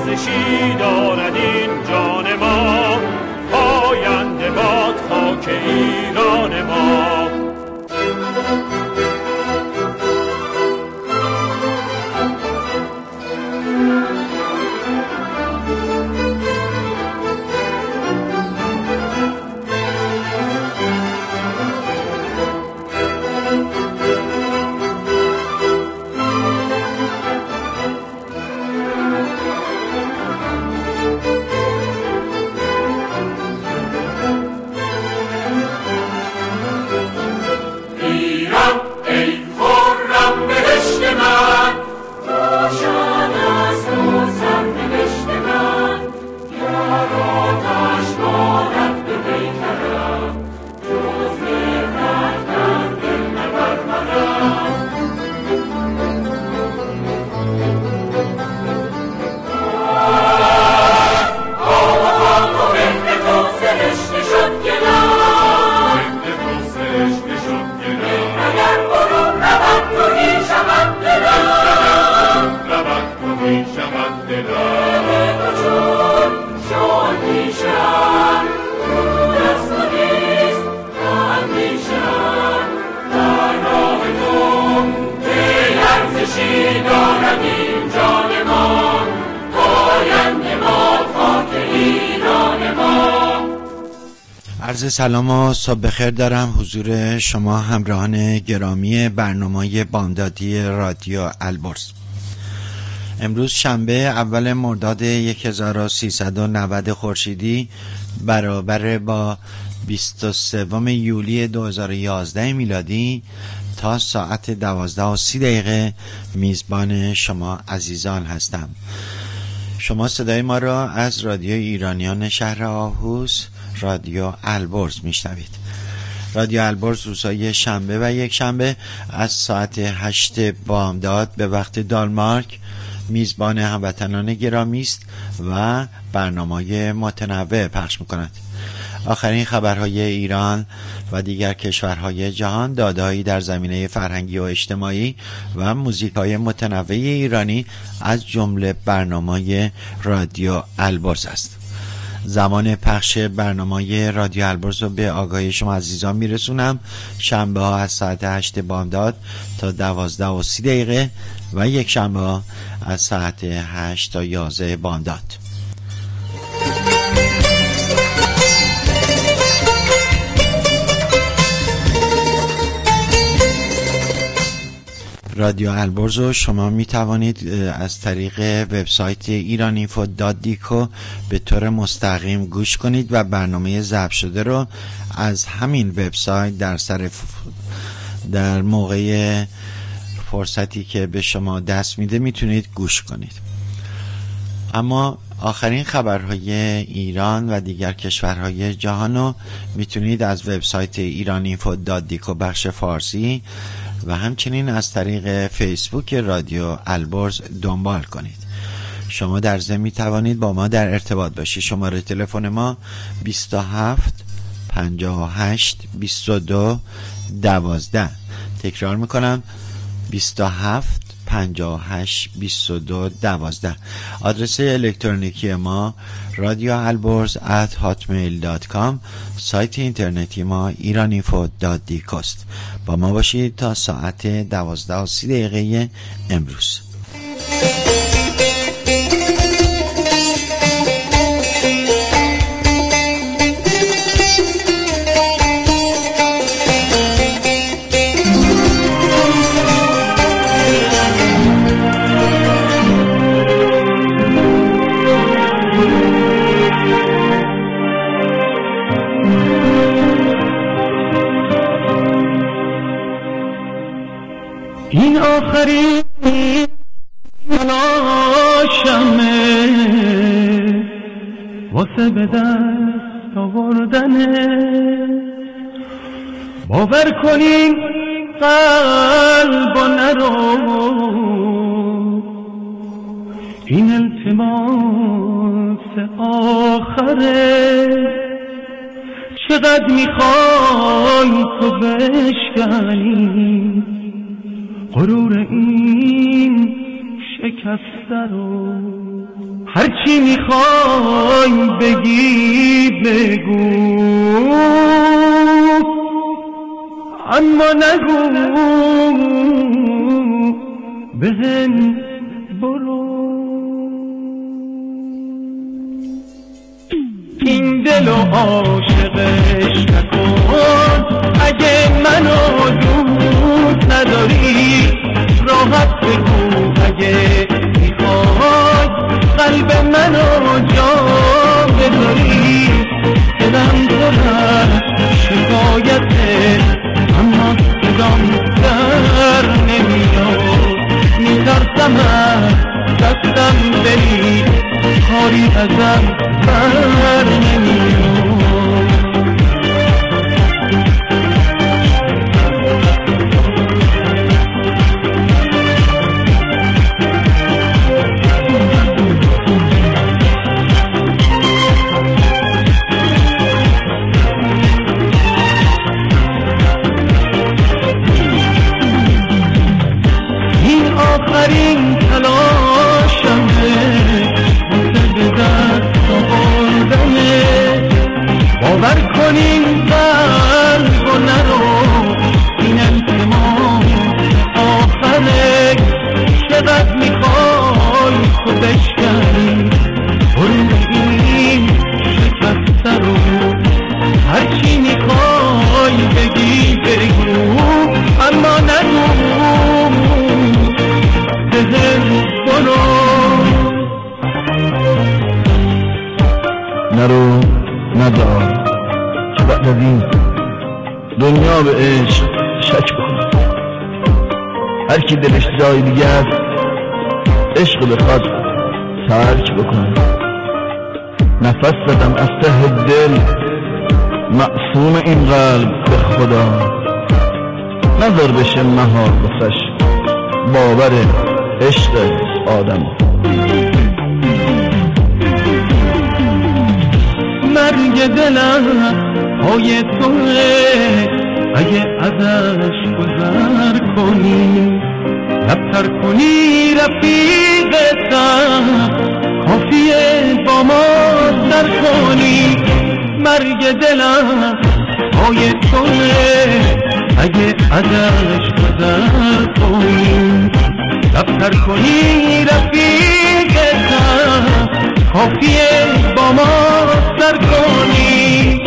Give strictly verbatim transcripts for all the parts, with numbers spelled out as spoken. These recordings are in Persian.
ارزشی دارد این جان ما، پاینده باد خاک ایران ما. عرض سلام و صبح بخیر دارم حضور شما همراهان گرامی برنامه بامدادی رادیو البرز. امروز شنبه اول مرداد هزار و سیصد و نود خورشیدی برابر با بیست و سوم یولی دو هزار و یازده میلادی تا ساعت دوازده و سی دقیقه میزبان شما عزیزان هستم. شما صدای ما را از رادیو ایرانیان شهر آهوز، رادیو البرز میشنوید. رادیو البرز روزهای شنبه و یک شنبه از ساعت هشت بامداد به وقت دانمارک میزبان هموطنان گرامی است و برنامه‌های متنوع پخش میکند. آخرین خبرهای ایران و دیگر کشورهای جهان، داده‌هایی در زمینه فرهنگی و اجتماعی و موزیک‌های متنوع ایرانی از جمله برنامه رادیو البرز است. زمان پخش برنامه رادیو البرز رو به آگاهی شما عزیزان میرسونم. شنبه ها از ساعت هشت بامداد تا دوازده و سی دقیقه و یک شنبه ها از ساعت هشت تا یازده بامداد. رادیو البرز رو شما می توانید از طریق وبسایت ایران اینفو دات دیکو به طور مستقیم گوش کنید و برنامه ضبط شده رو از همین وبسایت در سر در موقع فرصتی که به شما دست میده میتونید گوش کنید. اما آخرین خبرهای ایران و دیگر کشورهای جهان رو میتونید از وبسایت ایران اینفو دات دیکو بخش فارسی و همچنین از طریق فیسبوک رادیو البرز دنبال کنید. شما در ضمن می توانید با ما در ارتباط باشید. شماره تلفن ما بیست و هفت پنجاه و هشت بیست و دو دوازده. تکرار میکنم بیست و هفت پنجاه و هشت بیست و دو دوازده. آدرس الکترونیکی ما رادیو البرز ات هاتمیل دات کام. سایت اینترنتی ما ایران اینفو دات دیکو است. با ما باشید تا ساعت دوازده و سی دقیقه امروز. این آخرین تلاشمه واسه به دست آوردنه، باور کنین قلب و نرو، این التماس آخره، چقدر میخوای تو بشکنی غرور این شکسته رو هرچی میخوای بگی بگو، اما نگو بهم برو. این دل و عاشقش نکن، اگه منو دوست نداری راحت بگو. اگه میخوای قلب منو جا بذاری، دلم پر از شکایته اما صدام در نمیاد. میترسم از دستم بری، کاری ازم بر نمیاد. آخرین تلاشمه واسه به دست آوردنه. باور کنین قلب و نرو، این التماس آخره. چقدر میخوای تو بشکنی برو این شکسته رو، هرچی میخوای بگی بگو، اما نگو نرو ندار که بعد از این دنیا به عشق شک بکنه. هر کی دلش جای دیگه است عشق بخواد ترک بکنه. نفس زدم از ته دل معصوم این قلب به خدا، نظر بشه مهار بسش باور عشق آدم. مرگ دلم پای توه، اگه ازش گذر کنی لبتر کنی رفیقتم، کافیه با ما سر کنی. مرگ دلم پای توه، اگه ازش گذر کنی لبتر کنی رفیقتم، کافیه با ما سر کنی.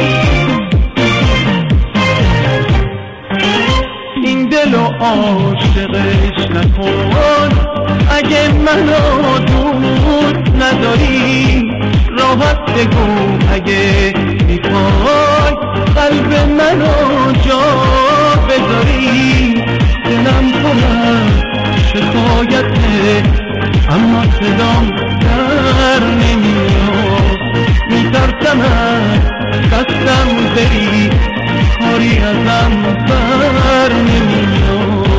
این دل و عاشقش نکن، اگه منو دوست نداری راحت بگو. اگه میخوای قلب منو جا بذاری، دلم پر شکایته اما صدام در نمیاد. میترسم از دستم بری، کاری ازم بر نمیاد.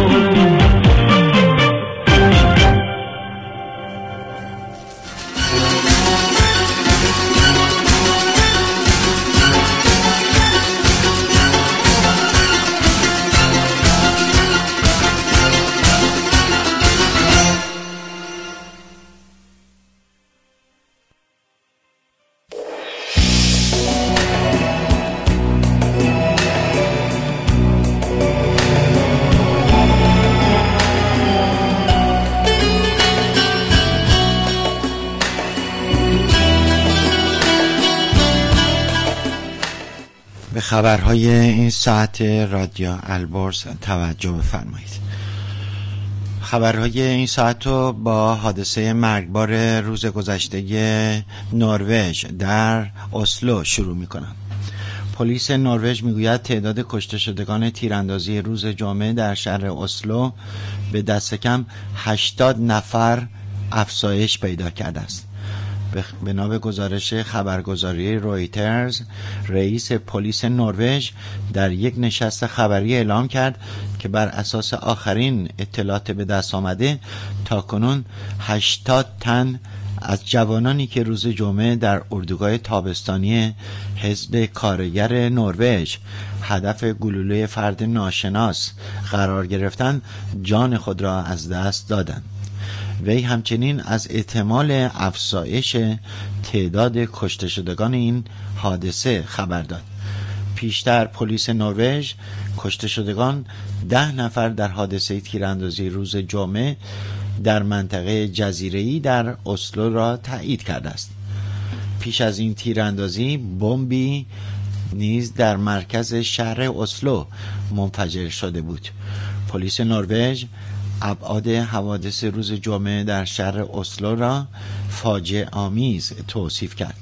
خبرهای این ساعت رادیو البرز توجه بفرمایید. خبرهای این ساعت رو با حادثه مرگبار روز گذشته نروژ در اسلو شروع میکنم. پلیس نروژ میگوید تعداد کشته شدگان تیراندازی روز جمعه در شهر اسلو به دست کم هشتاد نفر افزایش پیدا کرده است. بنا به گزارش خبرگزاری رویترز، رئیس پلیس نروژ در یک نشست خبری اعلام کرد که بر اساس آخرین اطلاعات به دست آمده تاکنون هشتاد تن از جوانانی که روز جمعه در اردوگاه تابستانی حزب کارگر نروژ هدف گلوله فرد ناشناس قرار گرفتند جان خود را از دست دادند. وی همچنین از احتمال افزایش تعداد کشته شدگان این حادثه خبر داد. پیشتر پلیس نروژ کشته شدگان ده نفر در حادثه تیراندازی روز جمعه در منطقه جزیره‌ای در اسلو را تایید کرده است. پیش از این تیراندازی بمبی نیز در مرکز شهر اسلو منفجر شده بود. پلیس نروژ ابعاد حوادث روز جمعه در شهر اسلو را فاجعه آمیز توصیف کرد.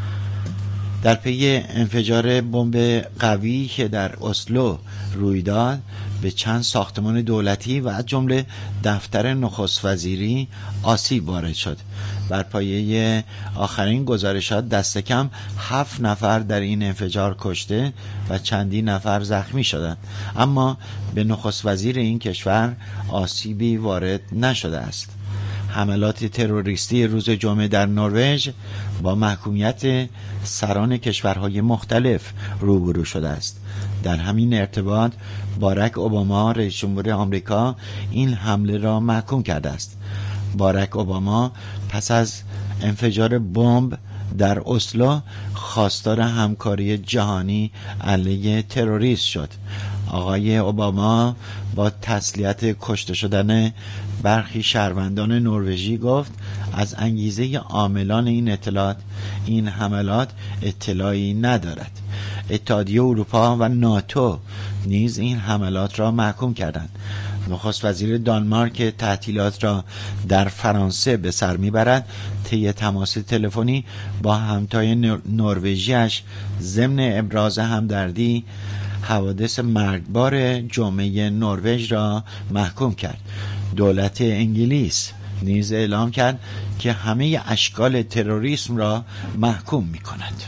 در پی انفجار بمب قوی که در اسلو روی داد به چند ساختمان دولتی و از جمله دفتر نخست وزیری آسیب وارد شد. بر پایه آخرین گزارشات دست کم هفت نفر در این انفجار کشته و چندین نفر زخمی شدند، اما به نخست وزیر این کشور آسیبی وارد نشده است. حملات تروریستی روز جمعه در نروژ با محکومیت سران کشورهای مختلف روبرو شده است. در همین ارتباط باراک اوباما رئیس جمهور آمریکا این حمله را محکوم کرده است. باراک اوباما پس از انفجار بمب در اسلو خواستار همکاری جهانی علیه تروریسم شد. آقای اوباما با تسلیت کشته شدن برخی شهروندان نروژی گفت از انگیزه عاملان این اطلاعات این حملات اطلاعی ندارد. اتحادیه اروپا و ناتو نیز این حملات را محکوم کردند. نخست وزیر دانمارک تعطیلات را در فرانسه به سر میبرد طی تماس تلفنی با همتای نروژیش ضمن ابراز همدردی حوادث مرگبار جمعه نروژ را محکوم کرد. دولت انگلیس نیز اعلام کرد که همه اشکال تروریسم را محکوم می کند.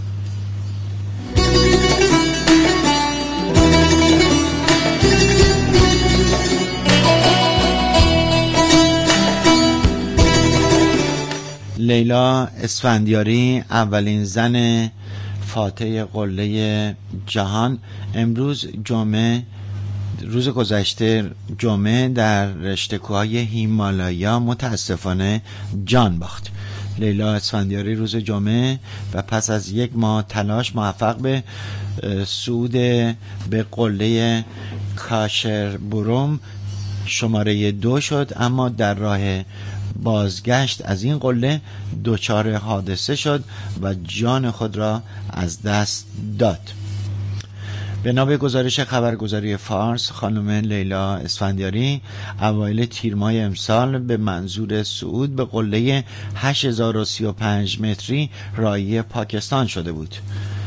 لیلا اسفندیاری اولین زن فاتح قله جهان امروز جمعه روز گذشته جمعه در رشته کوههای هیمالایا متاسفانه جان باخت. لیلا اسفندیاری روز جمعه و پس از یک ماه تلاش موفق به صعود به قله کاشربروم شماره دو شد، اما در راه بازگشت از این قله دچار حادثه شد و جان خود را از دست داد. بنا به گزارش خبرگزاری فارس، خانم لیلا اسفندیاری اوایل تیر ماه امسال به منظور صعود به قله هشت هزار و سی و پنج متری راهی پاکستان شده بود.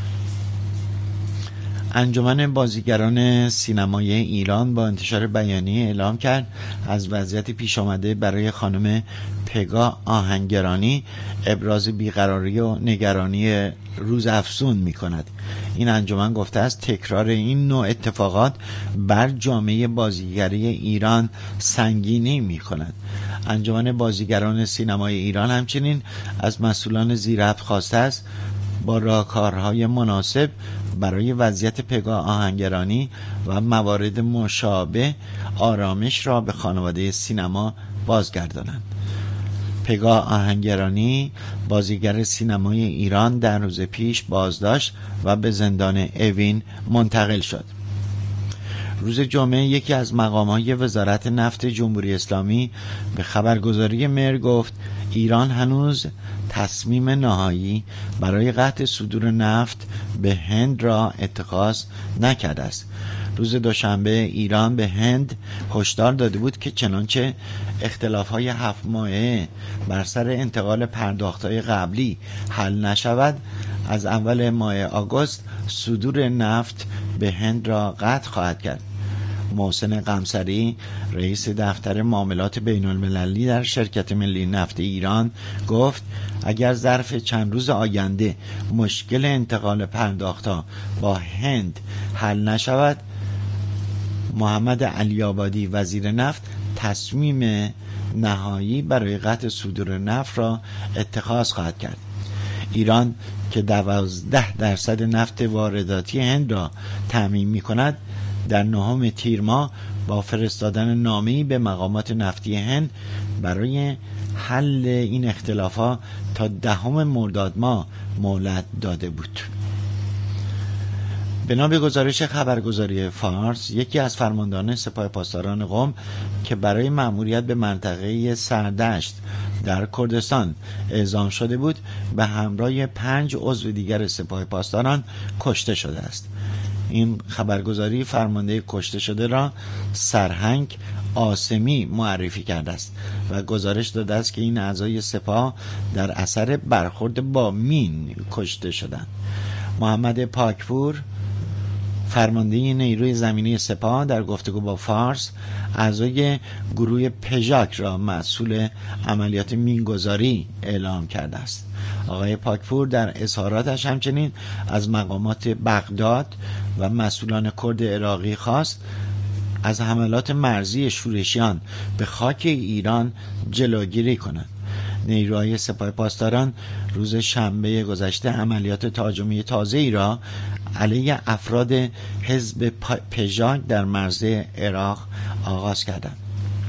انجمن بازیگران سینمای ایران با انتشار بیانیه اعلام کرد از وضعیت پیش آمده برای خانم پگاه آهنگرانی ابراز بیقراری و نگرانی روزافزون می کند. این انجمن گفته است تکرار این نوع اتفاقات بر جامعه بازیگری ایران سنگینی می کند. انجمن بازیگران سینمای ایران همچنین از مسئولان زیربط خواسته است با راهکارهای مناسب برای وضعیت پگاه آهنگرانی و موارد مشابه آرامش را به خانواده سینما بازگردانند. پگاه آهنگرانی بازیگر سینمای ایران در روز پیش بازداشت و به زندان اوین منتقل شد. روز جمعه یکی از مقام‌های وزارت نفت جمهوری اسلامی به خبرگزاری مر گفت ایران هنوز تصمیم نهایی برای قطع صدور نفت به هند را اتخاذ نکرده است. روز دوشنبه ایران به هند هشدار داده بود که چنانچه اختلاف‌های هفت ماهه بر سر انتقال پرداخت‌های قبلی حل نشود، از اول ماه آگوست صدور نفت به هند را قطع خواهد کرد. محسن قمصری رئیس دفتر معاملات بین المللی در شرکت ملی نفت ایران گفت اگر ظرف چند روز آینده مشکل انتقال پرداخت‌ها با هند حل نشود، محمد علی آبادی وزیر نفت تصمیم نهایی برای قطع صدور نفت را اتخاذ خواهد کرد. ایران که دوازده درصد نفت وارداتی هند را تامین می کند در نهم تیر ماه با فرستادن نامه‌ای به مقامات نفتی هند برای حل این اختلافات تا دهم مرداد ماه مهلت داده بود. بنا به گزارش خبرگزاری فارس، یکی از فرماندهان سپاه پاسداران قم که برای مأموریت به منطقه سردشت در کردستان اعزام شده بود، به همراه پنج عضو دیگر سپاه پاسداران کشته شده است. این خبرگزاری فرمانده کشته شده را سرهنگ آسمی معرفی کرده است و گزارش داده است که این اعضای سپاه در اثر برخورد با مین کشته شدند. محمد پاکپور، فرمانده نیروی زمینی سپاه، در گفتگو با فارس اعضای گروه پژاک را مسئول عملیات مینگذاری اعلام کرده است. آقای پاکپور در اظهاراتش همچنین از مقامات بغداد و مسئولان کرد عراقی خواست از حملات مرزی شورشیان به خاک ایران جلوگیری کنند. نیروهای سپاه پاسداران روز شنبه گذشته عملیات تهاجمی تازه‌ای را علیه افراد حزب پژاک در مرز عراق آغاز کردند.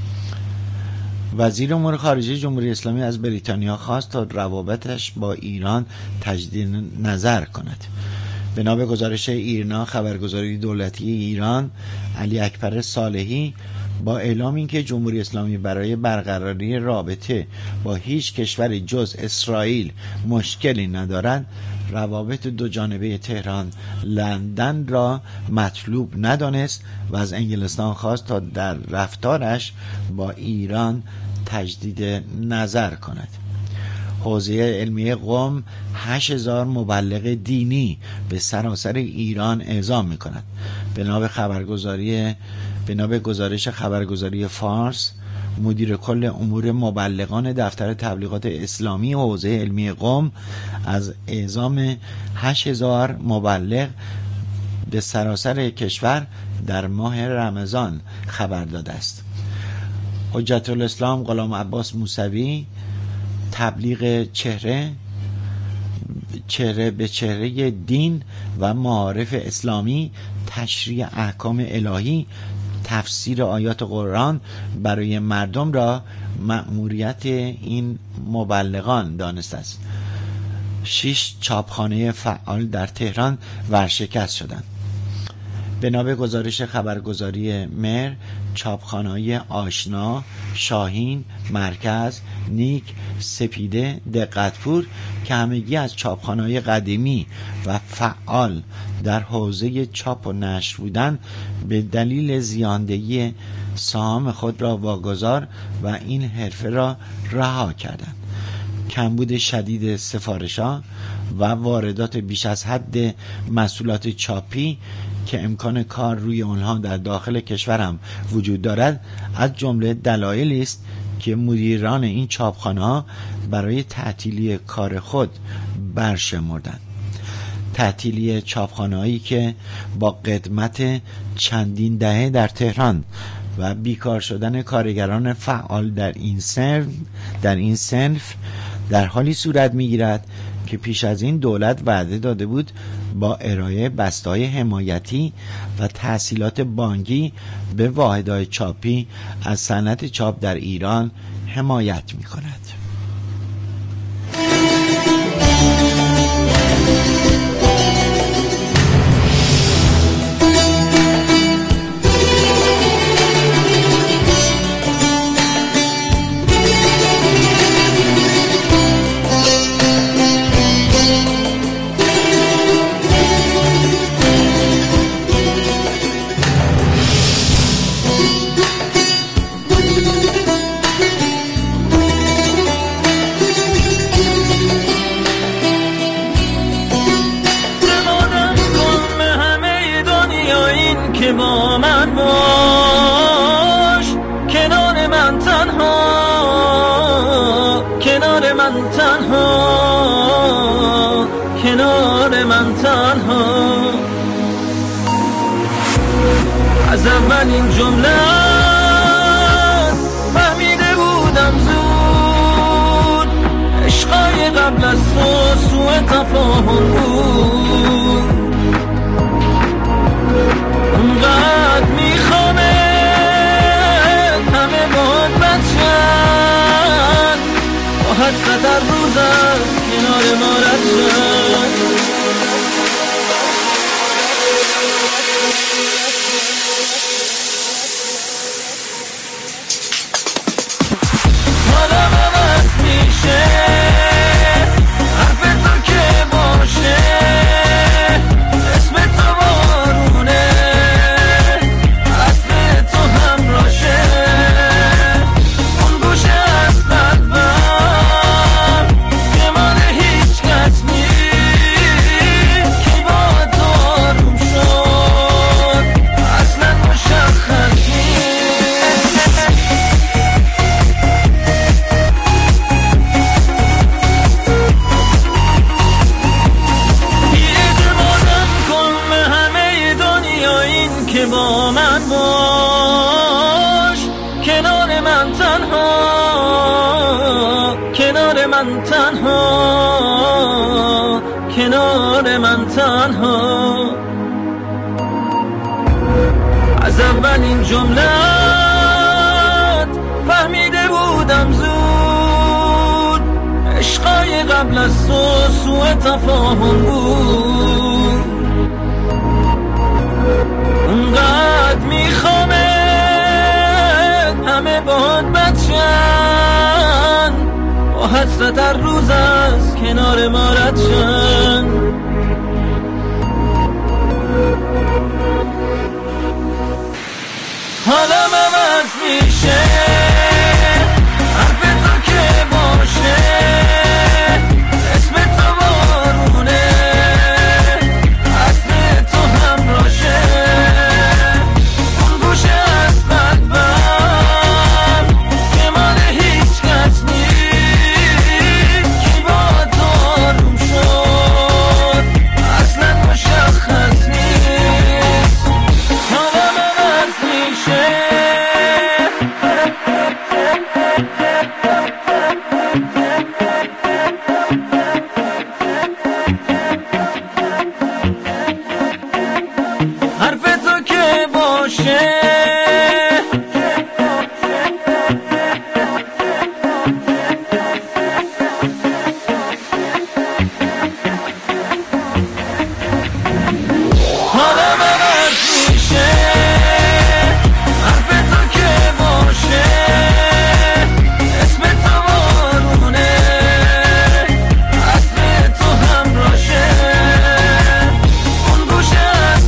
وزیر امور خارجه جمهوری اسلامی از بریتانیا خواست تا روابطش با ایران تجدید نظر کند. بنا به گزارش ایرنا، خبرگزاری دولتی ایران، علی اکبر صالحی با اعلام اینکه جمهوری اسلامی برای برقراری رابطه با هیچ کشوری جز اسرائیل مشکلی ندارد، روابط دو جانبه تهران لندن را مطلوب ندانست و از انگلستان خواست تا در رفتارش با ایران تجدید نظر کند. حوزه علمی قم هشت هزار مبلغ دینی به سراسر ایران اعزام می کند. بنا به خبرگزاری بنا به گزارش خبرگزاری فارس، مدیر کل امور مبلغان دفتر تبلیغات اسلامی حوزه علمی قم از اعزام هشت هزار مبلغ به سراسر کشور در ماه رمضان خبر داده است. حجت الاسلام غلام عباس موسوی تبلیغ چهره چهره به چهره دین و معارف اسلامی، تشریع احکام الهی، تفسیر آیات قرآن برای مردم را مأموریت این مبلغان دانسته است. شش چاپخانه فعال در تهران ورشکست شدند. بنا به گزارش خبرگزاری مر، چاپخانه‌های آشنا، شاهین، مرکز، نیک، سپیده، دقتپور که همگی از چاپخانه‌های قدیمی و فعال در حوزه چاپ و نشر بودند، به دلیل زیاندهی سهام خود را واگذار و این حرفه را رها کردند. کمبود شدید سفارش‌ها و واردات بیش از حد محصولات چاپی که امکان کار روی آنها در داخل کشور هم وجود دارد از جمله دلایلی است که مدیران این چاپخانه‌ها برای تعطیلی کار خود برشمردند. تعطیلی چاپخانه‌هایی که با قدمت چندین دهه در تهران و بیکار شدن کارگران فعال در این صنف در این صنف در حالی صورت می‌گیرد که پیش از این دولت وعده داده بود با ارائه بسته‌های حمایتی و تسهیلات بانکی به واحدهای چاپی از صنعت چاپ در ایران حمایت می‌کند. از اولین جمله فهمیده بودم زود، عشقای قبل از تو سوء تفاهم بود. اونقدر میخوامه در روز از کنار ما رد شد. حالم عوض میشه حرف تو که باشه اسم تو بارونه عطر تو همراشه اون گوشه از قلبم که مال هیچ کس نیست کی با تو آروم شد اصلا مشخص نیست. بی‌اعتمادم کن به همه دنیا این که با من باش کنار من تنها کنار من تنها کنار من تنها از اولین جملت فهمیده بودم زود عشقای قبل از تو سوء تفاهم بود اونقدر میخوامت همه باهات بدشن با حسرت هر روز از کنار ما رد شن. حالم عوض میشه حرف تو که باشه اسم تو بارونه عطر تو همراشه اون گوشه از قلبم که مال هیچ کس نیست کی با تو آروم شد اصلا مشخص نیست. حالم عوض میشه حرف تو که باشه حالم عوض میشه حرف تو که باشه اسم تو بارونه عطر تو همراشه اون گوشه از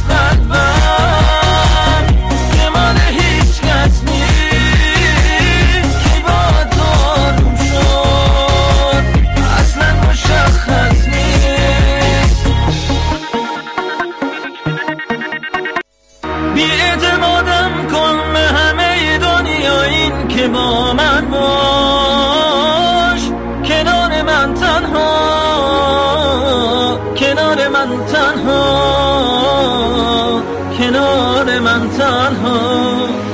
قلبم که مال هیچ کس نیست کی با تو آروم شد اصلا مشخص نیست. بی‌اعتمادم کن به همه دنیا این که با من باش کنار من تنها کنار من تنها کنار من تنها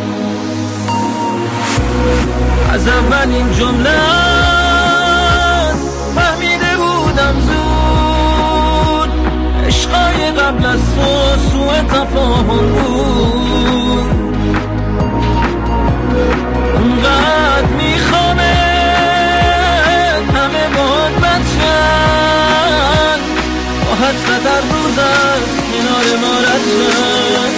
از اولین جملت فهمیده بودم زود عشقای قبل از تو سوء تفاهم بود اونقدر میخوامت همه باهات بدشن با حسرت هر روز از کنار ما رد شن.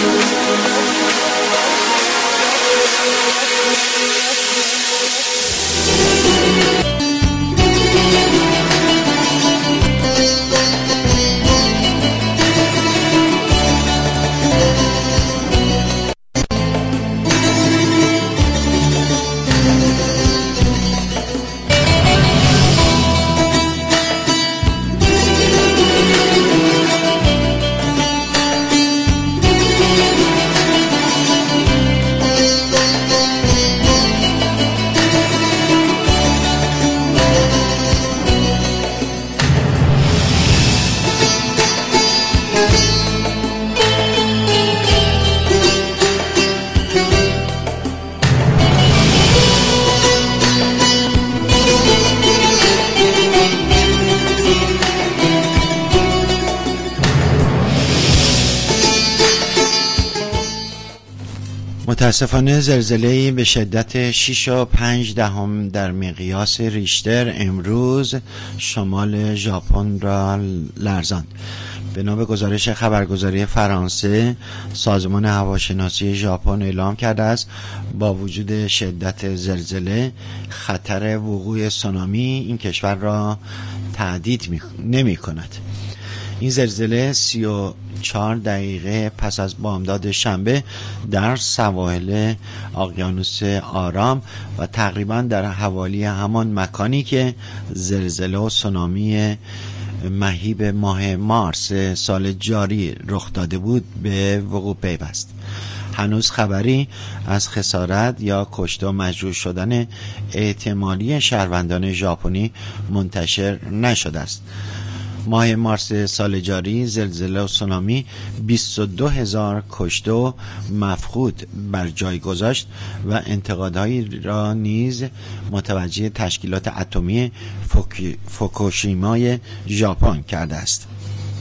متاسفانه زلزله‌ای به شدت شش و پنج دهم در مقیاس ریشتر امروز شمال ژاپن را لرزاند. بنا به گزارش خبرگزاری فرانسه، سازمان هواشناسی ژاپن اعلام کرده است با وجود شدت زلزله خطر وقوع سونامی این کشور را تهدید نمی کند. این زلزله سی و چهار دقیقه پس از بامداد شنبه در سواحل اقیانوس آرام و تقریبا در حوالی همان مکانی که زلزله و سونامی مهیب ماه مارس سال جاری رخ داده بود به وقوع پیوست. هنوز خبری از خسارت یا کشته و مجروح شدن احتمالی شهروندان ژاپنی منتشر نشده است. ماه مارس سال جاری زلزله و سونامی بیست و دو هزار کشته و مفقود بر جای گذاشت و انتقادهایی را نیز متوجه تشکیلات اتمی فوکی... فوکوشیمای ژاپن کرده است.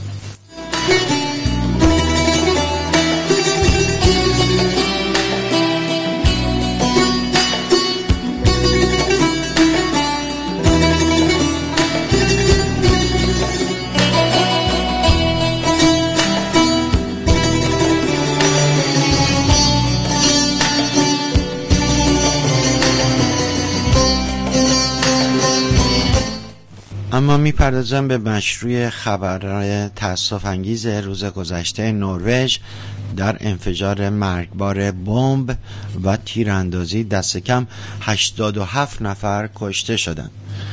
اما میپردازم به مشروع خبر تأسف انگیز روز گذشته نروژ در انفجار مرگبار بمب و تیراندازی دست کم هشتاد و هفت نفر کشته شدند.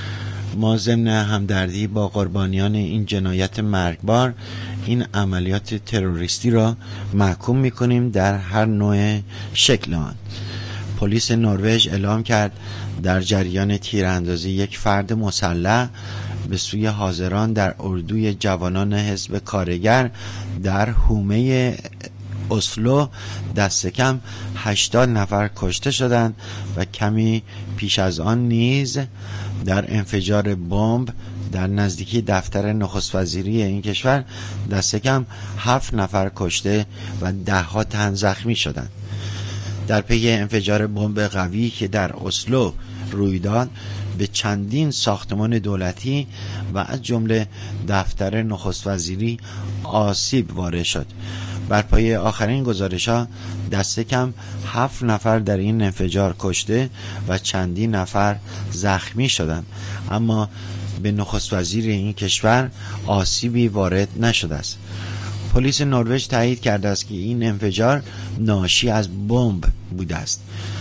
ما ضمن همدردی با قربانیان این جنایت مرگبار این عملیات تروریستی را محکوم میکنیم در هر نوع شکل آن. پلیس نروژ اعلام کرد در جریان تیراندازی یک فرد مسلح به سوی حاضران در اردوی جوانان حزب کارگر در حومه اسلو دست کم هشتاد نفر کشته شدند و کمی پیش از آن نیز در انفجار بمب در نزدیکی دفتر نخست وزیری این کشور دست کم هفت نفر کشته و ده ها تن زخمی شدند. در پی انفجار بمب قوی که در اسلو روی داد به چندین ساختمان دولتی و از جمله دفتر نخست وزیری آسیب وارد شد. بر پایه آخرین گزارش‌ها دست کم هفت نفر در این انفجار کشته و چندین نفر زخمی شدند، اما به نخست وزیر این کشور آسیبی وارد نشده است. پلیس نروژ تایید کرده است که این انفجار ناشی از بمب بوده است.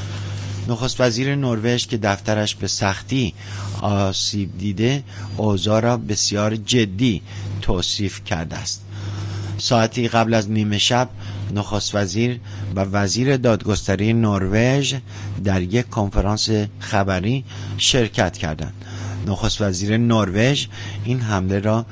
نخست وزیر نروژ که دفترش به سختی آسیب دیده اوضاع را بسیار جدی توصیف کرده است. ساعتی قبل از نیمه شب نخست وزیر و وزیر دادگستری نروژ در یک کنفرانس خبری شرکت کردند. نخست وزیر نروژ این حمله را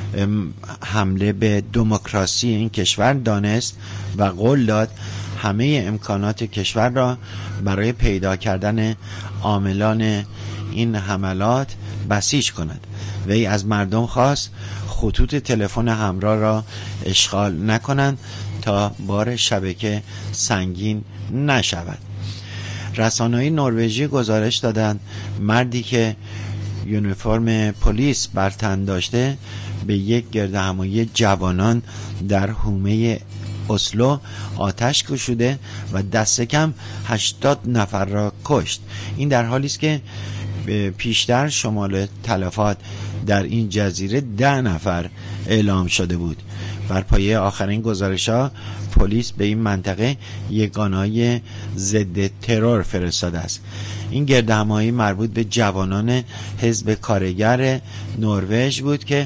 حمله به دموکراسی این کشور دانست و قول داد همه امکانات کشور را برای پیدا کردن عاملان این حملات بسیج کند. وی از مردم خواست خطوط تلفن همراه را اشغال نکنند تا بار شبکه سنگین نشود. رسانه‌های نروژی گزارش دادند مردی که یونیفرم پلیس بر تن داشته به یک گردهمایی جوانان در حومه اسلو آتش گشوده و دست کم هشتاد نفر را کشت. این در حالی است که پیشتر شمال تلفات در این جزیره ده نفر اعلام شده بود. بر پایه آخرین گزارش‌ها پلیس به این منطقه یگانه‌های ضد ترور فرستاده است. این گردهمایی مربوط به جوانان حزب کارگر نروژ بود که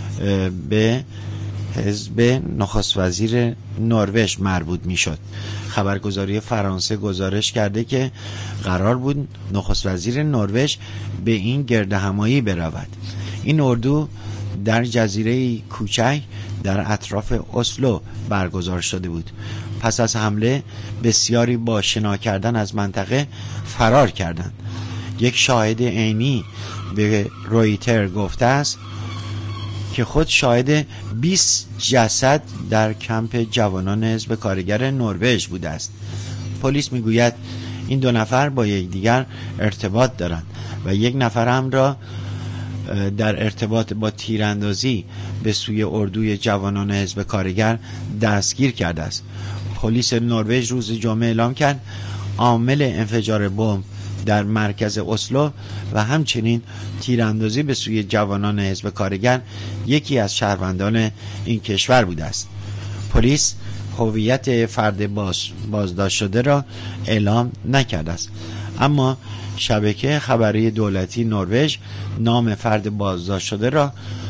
به حزب نخست وزیر نروژ مربوط می شد. خبرگزاری فرانسه گزارش کرده که قرار بود نخست وزیر نروژ به این گردهمایی برود. این اردو در جزیره کوچک در اطراف اسلو برگزار شده بود. پس از حمله بسیاری با شنا کردن از منطقه فرار کردند. یک شاهد عینی به رویتر گفته است که خود شاهد بیست جسد در کمپ جوانان حزب کارگر نروژ بوده است. پلیس میگوید این دو نفر با یکدیگر ارتباط دارند و یک نفر هم را در ارتباط با تیراندازی به سوی اردوی جوانان حزب کارگر دستگیر کرده است. پلیس نروژ روز جمعه اعلام کرد عامل انفجار بمب در مرکز اسلو و همچنین تیراندازی به سوی جوانان حزب کارگر یکی از شهروندان این کشور بوده است. پلیس هویت فرد باز بازداشت شده را اعلام نکرده است، اما شبکه خبری دولتی نروژ نام فرد بازداشت شده را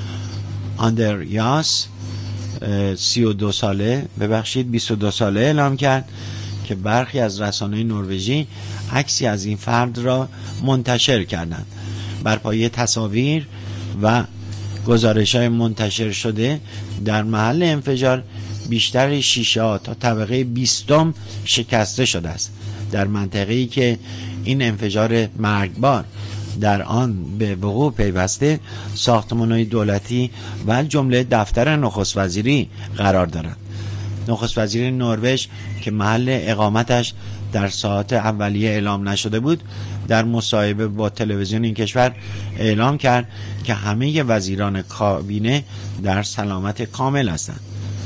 آندریاس سی و دو ساله ببخشید بیست و دو ساله اعلام کرد که برخی از رسانه‌های نروژی عکسی از این فرد را منتشر کردند. بر پایه تصاویر و گزارش‌های منتشر شده در محل انفجار بیشتر شیشه‌ها تا طبقه بیستم شکسته شده است. در منطقه‌ای که این انفجار مرگبار در آن به وقوع پیوسته ساختمان‌های دولتی و جمله دفتر نخست وزیری قرار دارند. نخست وزیر نروژ که محل اقامتش در ساعات اولیه اعلام نشده بود، در مصاحبه با تلویزیون این کشور اعلام کرد که همه وزیران کابینه در سلامت کامل هستند.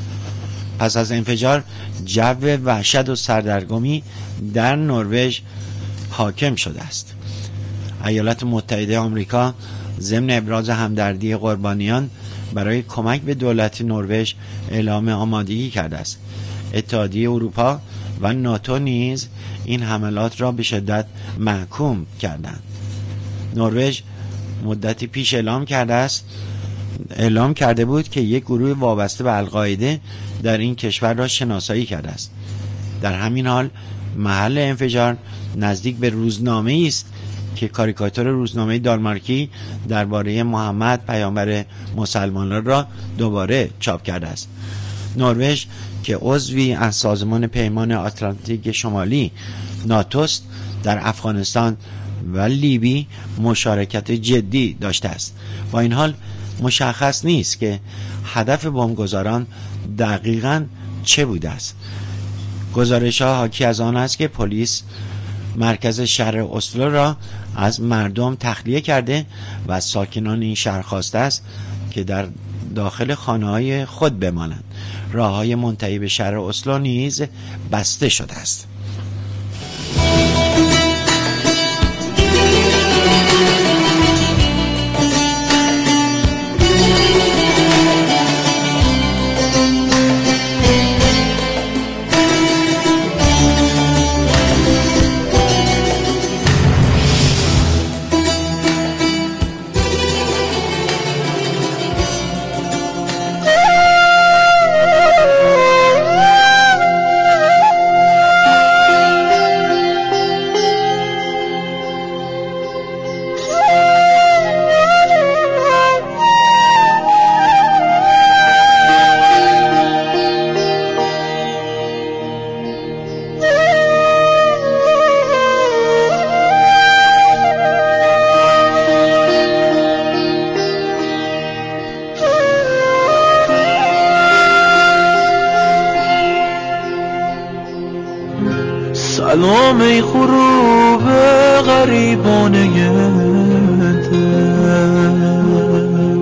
پس از انفجار جو وحشت و سردرگمی در نروژ حاکم شده است. ایالات متحده آمریکا ضمن ابراز همدردی قربانیان برای کمک به دولت نروژ اعلام آمادگی کرده است. اتحادیه اروپا و ناتو نیز این حملات را به شدت محکوم کردند. نروژ مدتی پیش اعلام کرده است اعلام کرده بود که یک گروه وابسته به القاعده در این کشور را شناسایی کرده است. در همین حال محل انفجار نزدیک به روزنامه‌ای است که کاریکاتور روزنامه دانمارکی درباره محمد پیامبر مسلمانان را دوباره چاپ کرده است. نروژ که عضوی از سازمان پیمان آتلانتیک شمالی ناتوست در افغانستان و لیبی مشارکت جدی داشته است. با این حال مشخص نیست که هدف بمبگذاران دقیقاً چه بوده است. گزارش‌ها حاکی از آن است که پلیس مرکز شهر اسلو را از مردم تخلیه کرده و از ساکنان این شهر خواسته است که در داخل خانه‌های خود بمانند. راه‌های منتهی به شهر اسلو نیز بسته شده است. سلام ای غروب غریبانه دل،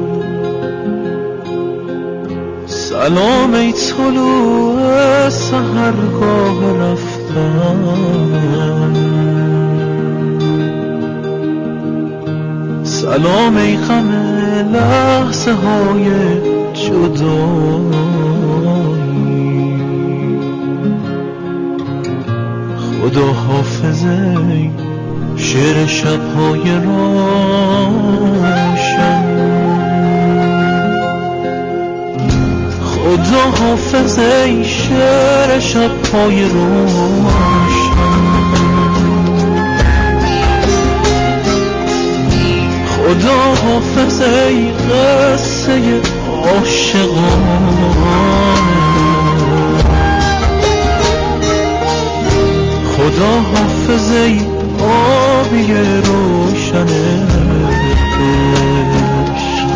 سلام ای طلوع سحرگاه رفتن، سلام ای غم لحظه های جدایی، خدا حافظه شعر شب‌های روشن، خدا حافظه شعر شب‌های روشن، خدا حافظه قصه عاشقانه، خدا حافظه آبی روشن عشق،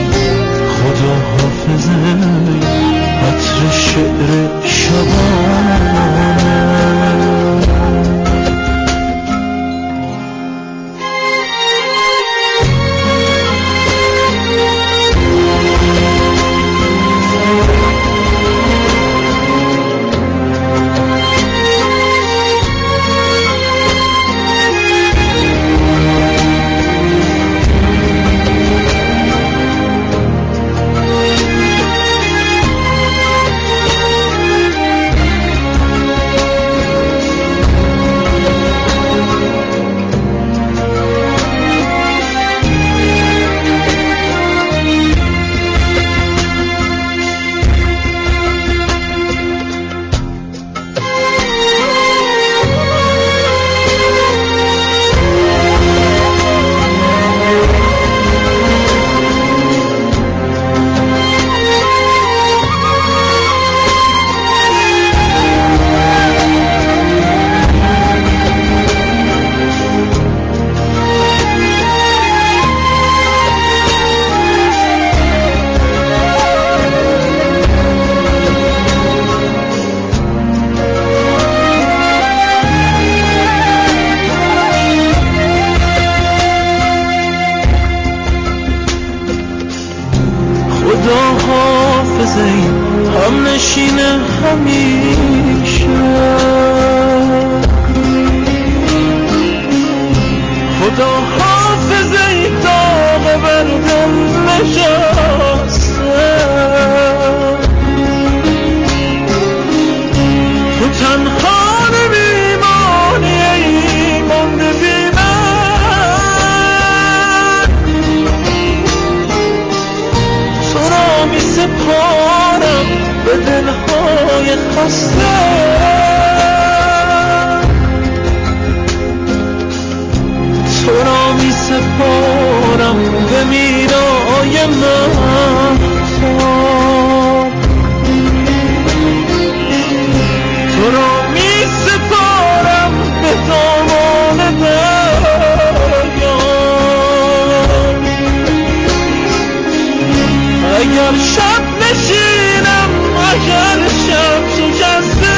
خدا حافظه عطر شعر شبان میرای مهتاب تو را می سپارم به دامان دریا اگر شب نشینم اگر شب شکسته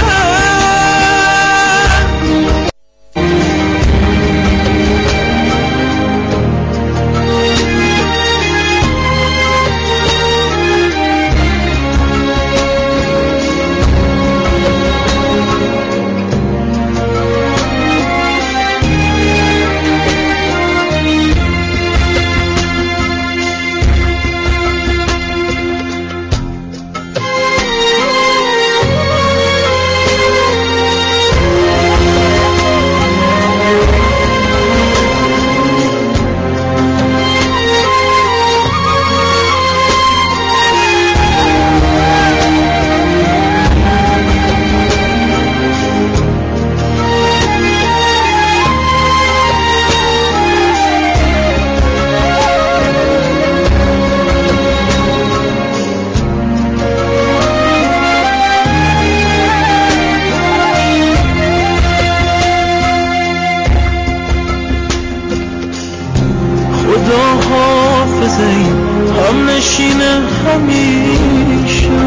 هم نشین همیشه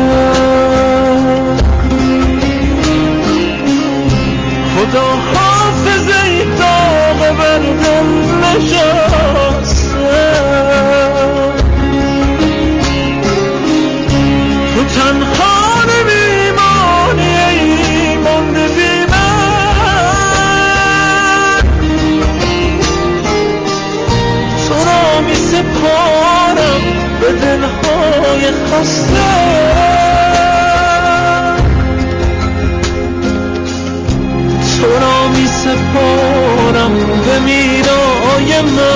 خدا حافظه داغ بر دل نشسته تو تنها نمیمانی ای مانده بی من تو را می سپارم به دلهای خسته تو را می سپارم به میرای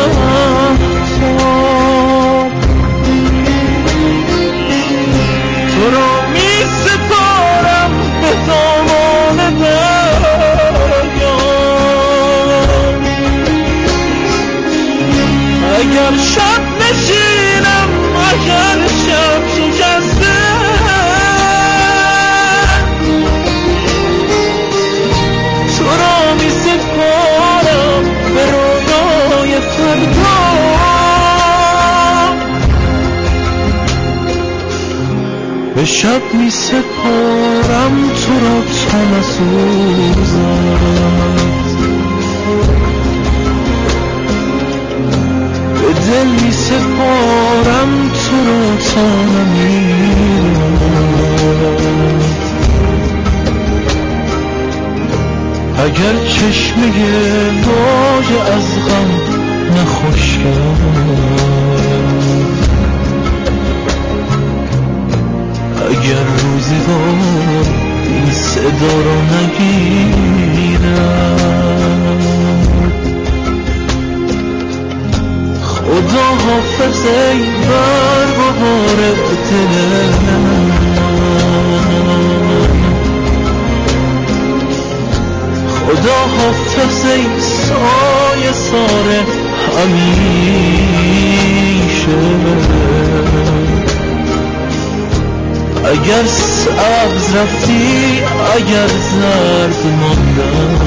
مهتاب تو را می سپارم به دامان دریا اگر شب نشینم اگر شب شکسته تو را می سپارم به رویای فردا به شب می سپارم تو را تا نسوزد به دل می سپارم تو را تا نمیرد اگر چشمه باج از غم نخوش کرد اگر روزگار این صدا را نگیرد خدا حافظ ای بر بهار دل خدا حافظ ای سایه سار همیشه اگر سبز رفتی اگر زرد ماندم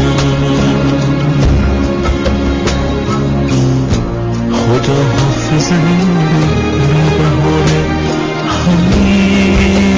خدا حافظ ای بهار همیشه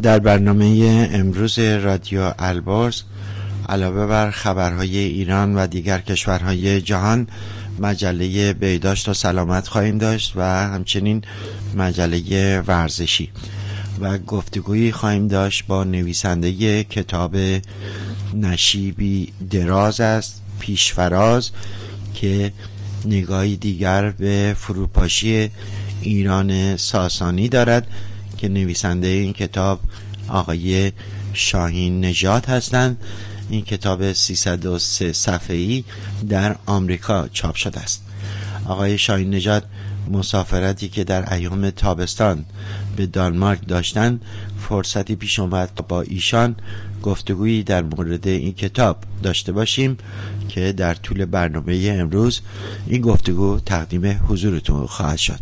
در برنامه امروز رادیو البرز علاوه بر خبرهای ایران و دیگر کشورهای جهان مجله بهداشت و سلامت خواهیم داشت و همچنین مجله ورزشی و گفتگویی خواهیم داشت با نویسنده کتاب نشیبی دراز است پیشفراز که نگاهی دیگر به فروپاشی ایران ساسانی دارد که نویسنده این کتاب آقای شاهین نژاد هستند. این کتاب سیصد و سه صفحه‌ای در آمریکا چاپ شده است. آقای شاهین نژاد مسافرتی که در ایام تابستان به دانمارک داشتند فرصتی پیش اومد با ایشان گفتگویی در مورد این کتاب داشته باشیم که در طول برنامه امروز این گفتگو تقدیم حضورتون خواهد شد.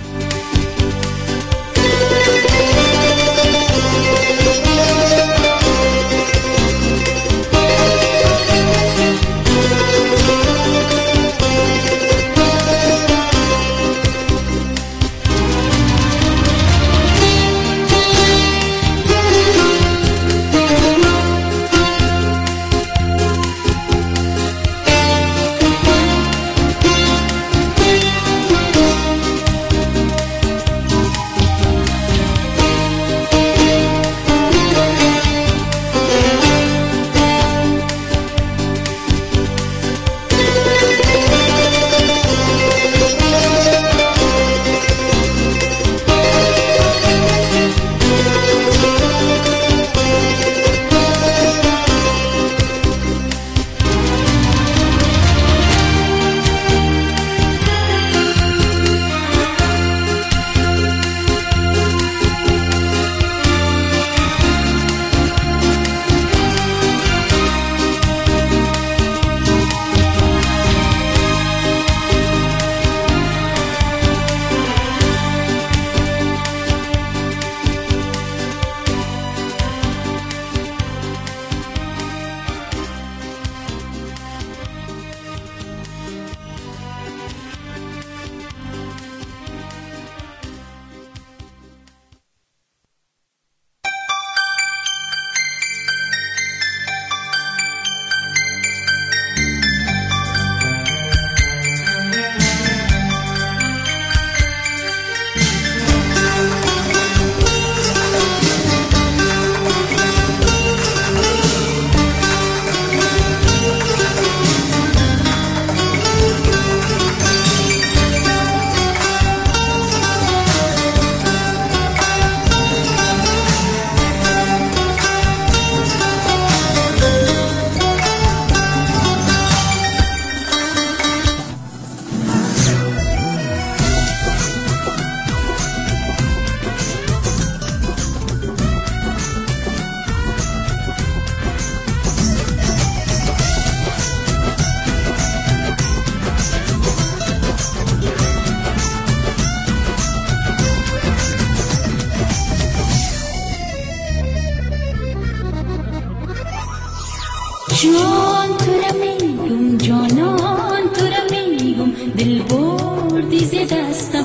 جان تو را میگم جانان تو را میگم دل بردی ز دستم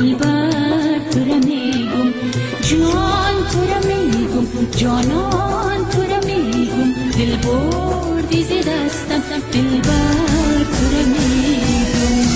دلبر تو را میگم جان تو را میگم جانان تو را میگم دل بردی ز دستم دلبر تو را میگم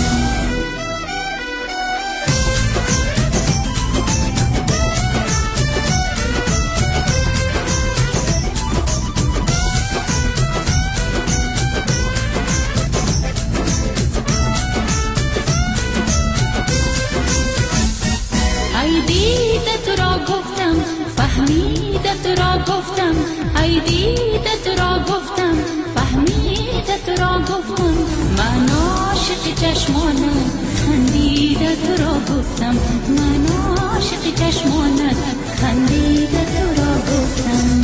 فهمیده تو را گفتم ای دیده تو را گفتم فهمیده تو را گفتم من عاشق چشمانت خندیده تو را گفتم من عاشق چشمانت خندیده تو را گفتم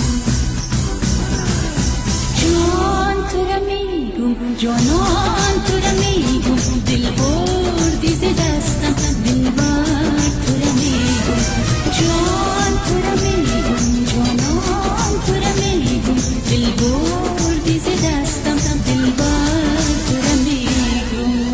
جان تو را میگم جانان تو را میگم دل بردی ز دستم دلبر تو را میگم جان تو را میگم جانان تو را میگم دل بردی ز دستم دلبر تو را میگم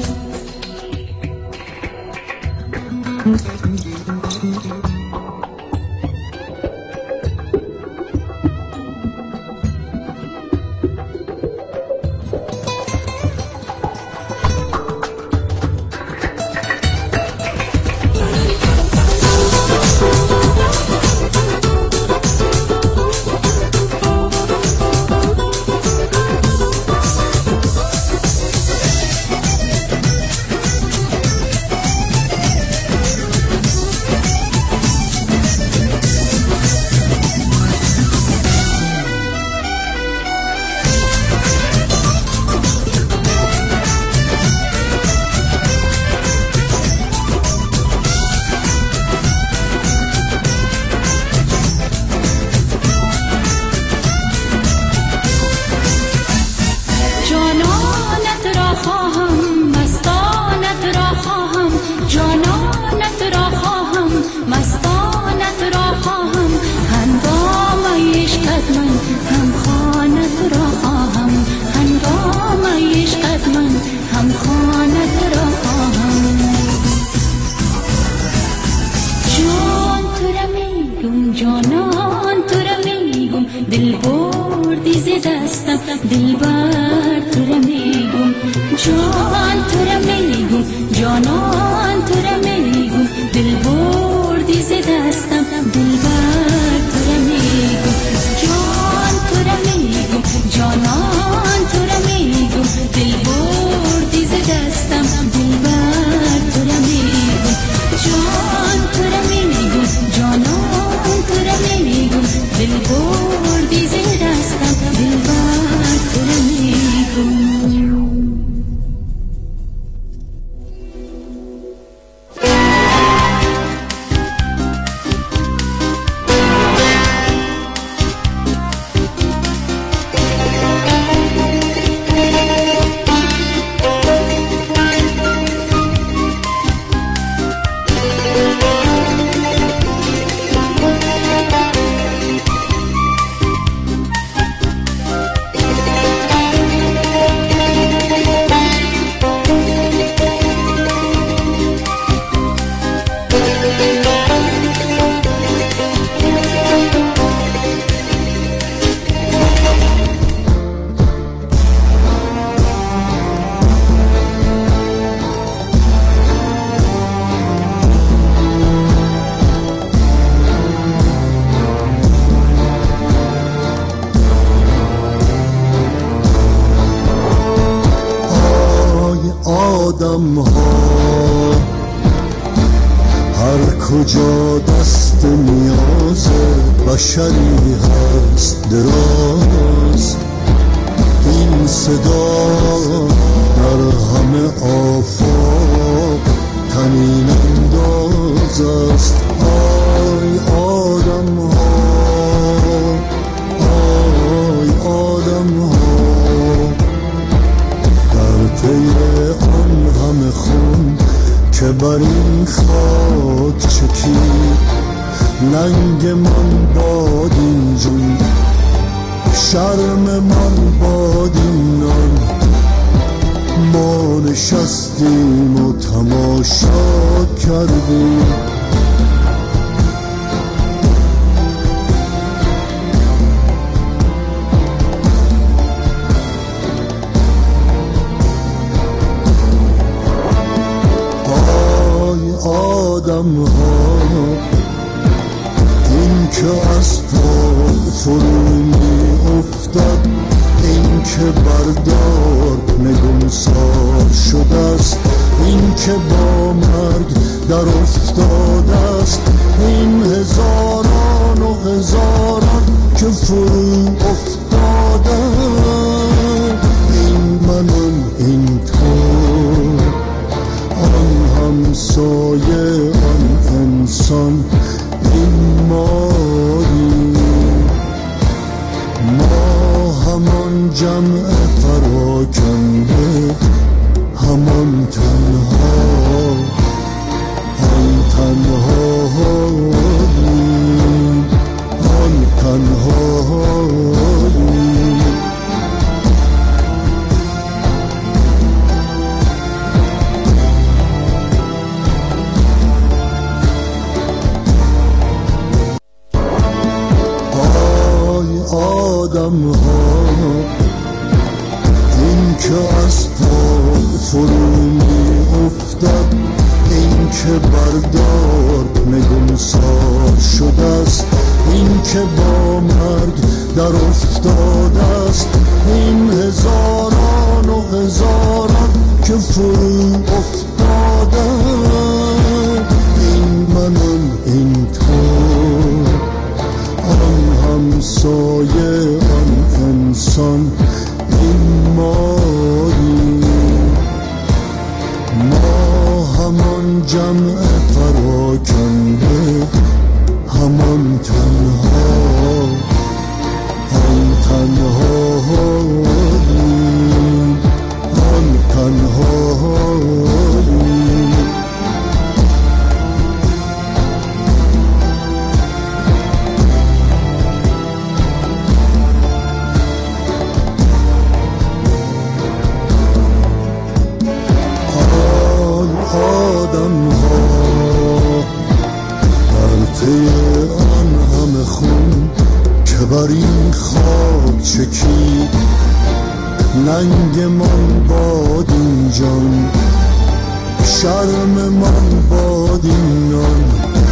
دل بردی ز دستم دلبر تو را میگم جان تو را میگم جانان تو را میگم دل بردی ز دستم دلبر تو را میگم جان تو را میگم جانان تو را میگم دل بردی ز دستم دلبر تو را میگم جان تو را میگم جانان تو را میگم دل بردی ز دستم دلبر تو را میگم آدم ها هر کجا دست نیاز بشری هست دراز این صدا در همه آفاق طنین انداز است آی آدم ها آی آدم ها در طی آن همه خون که بر این خاک چکید ننگ من باد این جون شرم من باد این نان ما نشستیم و تماشا کردیم آدم ها این که از پا فرو می افتد این که بردار نگونسار شده است این که با مرگ در افتاده است این هزاران و هزاران که فرو افتاده این منم این تو آن همسایه آن انسان این مایی ما همان جمع پراکنده همان تنها آن تنها آن تنها آدم ها این که از پا فرو می افتد این که بردار نگونسار شده است این که با مرگ در افتاده است این هزاران و هزاران که فرو افتاده این منم این تو آن همسایه آن انسان این مایی ما همان جمع پراکنده همان تنها آن تنها آن تنها بر این خاک چکید ننگ من باد این جان شرم من باد این نان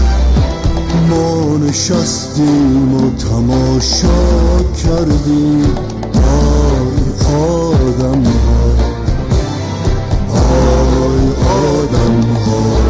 ما نشستیم و تماشا کردیم آی آدم ها آی آدم ها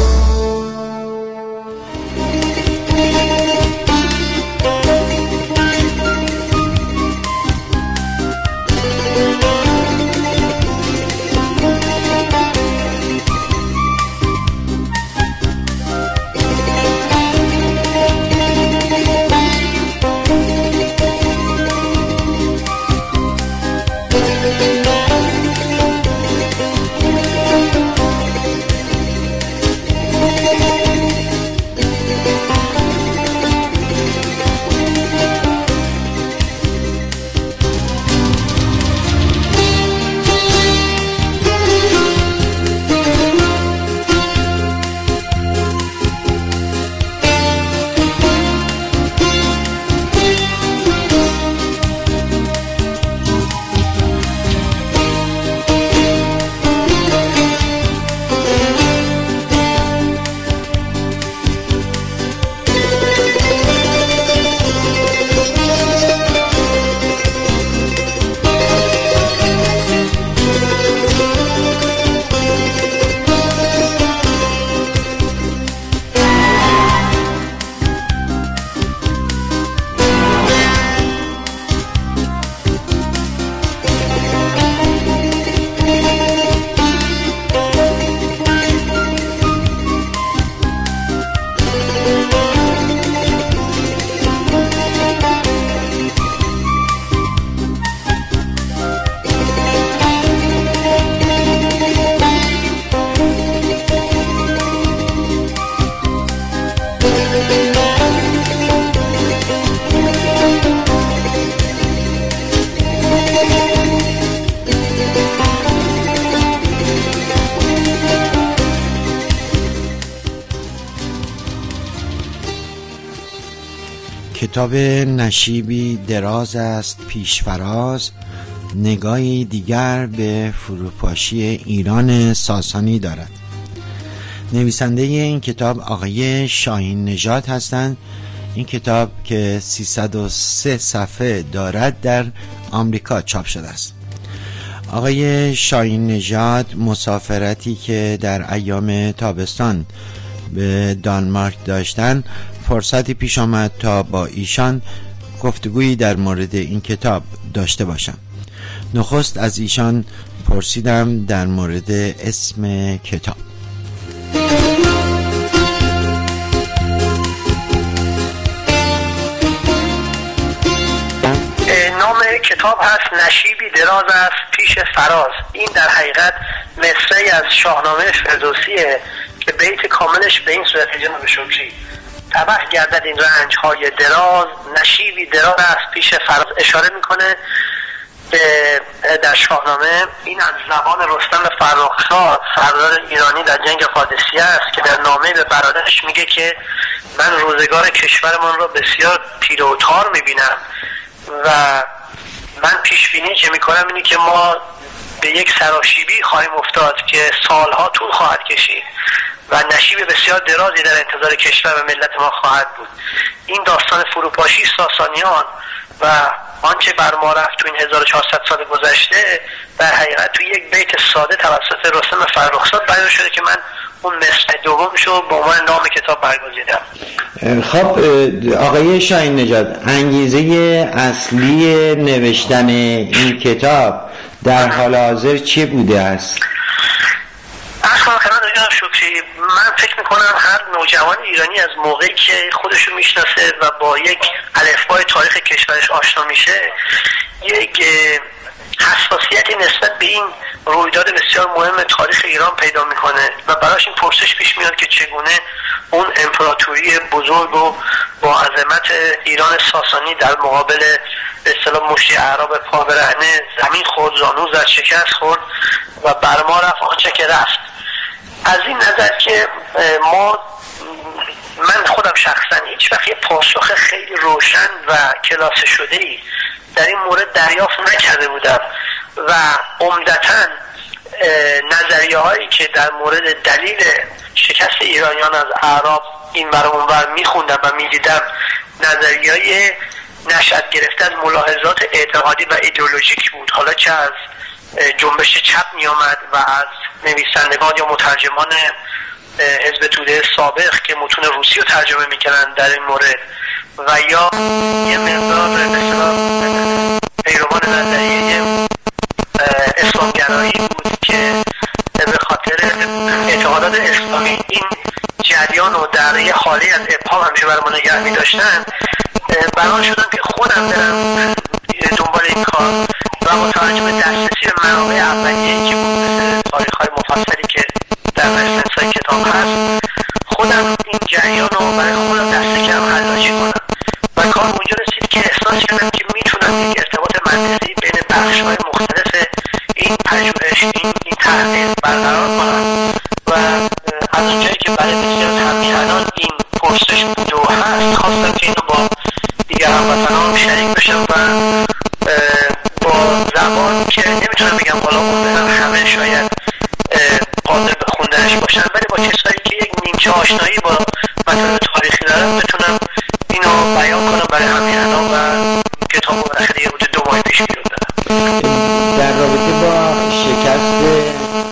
کتاب نشیبی دراز است پیش فراز، نگاهی دیگر به فروپاشی ایران ساسانی دارد. نویسنده این کتاب آقای شاهین نژاد هستند. این کتاب که سیصد و سه صفحه دارد در آمریکا چاپ شده است. آقای شاهین نژاد مسافرتی که در ایام تابستان به دانمارک داشتن، فرصتی پیش آمد تا با ایشان گفتگویی در مورد این کتاب داشته باشم. نخست از ایشان پرسیدم در مورد اسم کتاب. نام کتاب هست نشیبی دراز است پیش فراز. این در حقیقت مصرعی از شاهنامه فردوسیه که بیت کاملش به این صورت جناب شکری: تبه گردد این رنج های دراز، نشیبی دراز است پیش فراز. اشاره میکنه به در شاهنامه این از زبان رستم فرخزاد سردار ایرانی در جنگ قادسیه است که در نامه به برادرش میگه که من روزگار کشورمان را بسیار تیره و تار میبینم و من پیش بینی که میکنم اینی که ما به یک سراشیبی خواهیم افتاد که سالها طول خواهد کشید و نشیب بسیار درازی در انتظار کشور و ملت ما خواهد بود. این داستان فروپاشی ساسانیان و آنچه بر ما رفت تو این هزار و چهارصد سال گذشته در حقیقت تو یک بیت ساده توسط رستم فرخزاد بیان شده که من اون مصرع دومشو به عنوان نام کتاب برگزیدم. خب آقای شاهین نژاد، انگیزه اصلی نوشتن این کتاب در حال حاضر چی بوده است؟ اصلا خدمت جناب شکری، من فکر میکنم هر نوجوان ایرانی از موقعی که خودشو میشناسه و با یک الفبای تاریخ کشورش آشنا میشه یک حساسیتی نسبت به این رویداد بسیار مهم تاریخ ایران پیدا میکنه و براش این پرسش پیش میاد که چگونه اون امپراتوری بزرگ و با عظمت ایران ساسانی در مقابل به اصطلاح مشتی اعراب پا برهنه زمین خورد، زانو زد، شکست خورد و بر ما رفت آنچه که رفت. از این نظر که ما من خودم شخصا هیچ وقت یه پاسخ خیلی روشن و کلاسه شده ای در این مورد دریافت نکرده بودم و عمدتاً نظریه هایی که در مورد دلیل شکست ایرانیان از اعراب این ور اون ور میخوندم و میدیدم نظریه های نشأت گرفته از ملاحظات اعتقادی و ایدئولوژیک بود، حالا چه از جنبش چپ می آمد و از نویسندگان یا مترجمان حزب توده سابق که متون روسی رو ترجمه میکنن در این مورد و یا یه مقدار مثلا پیروان نظریه اسلامگرایی بود که به خاطر اعتقادات اسلامی این جریان رو در یه حالی از ابهام همیشه برای ما نگه می داشتن. برای شدم که خودم برم دنبال این کار و با توجه به دسترسی به منابع اولیه‌ای که بود مثل تاریخ‌های مفصلی که در رفرنس‌های کتاب هست، خودم این جریان رو برای خودم دسته کردم حلاجی کنم و کار اونجا رسید که احساس کردم که میتونم یک ارتباط منطقی بین بخش‌های مختلف این پژوهش، این این تحقیق برقرار کنم و از اونجایی که برای بسیار از همیهنان این پرسش بود و هست، خواستم که اینو با دیگر هموطنان شریک بشم و با زبان که نمیتونم بگم بالا خوندنم همه شاید قادر به خوندنش باشن، ولی با کسایی که یک نیمچه آشنایی با مطالب تاریخی دارم بتونم اینو بیان کنم برای همیهنان و کتابو بالاخره یه حدود دو ماه پیش بیرون دادم. در رابطه با شکست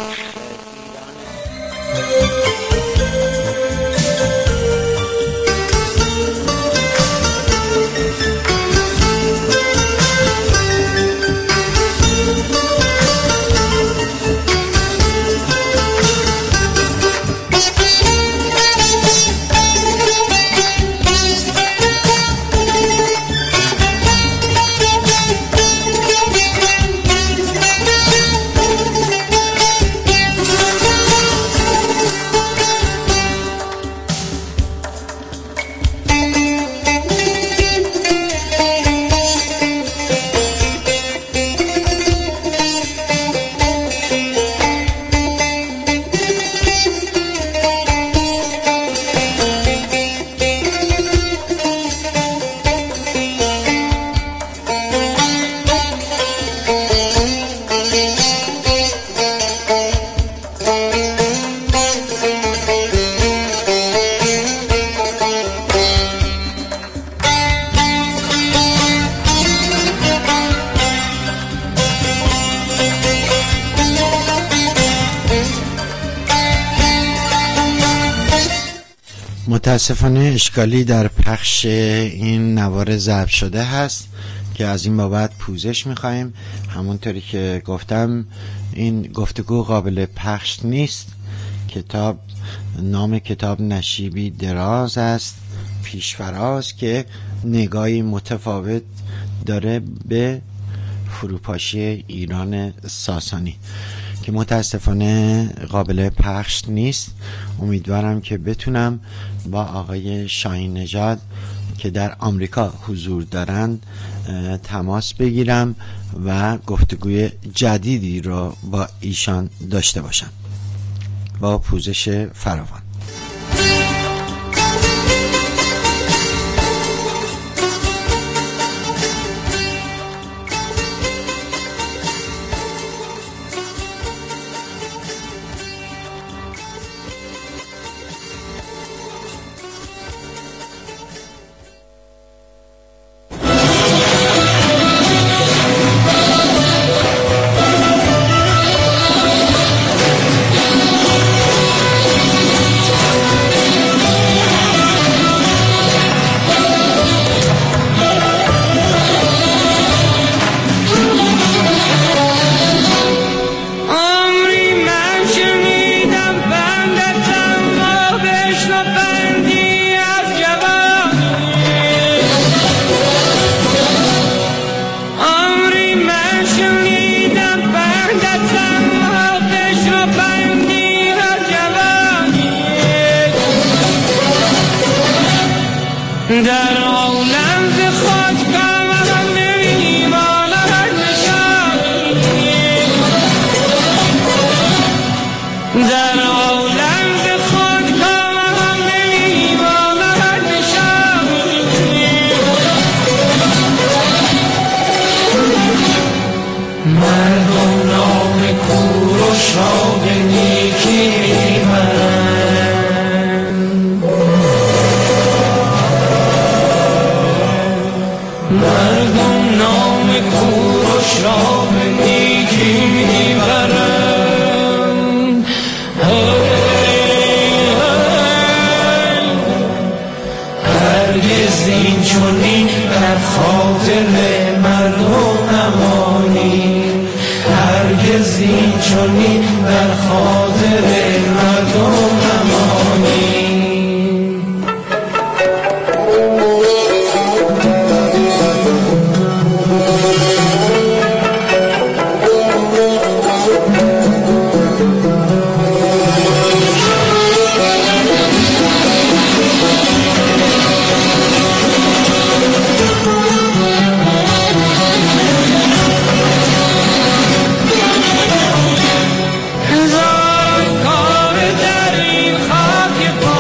متاسفانه اشکالی در پخش این نوار ضبط شده هست که از این بابت پوزش میخواییم. همونطوری که گفتم این گفتگو قابل پخش نیست. کتاب، نام کتاب نشیبی دراز است، پیشفراز که نگاهی متفاوت داره به فروپاشی ایران ساسانی که متاسفانه قابل پخش نیست. امیدوارم که بتونم با آقای شاهین نژاد که در آمریکا حضور دارند تماس بگیرم و گفتگوی جدیدی رو با ایشان داشته باشم. با پوزش فراوان. در عالم خود کام هم نمیماند کوروش را به نیکی میبرند. هرگز این چنین در خاطر مردم نمانی، هرگز این چنین در خاطر مردم نمانی. هزار کار در این خاک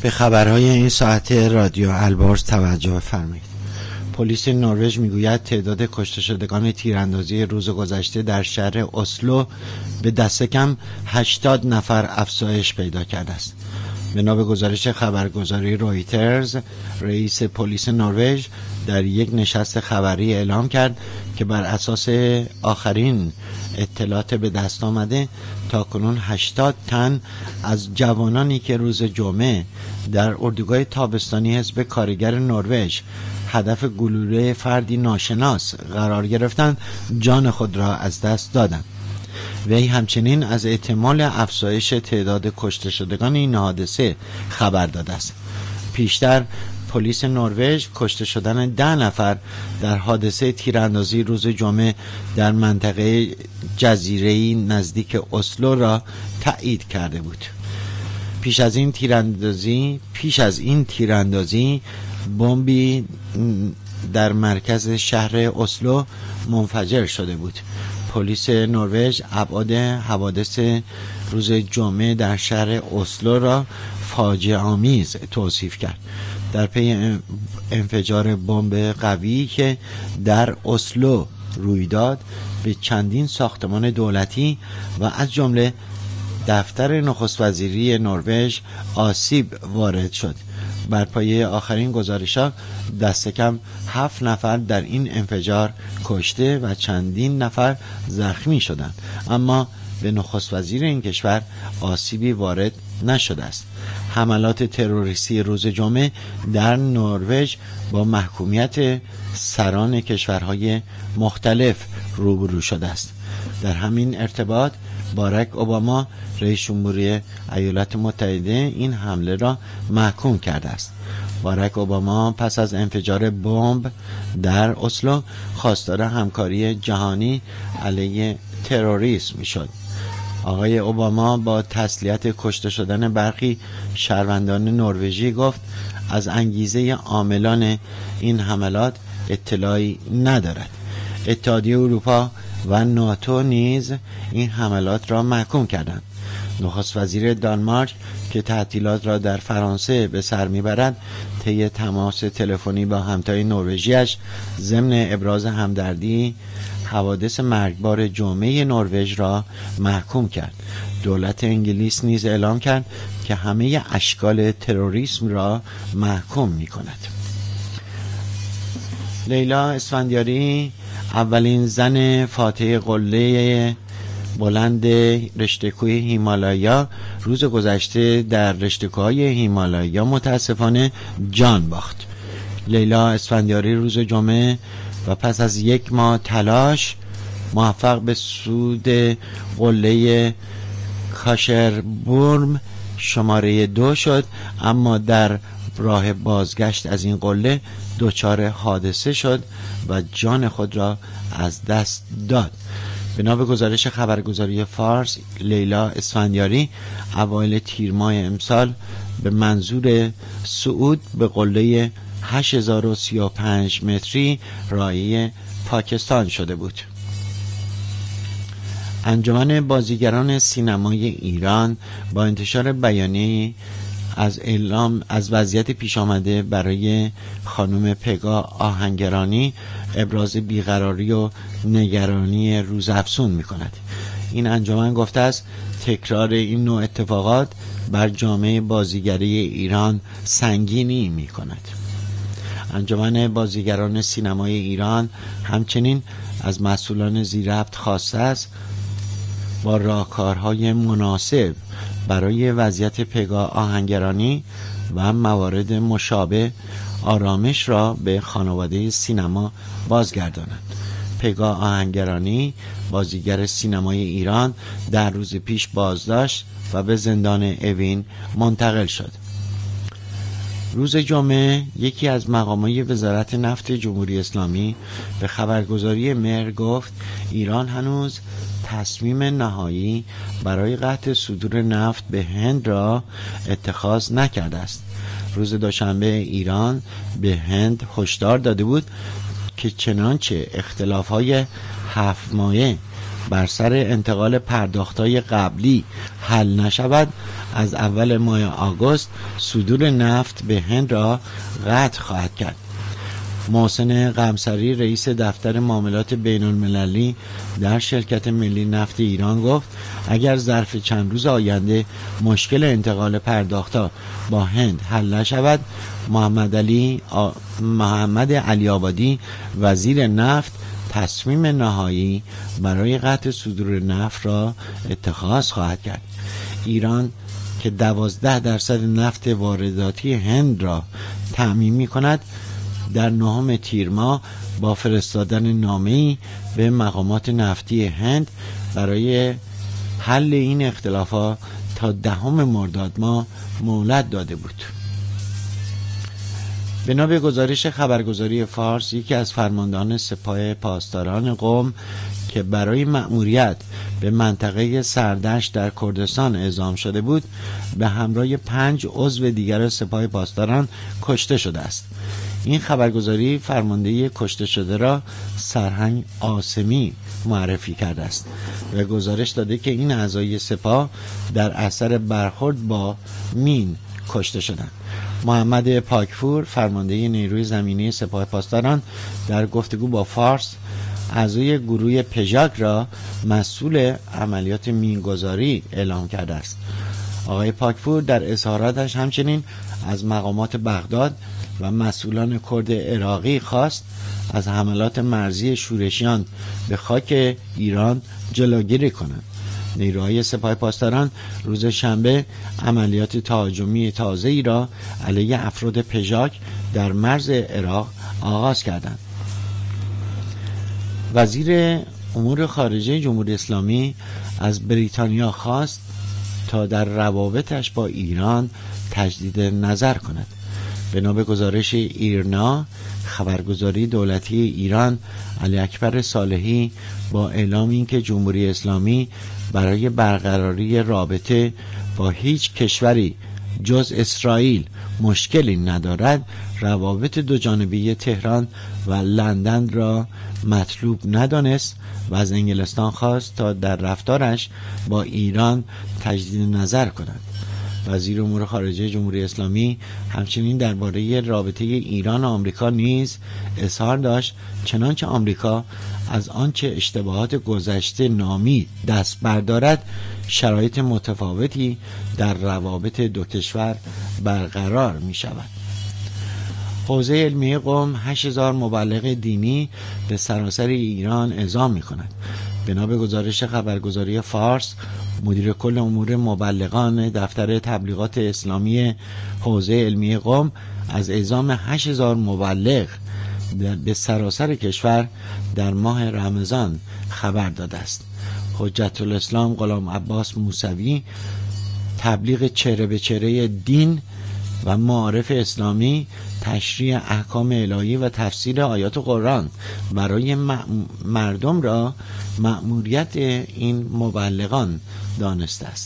به خبرهای این ساعت رادیو البرز توجه فرمایید. پلیس نروژ میگوید تعداد کشته شدگان تیراندازی روز گذشته در شهر اسلو به دست کم هشتاد نفر افزایش پیدا کرده است. بنا به گزارش خبرگزاری رویترز، رئیس پلیس نروژ در یک نشست خبری اعلام کرد که بر اساس آخرین اطلاعات به دست آمده تاکنون هشتاد تن از جوانانی که روز جمعه در اردوگاه تابستانی حزب کارگر نروژ هدف گلوله فردی ناشناس قرار گرفتند جان خود را از دست دادند. وی همچنین از احتمال افزایش تعداد کشته شدگان این حادثه خبر داده است. پیشتر پلیس نروژ کشته شدن ده نفر در حادثه تیراندازی روز جمعه در منطقه جزیره‌ای نزدیک اسلو را تایید کرده بود. پیش از این تیراندازی پیش از این تیراندازی بمبی در مرکز شهر اسلو منفجر شده بود. پلیس نروژ ابعاد حوادث روز جمعه در شهر اسلو را فاجعه آمیز توصیف کرد. در پی انفجار بمب قوی که در اسلو روی داد به چندین ساختمان دولتی و از جمله دفتر نخست وزیری نروژ آسیب وارد شد. بر پایه آخرین گزارش‌ها دست کم هفت نفر در این انفجار کشته و چندین نفر زخمی شدند، اما به نخست وزیر این کشور آسیبی وارد نشده است. حملات تروریستی روز جمعه در نروژ با محکومیت سران کشورهای مختلف روبرو شده است. در همین ارتباط باراک اوباما رئیس جمهوری ایالات متحده این حمله را محکوم کرده است. باراک اوباما پس از انفجار بمب در اسلو خواستار همکاری جهانی علیه تروریسم شد. آقای اوباما با تسلیت کشته شدن برخی شهروندان نروژی گفت از انگیزه عاملان این حملات اطلاعی ندارد. اتحادیه اروپا و ناتو نیز این حملات را محکوم کردند. نخست وزیر دانمارک که تعطیلات را در فرانسه به سر میبرد طی تماس تلفنی با همتای نروژیش ضمن ابراز همدردی حوادث مرگبار جمعه نروژ را محکوم کرد. دولت انگلیس نیز اعلام کرد که همه اشکال تروریسم را محکوم می کند. لیلا اسفندیاری اولین زن فاتح قله بلند رشته‌کوه هیمالایا روز گذشته در رشته‌کوه‌های هیمالایا متاسفانه جان باخت. لیلا اسفندیاری روز جمعه و پس از یک ماه تلاش موفق به صعود قله کاشربورم شماره دو شد، اما در راه بازگشت از این قله دچار حادثه شد و جان خود را از دست داد. بنا به گزارش خبرگزاری فارس، لیلا اسفندیاری اوایل تیر ماه امسال به منظور صعود به قله هشت هزار و سی و پنج متری رایه پاکستان شده بود. انجمن بازیگران سینمای ایران با انتشار بیانیه‌ای از اعلام از وضعیت پیش آمده برای خانم پگا آهنگرانی ابراز بیقراری و نگرانی روزافزون می کند. این انجمن گفته است تکرار این نوع اتفاقات بر جامعه بازیگری ایران سنگینی می کند. انجمن بازیگران سینمای ایران همچنین از مسئولان ذی‌ربط خواسته است با راهکارهای مناسب برای وضعیت پگا آهنگرانی و موارد مشابه آرامش را به خانواده سینما بازگردانند. پگا آهنگرانی بازیگر سینمای ایران در روز پیش بازداشت و به زندان اوین منتقل شد. روز جمعه یکی از مقامات وزارت نفت جمهوری اسلامی به خبرگزاری مهر گفت ایران هنوز تصمیم نهایی برای قطع صدور نفت به هند را اتخاذ نکرده است. روز دوشنبه ایران به هند هشدار داده بود که چنانچه اختلاف‌های هفت مایه بر سر انتقال پرداخت‌های قبلی حل نشود، از اول ماه آگوست صدور نفت به هند را قطع خواهد کرد. محسن قمصری رئیس دفتر معاملات بین المللی در شرکت ملی نفت ایران گفت اگر ظرف چند روز آینده مشکل انتقال پرداخت‌ها با هند حل نشود، محمد علی آ... محمد علی آبادی وزیر نفت تصمیم نهایی برای قطع صدور نفت را اتخاذ خواهد کرد. ایران که دوازده درصد نفت وارداتی هند را تأمین می‌کند، در نهم تیر ماه با فرستادن نامه‌ای به مقامات نفتی هند برای حل این اختلافات تا دهم مرداد ماه مهلت داده بود. بنا به گزارش خبرگزاری فارس، یکی از فرماندهان سپاه پاسداران قم که برای مأموریت به منطقه سردشت در کردستان اعزام شده بود، به همراه پنج عضو دیگر سپاه پاسداران کشته شده است. این خبرگزاری فرمانده کشته شده را سرهنگ آسمی معرفی کرده است و گزارش داده که این اعضای سپاه در اثر برخورد با مین کشته شدند. محمد پاکپور فرمانده نیروی زمینی سپاه پاسداران در گفتگو با فارس اعضای گروه پژاک را مسئول عملیات مینگذاری اعلام کرده است. آقای پاکپور در اظهاراتش همچنین از مقامات بغداد و مسئولان کرد عراقی خواست از حملات مرزی شورشیان به خاک ایران جلوگیری کنند. نیروهای سپاه پاسداران روز شنبه عملیات تهاجمی تازه‌ای را علیه افراد پژاک در مرز عراق آغاز کردند. وزیر امور خارجه جمهوری اسلامی از بریتانیا خواست تا در روابطش با ایران تجدید نظر کند. بنا به گزارش ایرنا، خبرگزاری دولتی ایران، علی اکبر صالحی با اعلام اینکه جمهوری اسلامی برای برقراری رابطه با هیچ کشوری جز اسرائیل مشکلی ندارد، روابط دوجانبه تهران و لندن را مطلوب ندانست و از انگلستان خواست تا در رفتارش با ایران تجدید نظر کند. وزیر امور خارجه جمهوری اسلامی همچنین درباره رابطه ایران و آمریکا نیز اظهار داشت چنانچه آمریکا از آنچه اشتباهات گذشته نامی دست بردارد، شرایط متفاوتی در روابط دو کشور برقرار می شود. حوزه علمی قم هشت هزار مبلغ دینی به سراسر ایران اعزام می کند. بنا به گزارش خبرگزاری فارس، مدیر کل امور مبلغان دفتر تبلیغات اسلامی حوزه علمی قم از اعزام هشت هزار مبلغ به سراسر کشور در ماه رمضان خبر داده است. حجت الاسلام غلام عباس موسوی تبلیغ چهره به چهره دین و معارف اسلامی، تشریح احکام الهی و تفسیر آیات قرآن برای مردم را مأموریت این مبلغان دانسته است.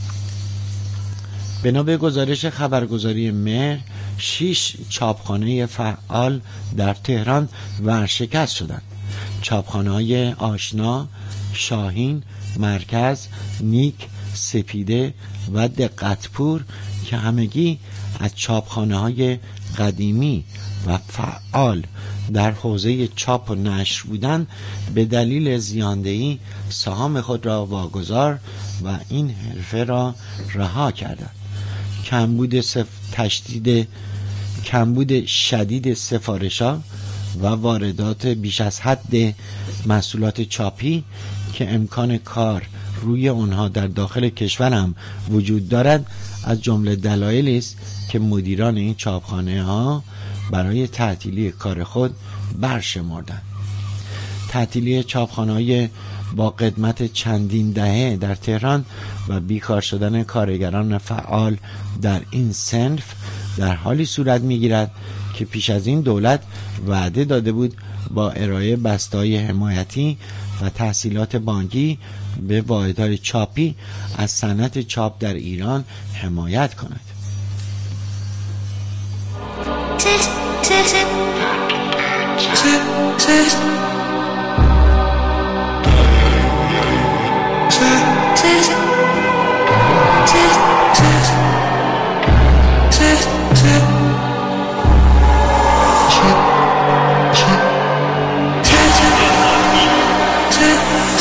بنا به گزارش خبرگزاری مهر، شش چاپخانه فعال در تهران ورشکست شدند. چاپخانه‌های آشنا، شاهین، مرکز، نیک، سپیده و دقتپور که همگی از چاپخانه‌های قدیمی و فعال در حوزه چاپ و نشر بودند، به دلیل زیاندهی سهام خود را واگذار و این حرفه را رها کردند. کمبود سف... تشدید کمبود شدید سفارش‌ها و واردات بیش از حد محصولات چاپی که امکان کار روی آنها در داخل کشور هم وجود دارد از جمله دلایلی است که مدیران این چاپخانه ها برای تعطیلی کار خود برشمردند. تعطیلی چاپخانه‌های با قدمت چندین دهه در تهران و بیکار شدن کارگران فعال در این صنف در حالی صورت می‌گیرد که پیش از این دولت وعده داده بود با ارائه بسته‌های حمایتی و تحصیلات بانکی به واحدهای چاپی از صنعت چاپ در ایران حمایت کند.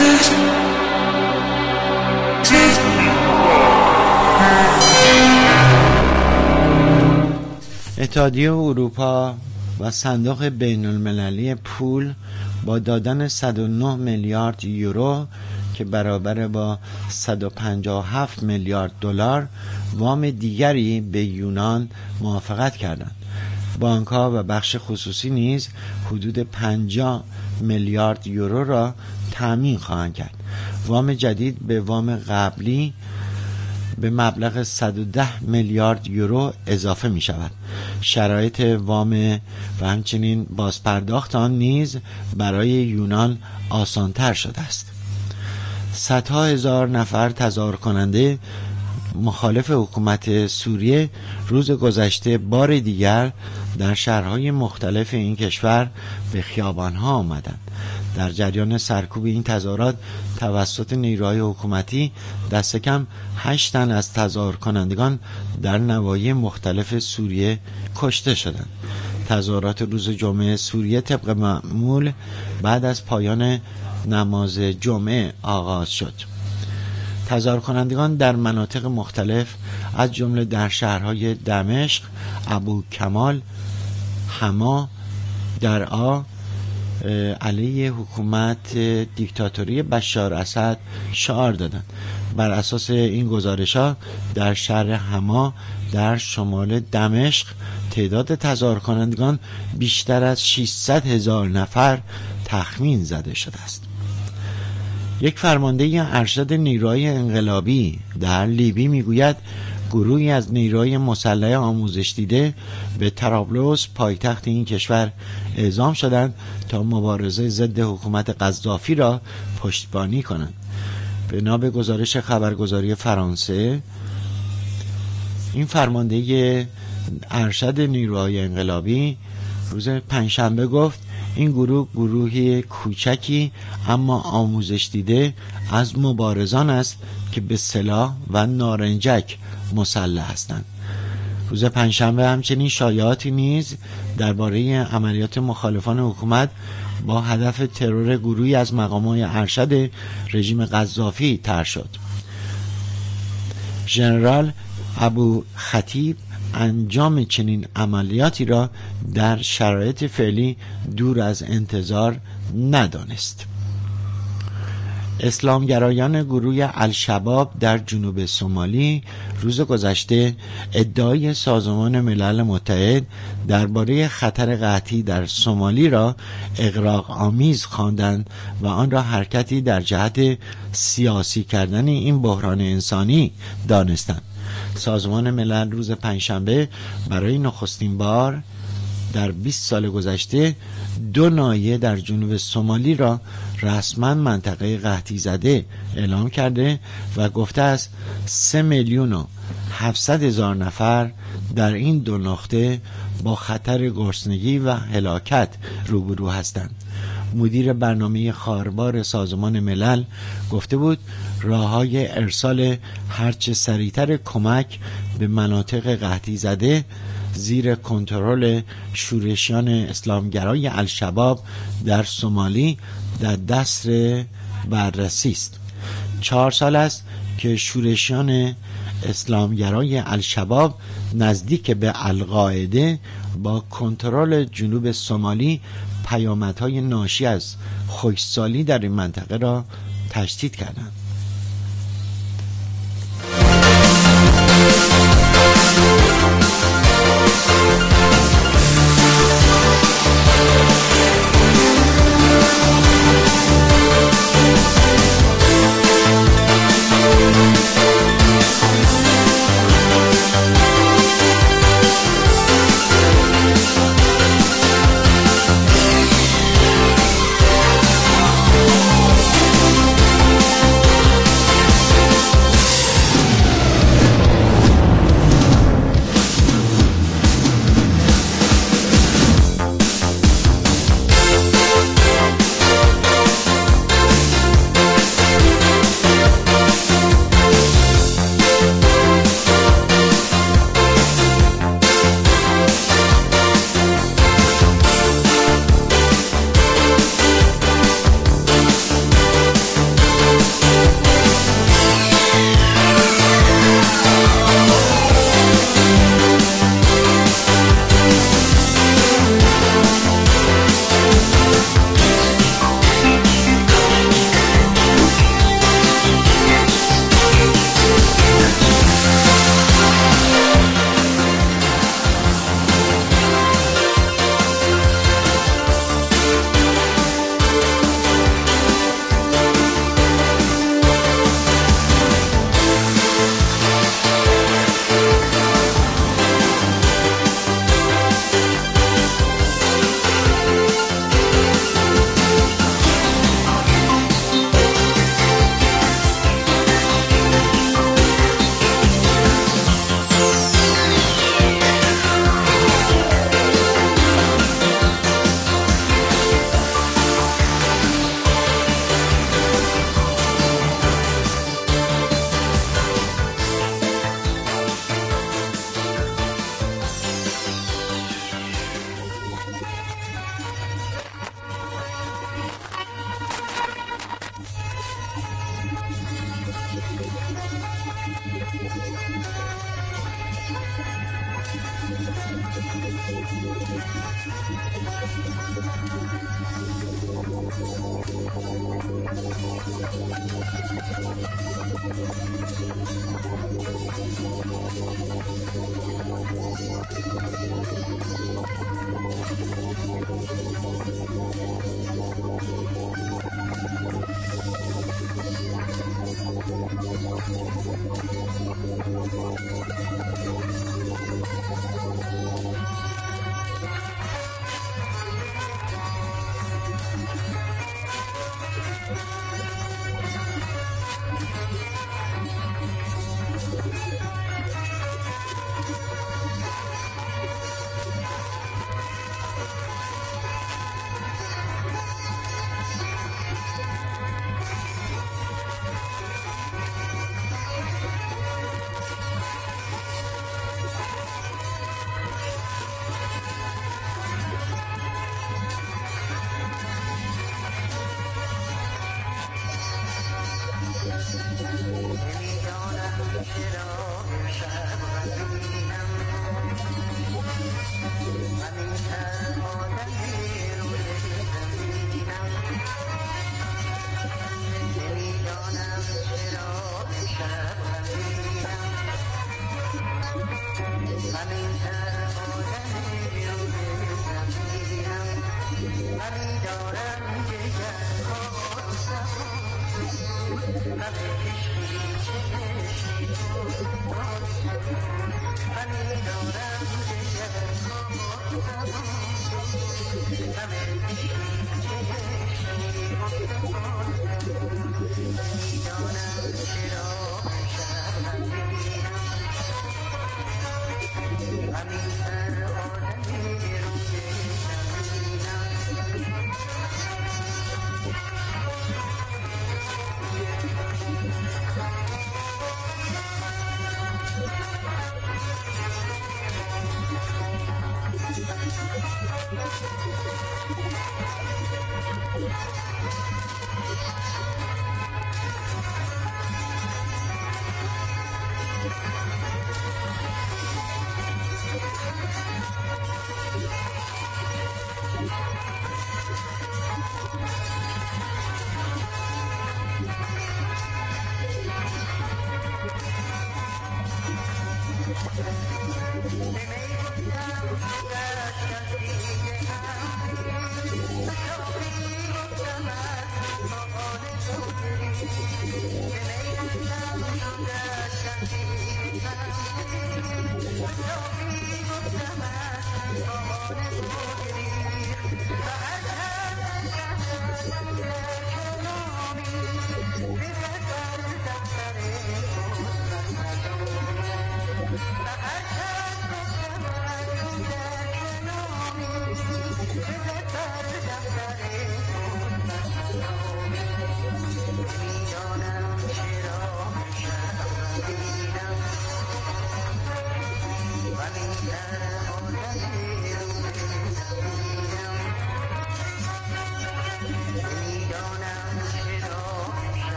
اتحادیه اروپا و صندوق بین المللی پول با دادن صد و نه میلیارد یورو که برابر با صد و پنجاه و هفت میلیارد دلار وام دیگری به یونان موافقت کردند. بانک‌ها و بخش خصوصی نیز حدود پنجاه میلیارد یورو را تأمین خواهند کرد. وام جدید به وام قبلی به مبلغ صد و ده میلیارد یورو اضافه می شود. شرایط وام و همچنین بازپرداخت آن نیز برای یونان آسانتر شده است. صدها هزار نفر تظاهر کننده مخالف حکومت سوریه روز گذشته بار دیگر در شهرهای مختلف این کشور به خیابانها آمدند. در جریان سرکوب این تظاهرات توسط نیروهای حکومتی دست کم هشت تن از تظاهر کنندگان در نواحی مختلف سوریه کشته شدند. تظاهرات روز جمعه سوریه طبق معمول بعد از پایان نماز جمعه آغاز شد. تظاهر کنندگان در مناطق مختلف از جمله در شهرهای دمشق، ابو کمال، حما، درعا علیه حکومت دیکتاتوری بشار اسد شعار دادند. بر اساس این گزارش‌ها در شهر حما در شمال دمشق تعداد تظاهر کنندگان بیشتر از ششصد هزار نفر تخمین زده شده است. یک فرمانده ارشد نیروهای انقلابی در لیبی میگوید گروهی از نیروهای مسلح آموزش دیده به طرابلس پایتخت این کشور اعزام شدند تا مبارزه ضد حکومت قذافی را پشتیبانی کنند. بنا به گزارش خبرگزاری فرانسه، این فرمانده ارشد نیروهای انقلابی روز پنجشنبه گفت این گروه گروهی کوچکی اما آموزش دیده از مبارزان است که به سلاح و نارنجک مسلح هستند. روز پنجشنبه همچنین شایعاتی نیز درباره عملیات مخالفان حکومت با هدف ترور گروهی از مقامات ارشد رژیم قذافی طرح شد. ژنرال ابو خطیب انجام چنین عملیاتی را در شرایط فعلی دور از انتظار ندانست. اسلامگرایان گروه الشباب در جنوب سومالی روز گذشته ادعای سازمان ملل متحد درباره خطر قحطی در سومالی را اغراق آمیز خواندند و آن را حرکتی در جهت سیاسی کردن این بحران انسانی دانستند. سازمان ملل روز پنجشنبه برای نخستین بار در بیست سال گذشته دو ناحیه در جنوب سومالی را رسما منطقه قحطی زده اعلام کرده و گفته است سه میلیون و هفتصد هزار نفر در این دو نقطه با خطر گرسنگی و هلاکت روبرو هستند. مدیر برنامه خاربار سازمان ملل گفته بود راه‌های ارسال هرچه سریعتر کمک به مناطق قحطی زده زیر کنترل شورشیان اسلامگرای الشباب در سومالی در دست بررسی است. چهار سال است که شورشیان اسلامگرای الشباب نزدیک به القاعده با کنترل جنوب سومالی پیامدهای ناشی از خشکسالی در این منطقه را تشدید کردند.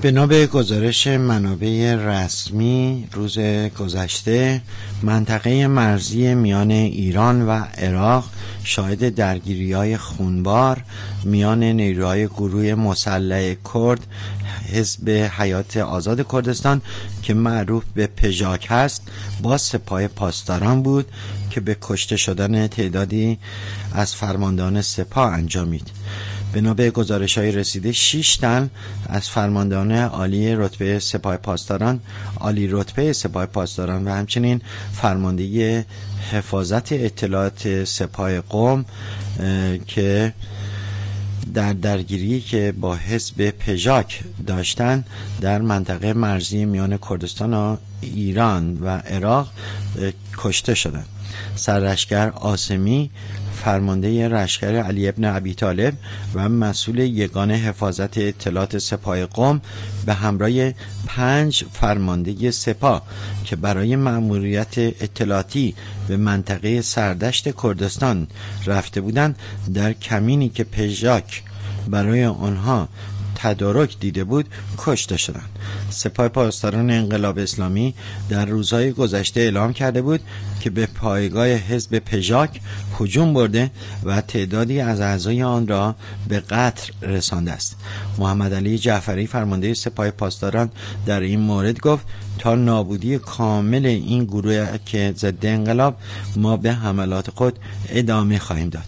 بنا به گزارش منابع رسمی روز گذشته، منطقه مرزی میان ایران و عراق شاهد درگیری‌های خونبار میان نیروهای گروه مسلح کرد حزب حیات آزاد کردستان که معروف به پژاک هست با سپاه پاسداران بود که به کشته شدن تعدادی از فرماندهان سپاه انجامید. بنا به گزارش‌های رسیده شش تن از فرماندهان عالی رتبه سپاه پاسداران، عالی رتبه سپاه پاسداران و همچنین فرمانده حفاظت اطلاعات سپاه قم که در درگیری که با حزب پژاک داشتن در منطقه مرزی میان کردستان و ایران و عراق کشته شدند. سرلشکر آسمی فرمانده لشکر علی ابن ابی طالب و مسئول یگان حفاظت اطلاعات سپاه قم به همراه پنج فرمانده سپاه که برای مأموریت اطلاعاتی به منطقه سردشت کردستان رفته بودند در کمینی که پژاک برای آنها تدارک دیده بود کشته شدند. سپاه پاسداران انقلاب اسلامی در روزهای گذشته اعلام کرده بود که به پایگاه حزب پژاک هجوم برده و تعدادی از اعضای آن را به قتل رسانده است. محمد علی جعفری فرمانده سپاه پاسداران در این مورد گفت تا نابودی کامل این گروه که ضد انقلاب ما به حملات خود ادامه خواهیم داد.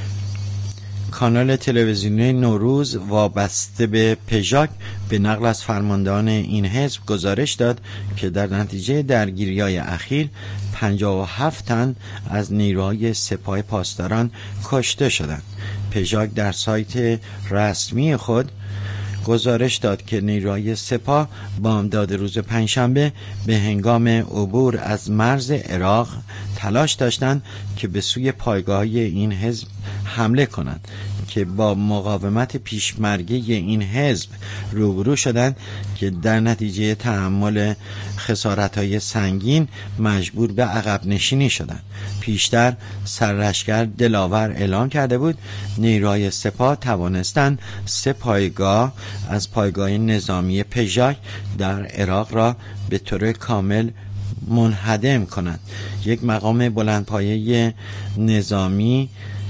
کانال تلویزیونی نوروز وابسته به پژاک به نقل از فرماندهان این حزب گزارش داد که در نتیجه درگیری‌های اخیر پنجاه و هفت تن از نیروهای سپاه پاسداران کشته شدند. پژاک در سایت رسمی خود گزارش داد که نیروهای سپاه بامداد روز پنجشنبه به هنگام عبور از مرز عراق تلاش داشتند که به سوی پایگاه‌های این حزب حمله کنند که با مقاومت پیشمرگه این حزب روبرو شدند که در نتیجه تحمل خسارت‌های سنگین مجبور به عقب نشینی شدند. پیشتر سرلشکر دلاور اعلام کرده بود نیروهای سپاه توانستند سه پایگاه از پایگاه نظامی پژاک در عراق را به طور کامل منهدم کنند. یک مقام بلندپایه نظامی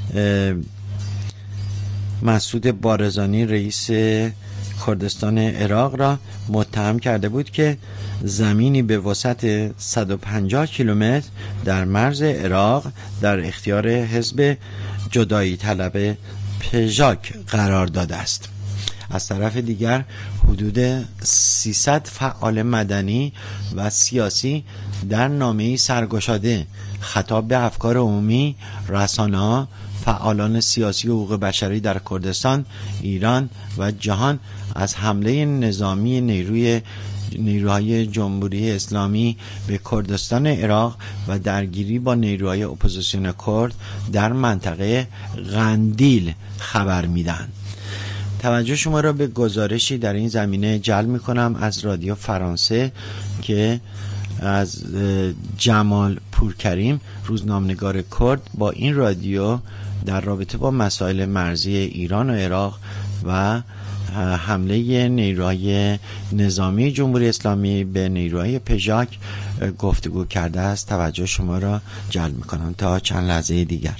مسعود بارزانی رئیس کردستان عراق را متهم کرده بود که زمینی به وسعت صد و پنجاه کیلومتر در مرز عراق در اختیار حزب جدایی طلب پژاک قرار داده است. از طرف دیگر حدود سیصد فعال مدنی و سیاسی در نامه‌ای سرگشاده خطاب به افکار عمومی، رسانه‌ها، فعالان سیاسی و حقوق بشری در کردستان، ایران و جهان از حمله نظامی نیروی نیروهای جمهوری اسلامی به کردستان عراق و درگیری با نیروهای اپوزیسیون کرد در منطقه قندیل خبر میدن. توجه شما را به گزارشی در این زمینه جلب میکنم از رادیو فرانسه که از جمال پورکریم روزنامه‌نگار کرد با این رادیو در رابطه با مسائل مرزی ایران و عراق و حمله نیروهای نظامی جمهوری اسلامی به نیروهای پژاک گفتگو کرده است. توجه شما را جلب میکنم تا چند لحظه دیگر.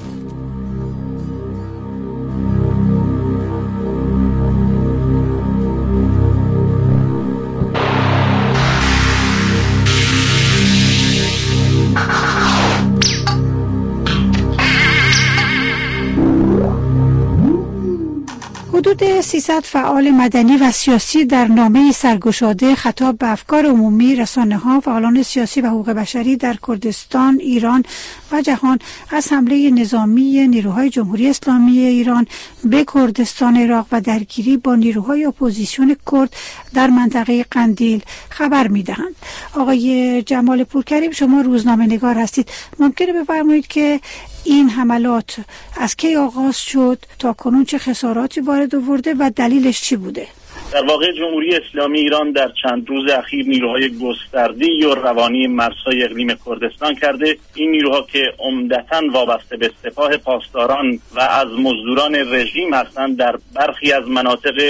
حدود سیصد فعال مدنی و سیاسی در نامه‌ای سرگشاده خطاب به افکار عمومی، رسانه‌ها، فعالان سیاسی و حقوق بشری در کردستان، ایران و جهان از حمله نظامی نیروهای جمهوری اسلامی ایران به کردستان عراق و درگیری با نیروهای اپوزیسیون کرد در منطقه قندیل خبر می‌دهند. آقای جمال پورکریم، شما روزنامه‌نگار هستید، ممکنه بفرمایید که این حملات از کی آغاز شد، تا کنون چه خساراتی وارد آورده و دلیلش چی بوده؟ در واقع جمهوری اسلامی ایران در چند روز اخیر نیروهای گسترده‌ای و روانی مرزهای اقلیم کردستان کرده. این نیروها که عمدتاً وابسته به سپاه پاسداران و از مزدوران رژیم هستند، در برخی از مناطق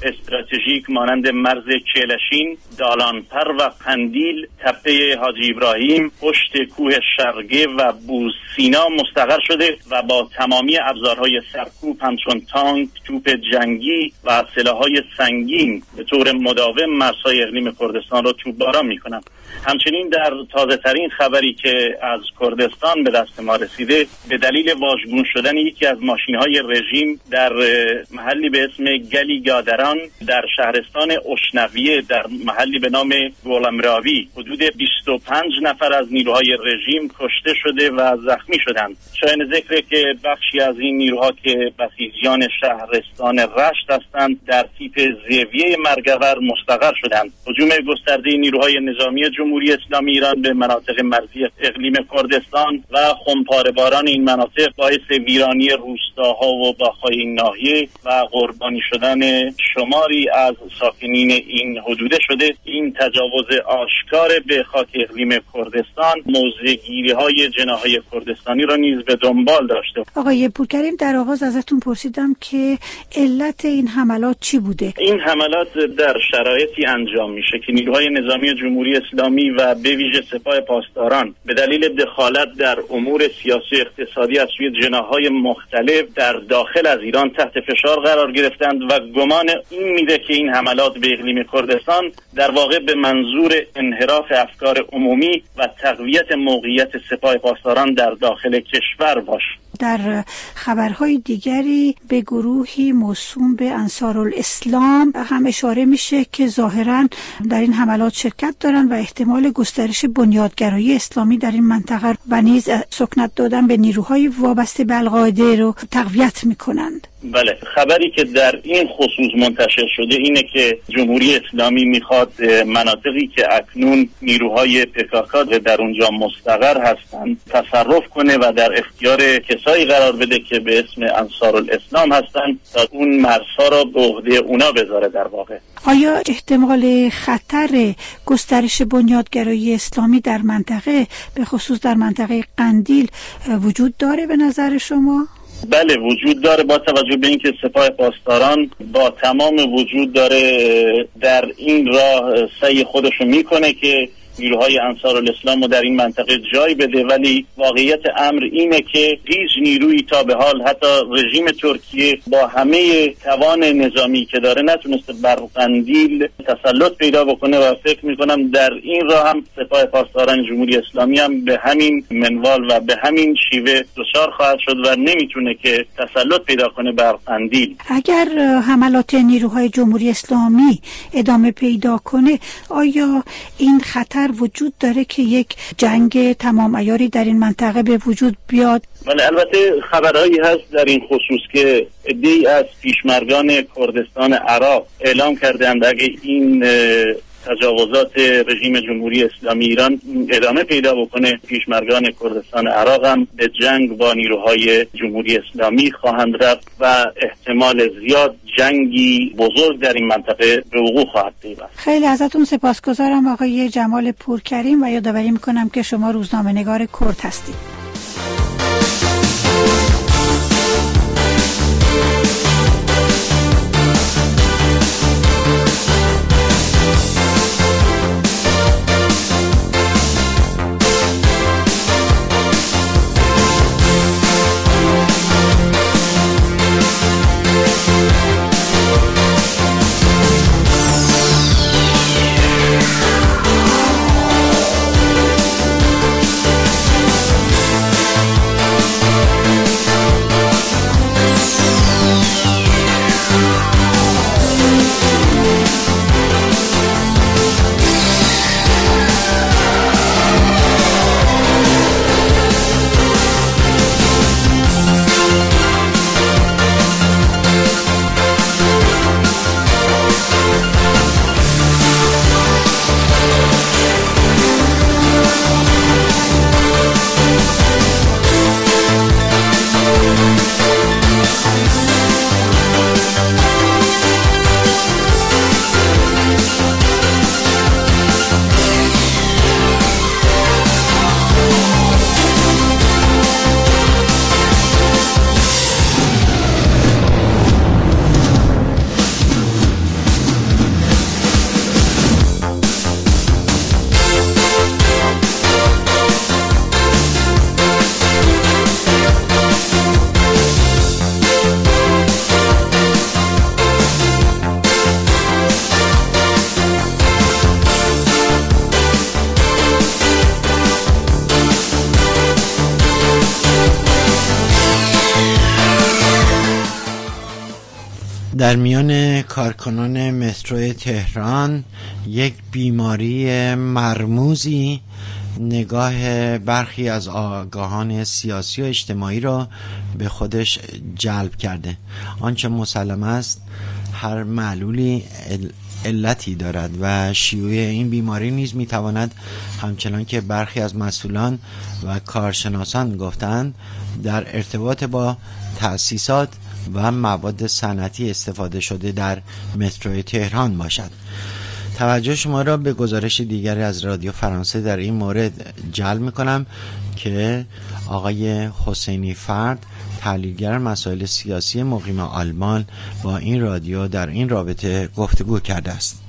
استراتژیک مانند مرز کلشین، دالانپر و قندیل، تپه حاجی ابراهیم، پشت کوه شرگه و بوسینا مستقر شده و با تمامی ابزارهای سرکوب همچون تانک، توپ جنگی و سلاح‌های سنگین به طور مداوم مرزهای اقلیم کردستان را توپباران می‌کنند. همچنین در تازه ترین خبری که از کردستان به دست ما رسیده، به دلیل واژگون شدن یکی از ماشین‌های رژیم در محلی به اسم گلی گادران در شهرستان اشنویه در محلی به نام گولمراوی حدود بیست و پنج نفر از نیروهای رژیم کشته شده و زخمی شدند. شایان ذکر که بخشی از این نیروها که بسیجیان شهرستان رشت هستند در تیپ زیویه مرگور مستقر شدند. هجوم گسترده نیروهای نظامی جمهوری اسلامی ایران به مناطق مرزی اقلیم کردستان و خمپاره‌باران این مناطق باعث ویرانی روستاها و باغ‌های این ناحیه و قربانی شدن شماری از ساکنین این حدود شده. این تجاوز آشکار به خاک اقلیم کردستان موضع‌گیری‌های جناح‌های کردستانی را نیز به دنبال داشته. آقای پورکریم، در آغاز ازتون پرسیدم که علت این حملات چی بوده؟ این حملات در شرایطی انجام میشه که نیروهای نظامی جمهوری اسلامی و به ویژه سپاه پاسداران به دلیل دخالت در امور سیاسی اقتصادی از سوی جناح‌های مختلف در داخل از ایران تحت فشار قرار گرفتند و گمان این میده که این حملات به اقلیم کردستان در واقع به منظور انحراف افکار عمومی و تقویت موقعیت سپاه پاسداران در داخل کشور باشه. در خبرهای دیگری به گروهی موسوم به انصارالاسلام هم اشاره میشه که ظاهراً در این حملات شرکت دارن و احتمال گسترش بنیادگرایی اسلامی در این منطقه و نیز سکنت دادن به نیروهای وابسته به القاعده رو تقویت میکنند. بله، خبری که در این خصوص منتشر شده اینه که جمهوری اسلامی میخواد مناطقی که اکنون نیروهای پکاکا در اونجا مستقر هستند تصرف کنه و در اختیار کسایی قرار بده که به اسم انصارالاسلام هستند تا اون مرزها را به عهده اونا بذاره. در واقع آیا احتمال خطر گسترش بنیادگرایی اسلامی در منطقه به خصوص در منطقه قندیل وجود داره به نظر شما؟ بله وجود داره، با توجه به اینکه سپاه پاسداران با تمام وجود داره در این راه سعی خودشو میکنه که نیروهای انصارالاسلام رو در این منطقه جای بده، ولی واقعیت امر اینه که هیچ نیرویی تا به حال حتی رژیم ترکیه با همه توان نظامی که داره نتونسته بر قندیل تسلط پیدا بکنه و فکر میکنم در این راه هم سپاه پاسداران جمهوری اسلامی هم به همین منوال و به همین شیوه دچار خواهد شد و نمیتونه که تسلط پیدا کنه بر قندیل. اگر حملات نیروهای جمهوری اسلامی ادامه پیدا کنه، آیا این خطر وجود داره که یک جنگ تمام عیاری در این منطقه به وجود بیاد؟ بله، البته خبرهایی هست در این خصوص که عده‌ای از پیشمرگان کردستان عراق اعلام کردند اگه این تجاوزات رژیم جمهوری اسلامی ایران ادامه پیدا بکنه، پیشمرگان کردستان عراق هم به جنگ با نیروهای جمهوری اسلامی خواهند رفت و احتمال زیاد جنگی بزرگ در این منطقه به وقوع خواهد پیوست. خیلی ازتون سپاسگزارم آقای جمال پورکریم و یادآوری میکنم که شما روزنامه‌نگار کرد هستید. در میان کارکنان مترو تهران یک بیماری مرموزی نگاه برخی از آگاهان سیاسی و اجتماعی را به خودش جلب کرده. آنچه مسلم است هر معلولی علتی دارد و شیوع این بیماری نیز میتواند همچنان که برخی از مسئولان و کارشناسان گفتند در ارتباط با تأسیسات و مواد صنعتی استفاده شده در مترو تهران باشد. توجه شما را به گزارش دیگری از رادیو فرانسه در این مورد جلب میکنم که آقای حسینی فرد، تحلیلگر مسائل سیاسی مقیم آلمان، با این رادیو در این رابطه گفتگو کرده است.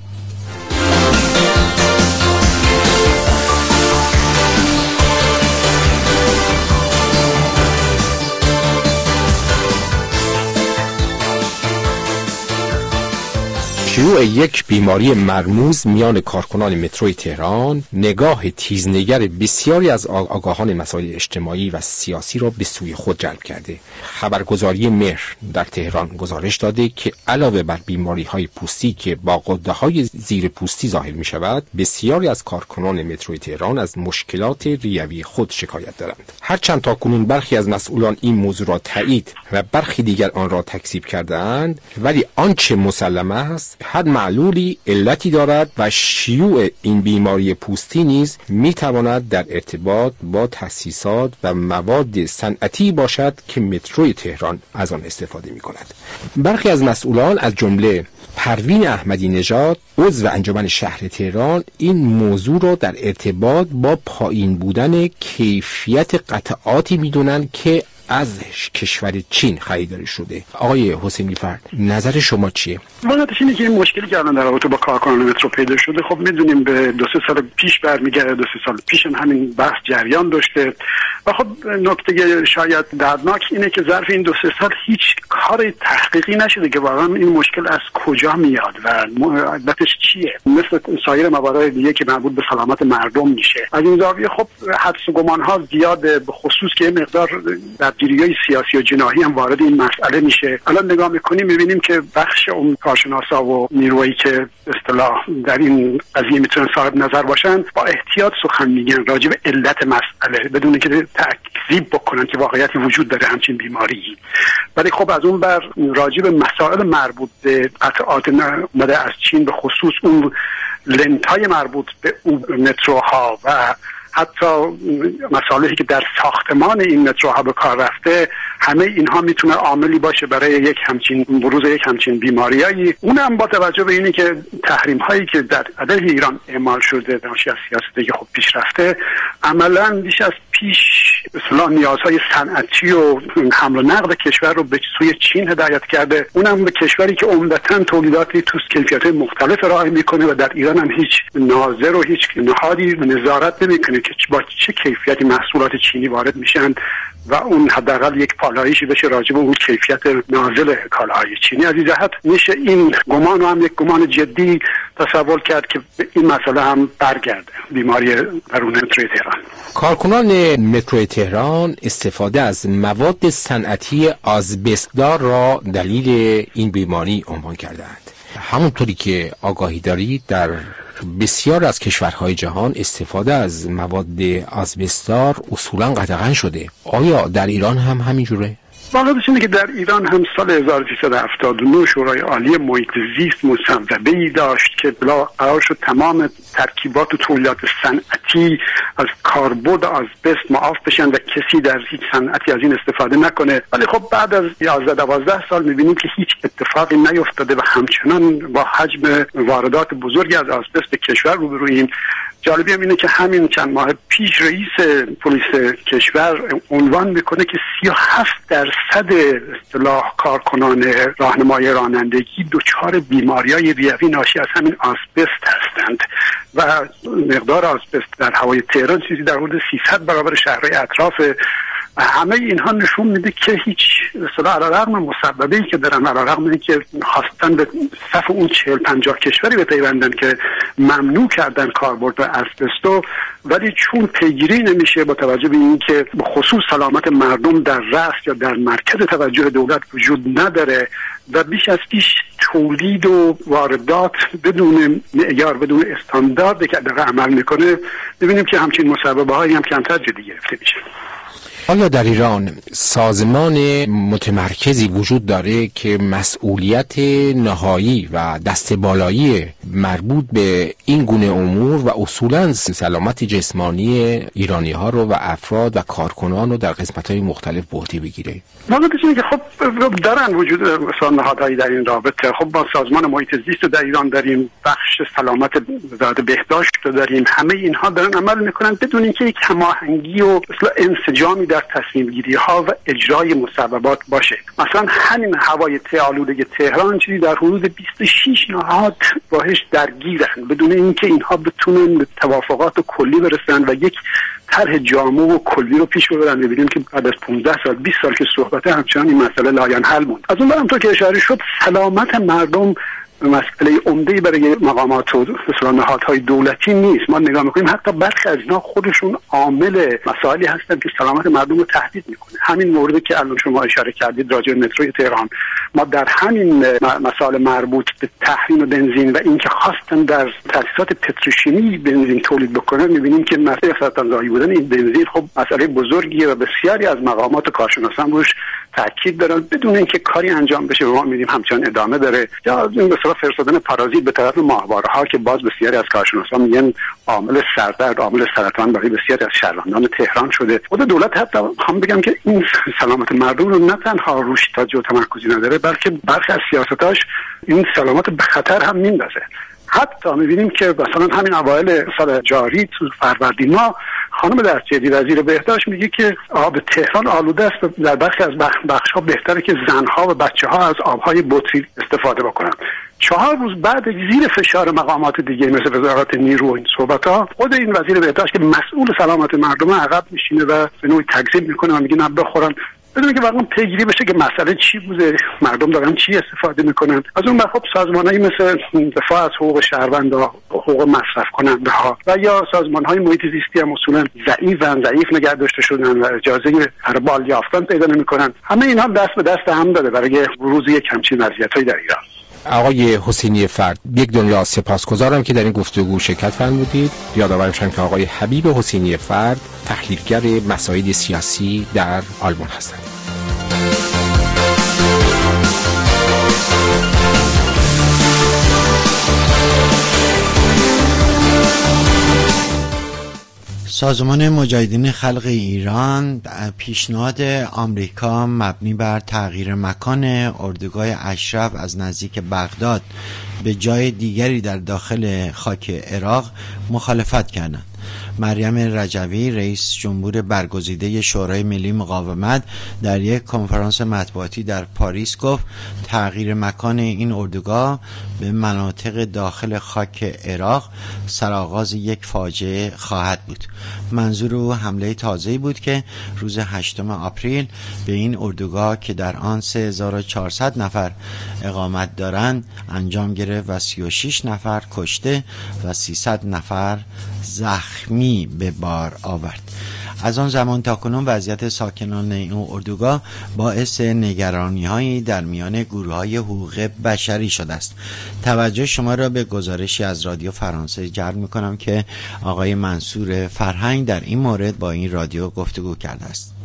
شیوع یک بیماری مرموز میان کارکنان متروی تهران نگاه تیزنگر بسیاری از آگاهان مسائل اجتماعی و سیاسی را به سوی خود جلب کرده. خبرگزاری مهر در تهران گزارش داده که علاوه بر بیماری‌های پوستی که با غده‌های زیر پوستی ظاهر می‌شود، بسیاری از کارکنان متروی تهران از مشکلات ریوی خود شکایت دارند. هرچند تاکنون برخی از مسئولان این موضوع را تایید و برخی دیگر آن را تکذیب کرده‌اند، ولی آنچه مسلم است هر معلولی علتی دارد و شیوع این بیماری پوستی نیز میتواند در ارتباط با تأسیسات و مواد صنعتی باشد که متروی تهران از آن استفاده میکند. برخی از مسئولان از جمله پروین احمدی نژاد، عضو انجمن شهر تهران، این موضوع را در ارتباط با پایین بودن کیفیت قطعاتی میدونن که از کشور چین خریداری شده. آقای حسینی فرد، نظر شما چیه؟ واقعیتش اینه که این مشکلی که الان در رابطه با کارکنان مترو پیدا شده، خب میدونیم به دو سه سال پیش برمیگرده. دو سه سال پیش هم همین بحث جریان داشته و خب نکته شاید دردناک اینه که ظرف این دو سه سال هیچ کار تحقیقی نشده که واقعا این مشکل از کجا میاد و علتش چیه. مثل سایر موارد دیگه که مربوط به سلامت مردم میشه، از این زاویه خب حدس و گمان ها زیاده، به خصوص که مقدار درگیری‌های سیاسی و جناحی هم وارد این مسئله میشه. الان نگاه میکنیم میبینیم که بخش اون کارشناسا و نیرویی که اصطلاح در این قضیه میتونن صاحب نظر باشن با احتیاط سخن میگن راجع به علت مسئله، بدون که تکذیب بکنن که واقعیتی وجود داره همچین بیماری. ولی خب از اون بر راجع به مسائل مربوط به قطعات اومده از چین، به خصوص اون لنت‌های مربوط به متروها و حتی مسائلی که در ساختمان این متروها به کار رفته، همه اینها میتونه عاملی باشه برای یک همچین بروز یک همچین بیماریایی. اونم با توجه به اینی که تحریم هایی که در علیه ایران اعمال شده ناشی از سیاستی که خب پیش رفته، عملا بیش از پیش اصلا نیازهای صنعتی و حمل و نقل کشور رو به سوی چین هدایت کرده. اونم به کشوری که عمدتاً تولیداتی تو کیفیت مختلف ارائه میکنه و در ایران هم هیچ ناظر و هیچ نهادی نظارت نمیکنه که با چه کیفیتی محصولات چینی وارد میشن و اون حداقل یک پالایشی بشه راجع به اون کیفیت نازل کالاهای چینی. از این جهت میشه این گمان رو هم یک گمان جدی تصور کرد که این مسئله هم برگرده، بیماری درون مترو تهران. کارکنان مترو تهران استفاده از مواد صنعتی آزبستدار را دلیل این بیماری عنوان کردند. همونطوری که آگاهی دارید در بسیار از کشورهای جهان استفاده از مواد آزبستدار اصولا قطعاً شده. آیا در ایران هم همینجوره؟ واقعیتش اینه که در ایران هم سال هزار و سیصد و هفتاد و نه شورای عالی محیط زیست مصوبه‌ای داشت که بلا قرار شد تمام ترکیبات و تولیدات صنعتی از کاربرد آزبست معاف بشن و کسی در هیچ صنعتی از این استفاده نکنه. ولی خب بعد از یازده دوازده سال می‌بینیم که هیچ اتفاقی نیفتاده و همچنان با حجم واردات بزرگی از آزبست به کشور روبرویم. جالبی هم اینه که همین چند ماه پیش رئیس پلیس کشور عنوان میکنه که سی و هفت درصد اصطلاح کارکنان راهنمای رانندگی دچار بیماری‌های ریوی ناشی از همین آسبست هستند و مقدار آسبست در هوای تهران چیزی در حدود سیصد برابر شهرهای اطراف. همه اینها نشون میده که هیچ اصطلاح علیرغم مسببه‌ای که دارن، علیرغم اینکه خواستن به صف اون چهل پنجاه کشوری بپیوندن که ممنوع کردن کاربرد آسبستو، ولی چون پیگیری نمیشه با توجه به اینکه به خصوص سلامت مردم در رأس یا در مرکز توجه دولت وجود نداره و بیش از پیش تولید و واردات بدون معیار، بدون استاندارد که داره عمل میکنه، ببینیم که همچین مسببه هایی هم کمتر جدی گرفته میشه. آیا در ایران سازمان متمرکزی وجود داره که مسئولیت نهایی و دست بالایی مربوط به این گونه امور و اصولاً سلامت جسمانی ایرانی ها رو و افراد و کارکنان رو در قسمت‌های مختلف به عهده بگیره؟ واقعیتش اینه که خب دارن وجود نهادهایی در این رابطه. خب با سازمان محیط زیست رو در ایران داریم، بخش سلامت وزارت بهداشت رو داریم، همه اینها دارن عمل میکنن بدون اینکه یک هماهنگی و اصلا انسجامی در تصمیم گیری ها و اجرای مسببات باشه. مثلا همین هوای آلوده تهران چیزی در حدود بیست و شش نهاد باهاش درگیرن بدون اینکه اینها بتونن به توافقات کلی برسن و یک طرح جامع و کلی رو پیش ببرن. ببینیم که بعد از پانزده سال بیست سال که صحبت همچنان این مسئله لاینحل موند. از اون برم تو که اشاره شد، سلامت مردم مسئله عمده‌ای برای مقامات و مثلا نهادهای دولتی نیست. ما نگاه میکنیم حتی برخی از اینا خودشون عامل مسائلی هستن که سلامت مردم رو تهدید میکنه. همین موردی که الان شما اشاره کردید راجع به متروی تهران، ما در همین مسائل مربوط به تحریم بنزین و اینکه خواستن در تأسیسات پتروشیمی بنزین تولید بکنن، میبینیم که مسئله سرطانزایی بودن این بنزین خب مسئله بزرگیه و بسیاری از مقامات و کارشناسان روش تاکید دارن بدون اینکه کاری انجام بشه. ما می‌بینیم همچنان ادامه داره. یا مثلا فرستادن پارازیت به طرف ماهواره‌ها که باز بسیاری از کارشناسان میگن عامل سردرد، عامل سرطان برای بسیاری از شهروندان تهران شده. خود دولت حتی هم بگم که این سلامت مردم رو نه تنها روش توجه و تمرکزی نداره، بلکه برخی از سیاستاش این سلامت به خطر هم میندازه. حتی می‌بینیم که مثلا همین اوایل سال جاری تو فروردین ما خانم دستجردی وزیر بهداشت میگه که آب تهران آلوده است، در برخی از بخش‌ها بهتره که زنها و بچه‌ها از آب‌های بطری استفاده بکنن. چهار روز بعد زیر فشار مقامات دیگه مثل وزارت نیرو و این صحبت‌ها، خود این وزیر بهداشت که مسئول سلامت مردم عقب میشینه و به نوعی تکذیب میکنه و میگه نه بخورن، بدون که واقعا پیگیری بشه که مسئله چی بوده، مردم دارن چی استفاده میکنن. از اون خب سازمان‌هایی مثل دفاع از حقوق شهروندان، حقوق مصرف کننده ها و یا سازمان‌های محیط زیستی هم اصولا ضعیفن، ضعیف نگه داشته شدن و اجازه هربال یافتن پیدا نمی‌کنن. همه اینها دست به دست هم داده برای بروز یک همچین وضعیت‌هایی در ایران. آقای حسینی فرد، یک دنیا سپاسگزارم که در این گفتگو شرکت فرمودید. یادآور میشم که آقای حبیب حسینی فرد تحلیلگر مسائل سیاسی در آلمان هستند. سازمان مجاهدین خلق ایران پیشنهاد آمریکا مبنی بر تغییر مکان اردوگاه اشرف از نزدیک بغداد به جای دیگری در داخل خاک عراق مخالفت کردند. مریم رجوی رئیس جمهور برگزیده شورای ملی مقاومت در یک کنفرانس مطبوعاتی در پاریس گفت تغییر مکان این اردوگاه به مناطق داخل خاک عراق سرآغاز یک فاجعه خواهد بود. منظور او حمله تازه‌ای بود که روز هشتم آپریل به این اردوگاه که در آن سه هزار و چهارصد نفر اقامت دارند انجام گرفت و سی و شش نفر کشته و سیصد نفر زخمی به بار آورد. از آن زمان تا کنون وضعیت ساکنان این اردوگاه باعث نگرانی‌هایی در میان گروه‌های حقوق بشری شده است. توجه شما را به گزارشی از رادیو فرانسه جلب می‌کنم که آقای منصور فرهنگ در این مورد با این رادیو گفتگو کرده است.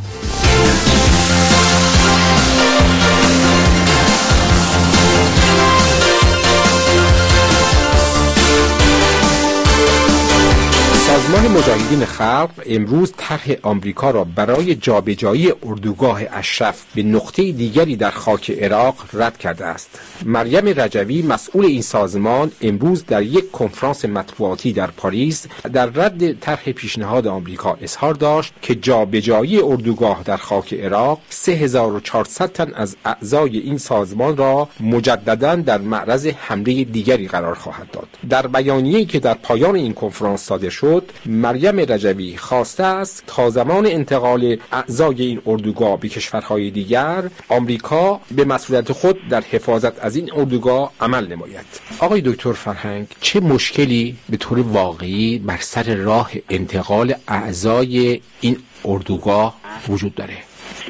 سازمان مجاهدین خلق امروز طرح آمریکا را برای جابجایی اردوگاه اشرف به نقطه دیگری در خاک عراق رد کرده است. مریم رجوی مسئول این سازمان امروز در یک کنفرانس مطبوعاتی در پاریس در رد طرح پیشنهاد آمریکا اظهار داشت که جابجایی اردوگاه در خاک عراق سه هزار و چهارصد تن از اعضای این سازمان را مجددا در معرض حمله دیگری قرار خواهد داد. در بیانیه‌ای که در پایان این کنفرانس صادر شد، مریم رجوی خواسته است تا زمان انتقال اعضای این اردوگاه به کشورهای دیگر آمریکا به مسئولیت خود در حفاظت از این اردوگاه عمل نماید. آقای دکتر فرهنگ، چه مشکلی به طور واقعی بر سر راه انتقال اعضای این اردوگاه وجود داره؟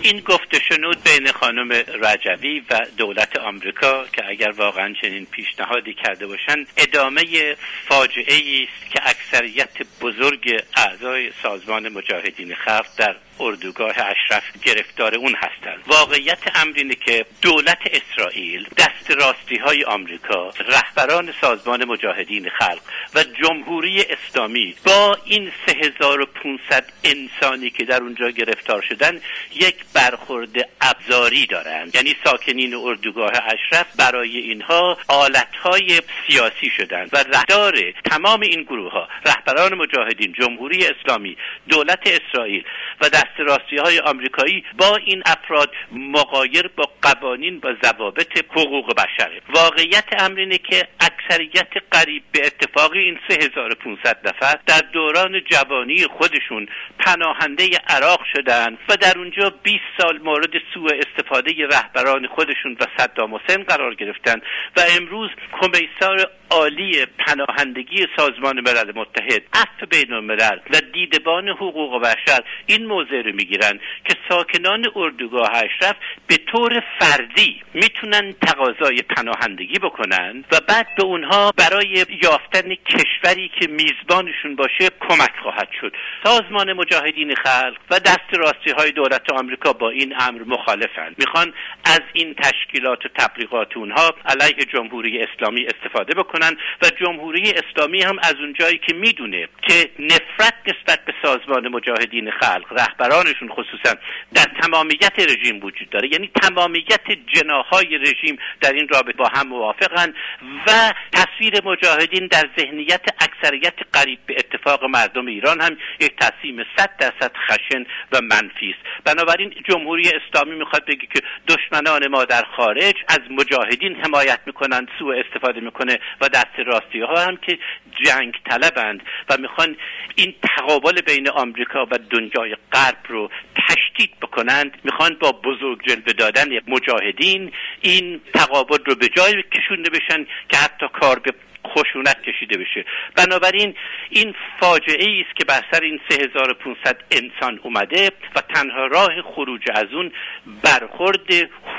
این گفت شنود بین خانم رجوی و دولت آمریکا که اگر واقعا چنین پیشنهادی کرده باشند ادامه فاجعه‌ای است که اکثریت بزرگ اعضای سازمان مجاهدین خلق در اردوگاه اشرف گرفتار اون هستند. واقعیت امر اینه که دولت اسرائیل، دست راستی های آمریکا، رهبران سازمان مجاهدین خلق و جمهوری اسلامی با این سه هزار و پانصد انسانی که در اونجا گرفتار شدن یک برخورد ابزاری دارند. یعنی ساکنین اردوگاه اشرف برای اینها آلت‌های سیاسی شدند و رهبر تمام این گروه ها، رهبران مجاهدین، جمهوری اسلامی، دولت اسرائیل و دست راستی های آمریکایی با این افراد مغایر با قوانین و ضوابط حقوق بشره. واقعیت امر اینه که اکثریت قریب به اتفاقی این سه هزار و پانصد نفر در دوران جوانی خودشون پناهنده عراق شدند و در اونجا بیست سال مورد سوء استفاده رهبران خودشون و صدام حسین قرار گرفتند و امروز کمیسار عالی پناهندگی سازمان ملل متحد، عفو بین الملل و دیدبان حقوق بشر این موضع رو میگیرن که ساکنان اردوگاه اشرف به طور فردی میتونن تقاضای پناهندگی بکنن و بعد به اونها برای یافتن کشوری که میزبانشون باشه کمک خواهد شد. سازمان مجاهدین خلق و دست راستی های دولت آمریکا با این امر مخالفن. میخوان از این تشکیلات و تبلیغات اونها علیه جمهوری اسلامی استفاده بکنن و جمهوری اسلامی هم از اونجایی که میدونه که نفرت نسبت به سازمان مجاهدین خلق، رهبرانشون خصوصا، در تمامیت رژیم وجود داره، یعنی تمامیت جناح‌های رژیم در این رابطه با هم موافقن و تصویر مجاهدین در ذهنیت اکثریت قریب به اتفاق مردم ایران هم یک تصمیم صد درصد خشن و منفی است. بنابراین جمهوری اسلامی میخواد بگه که دشمنان ما در خارج از مجاهدین حمایت میکنن، سوء استفاده میکنه و دست راستی ها هم که جنگ طلبند و میخوان این تقابل بین آمریکا و دنیای غرب رو تشدید بکنند، میخوان با بزرگ جلوه دادن مجاهدین این تقابل رو به جای کشونده بشن که حتی کار به خشونت کشیده بشه. بنابراین این فاجعه است که بر سر این سه هزار و پانصد انسان اومده و تنها راه خروج از اون برخورد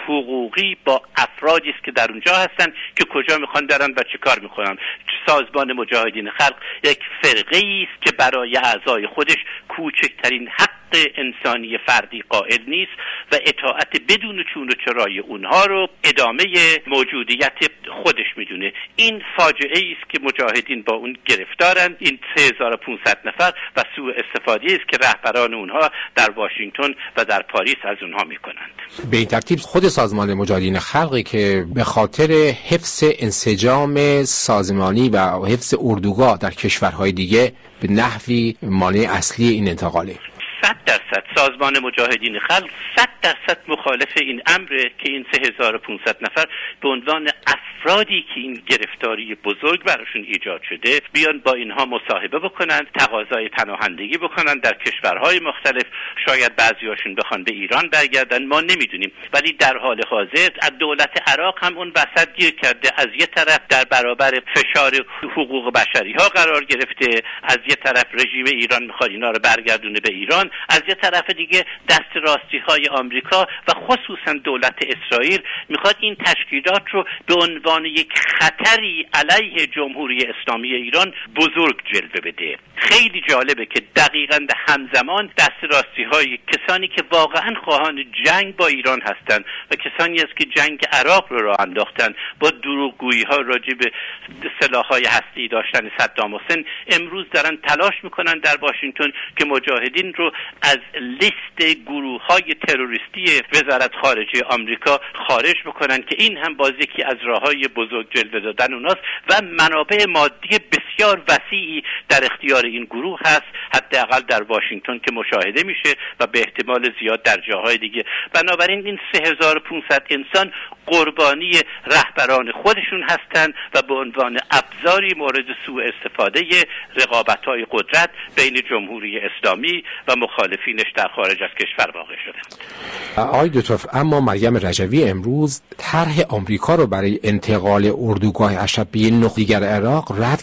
حقوقی با افرادی است که در اونجا هستن که کجا میخوان برن و چه کار میکنن. سازمان مجاهدین خلق یک فرقه است که برای اعضای خودش کوچکترین حق انسانی فردی قائل نیست و اطاعت بدون چون و چرای اونها رو ادامه موجودیت خودش میدونه. این فاجعه است که مجاهدین با اون گرفتارند، این سه هزار و پانصد نفر، و سوء استفاده است که رهبران اونها در واشنگتن و در پاریس از اونها میکنند. به این ترتیب خود سازمان مجاهدین خلقی که به خاطر حفظ انسجام سازمانی و حفظ اردوگاه در کشورهای دیگه به نحوی مانع اصلی این انتقاله. صد درصد سازمان مجاهدین خلق صد درصد مخالف این امره که این سه هزار و پانصد نفر به عنوان افرادی که این گرفتاری بزرگ براشون ایجاد شده بیان با اینها مصاحبه بکنن، تقاضای پناهندگی بکنن در کشورهای مختلف. شاید بعضیاشون بخوان به ایران برگردن، ما نمیدونیم، ولی در حال حاضر از دولت عراق هم اون وسط گیر کرده. از یه طرف در برابر فشار حقوق بشری ها قرار گرفته، از یه طرف رژیم ایران میخواد اینا رو برگردونه به ایران، از یه طرف دیگه دست راستی های آمریکا و خصوصا دولت اسرائیل میخواد این تشکیلات رو به عنوان یک خطری علیه جمهوری اسلامی ایران بزرگ جلوه بده. خیلی جالبه که دقیقاً همزمان دست راستی های کسانی که واقعاً خواهان جنگ با ایران هستند و کسانی است که جنگ عراق رو راه انداختن با دروغگویی ها راجع به سلاح‌های هسته‌ای داشتن صدام حسین، امروز دارن تلاش میکنن در واشنگتن که مجاهدین رو از لیست گروه‌های تروریستی وزارت خارجه آمریکا خارج بکنن که این هم باز یکی از راه‌های بزرگ جلوه دادن اوناست و منابع مادی بسیار وسیعی در اختیار این گروه هست، حداقل در واشنگتن که مشاهده میشه و به احتمال زیاد در جاهای دیگه. بنابراین این سه هزار و پانصد انسان قربانی رهبران خودشون هستند و به عنوان ابزاری مورد سوء استفاده رقابت‌های قدرت بین جمهوری اسلامی و مخالفینش در خارج از کشور واقع شدند. آقای دکتر، اما مریم رجوی امروز طرح آمریکا رو برای انتقال اردوگاه اشرف به یک نقطه دیگر عراق رد کرده.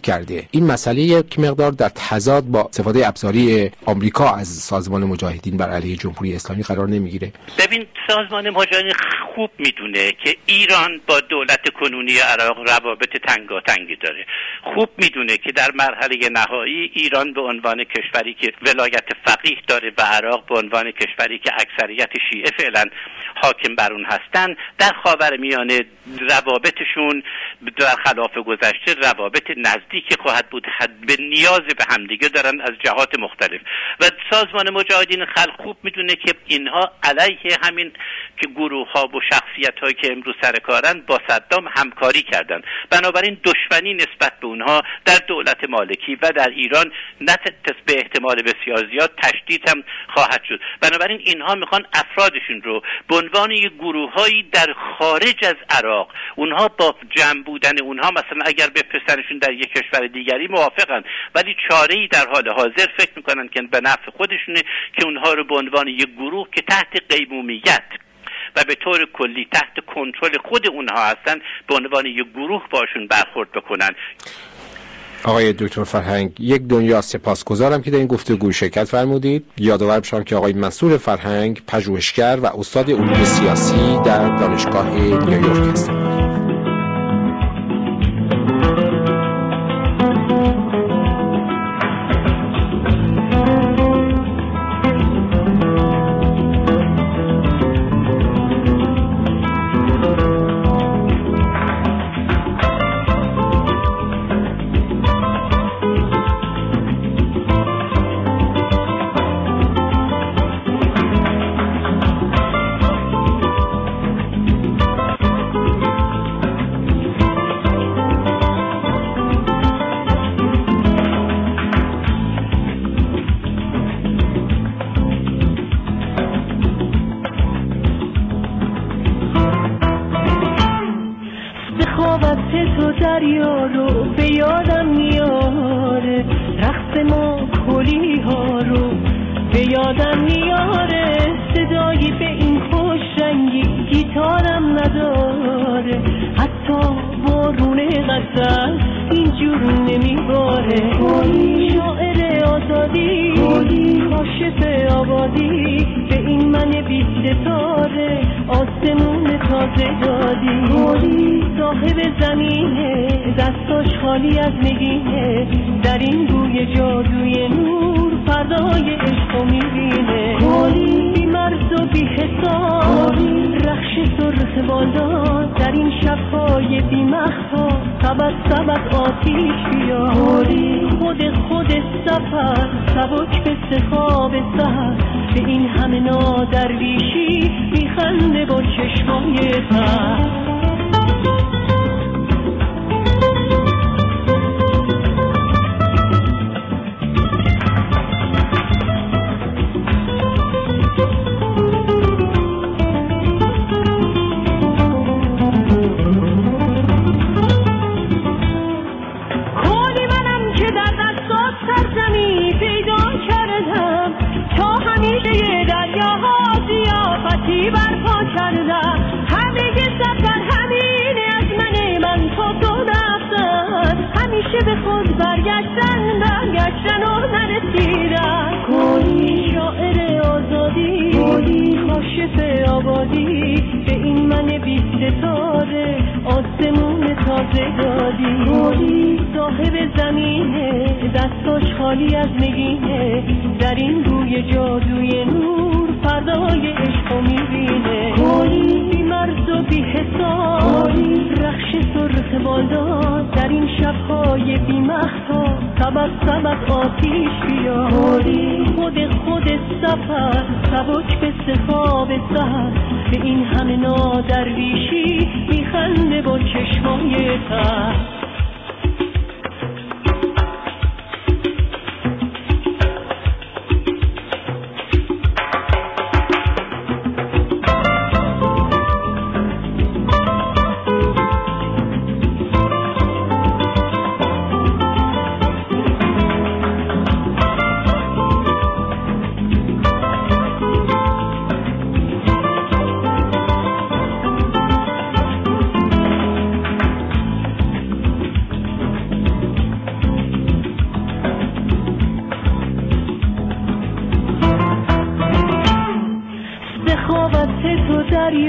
این مسئله یک مقدار در تضاد با استفاده ابزاری آمریکا از سازمان مجاهدین بر علیه جمهوری اسلامی قرار نمیگیره؟ ببین، سازمان مجاهدین خوب میدونه که ایران با دولت کنونی عراق روابط تنگاتنگی داره. خوب میدونه که در مرحله نهایی ایران به عنوان کشوری که ولایت فقیه داره و عراق به عنوان کشوری که اکثریت شیعه فعلا حاکم بر اون هستن، در خاورمیانه روابطشون در خلاف گذشته روابط نزدیک خواهد بود، حد به نیاز به همدیگه دارن از جهات مختلف. و سازمان مجاهدین خلق خوب میدونه که اینها علیه همین که گروه ها و شخصیت هایی که امروز سر کارن با صدام همکاری کردن، بنابراین دشمنی نسبت به اونها در دولت مالکی و در ایران نه به احتمال بسیار زیاد تشدید هم خواهد شد. بنابراین اینها میخوان افرادشون رو به عنوان یک گروه‌هایی در خارج از عراق، اونها با جمع بودن اونها مثلا اگر بفرستنشون در یک کشور دیگری موافقن، ولی چاره‌ای در حال حاضر فکر میکنن که به نفع خودشونه که اونها رو به عنوان یک گروه که تحت قیمومیت و به طور کلی تحت کنترل خود اونها هستن به عنوان یک گروه باشون برخورد بکنن. آقای دکتر فرهنگ، یک دنیا سپاسگزارم که در این گفتگو شرکت فرمودید. یادآور بشم که آقای منصور فرهنگ پژوهشگر و استاد علوم سیاسی در دانشگاه نیویورک هستند.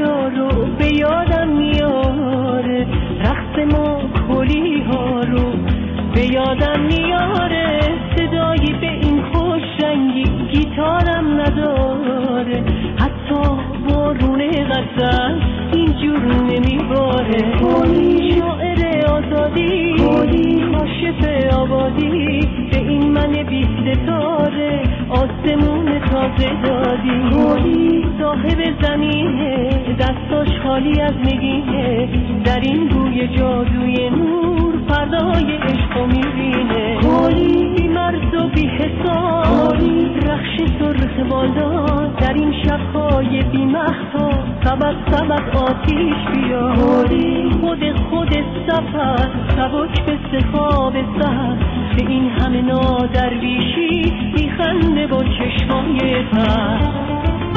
دریا رو به یادم میاره، رقص ما کلی ها رو به یادم میاره، صدایی به این خوش رنگی گیتارم نداره، حتی بارون غزل اینجور نمیباره. شاعر آزادی کاشف آبادی به این من بی ستاره آسمون تازه دادی. صاحب زمینه دستاش خالی از نگینه، در این روی جادوی نور فردای عشق میبینه. بی مرز و بی حساب رخش سرخ بالا در این شبهای بی محتاب، سبق سبق آتیش بیا. خود خود سفر سبک به سخاب سر، به این همه نادرویشی میخنده با چشمای تر.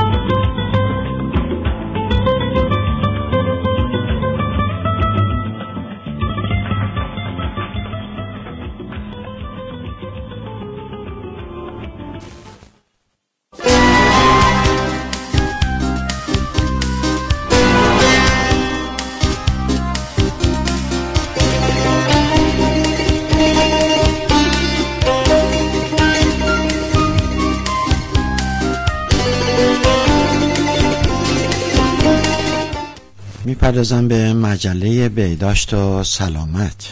میپردازم به مجله بهداشت و سلامت.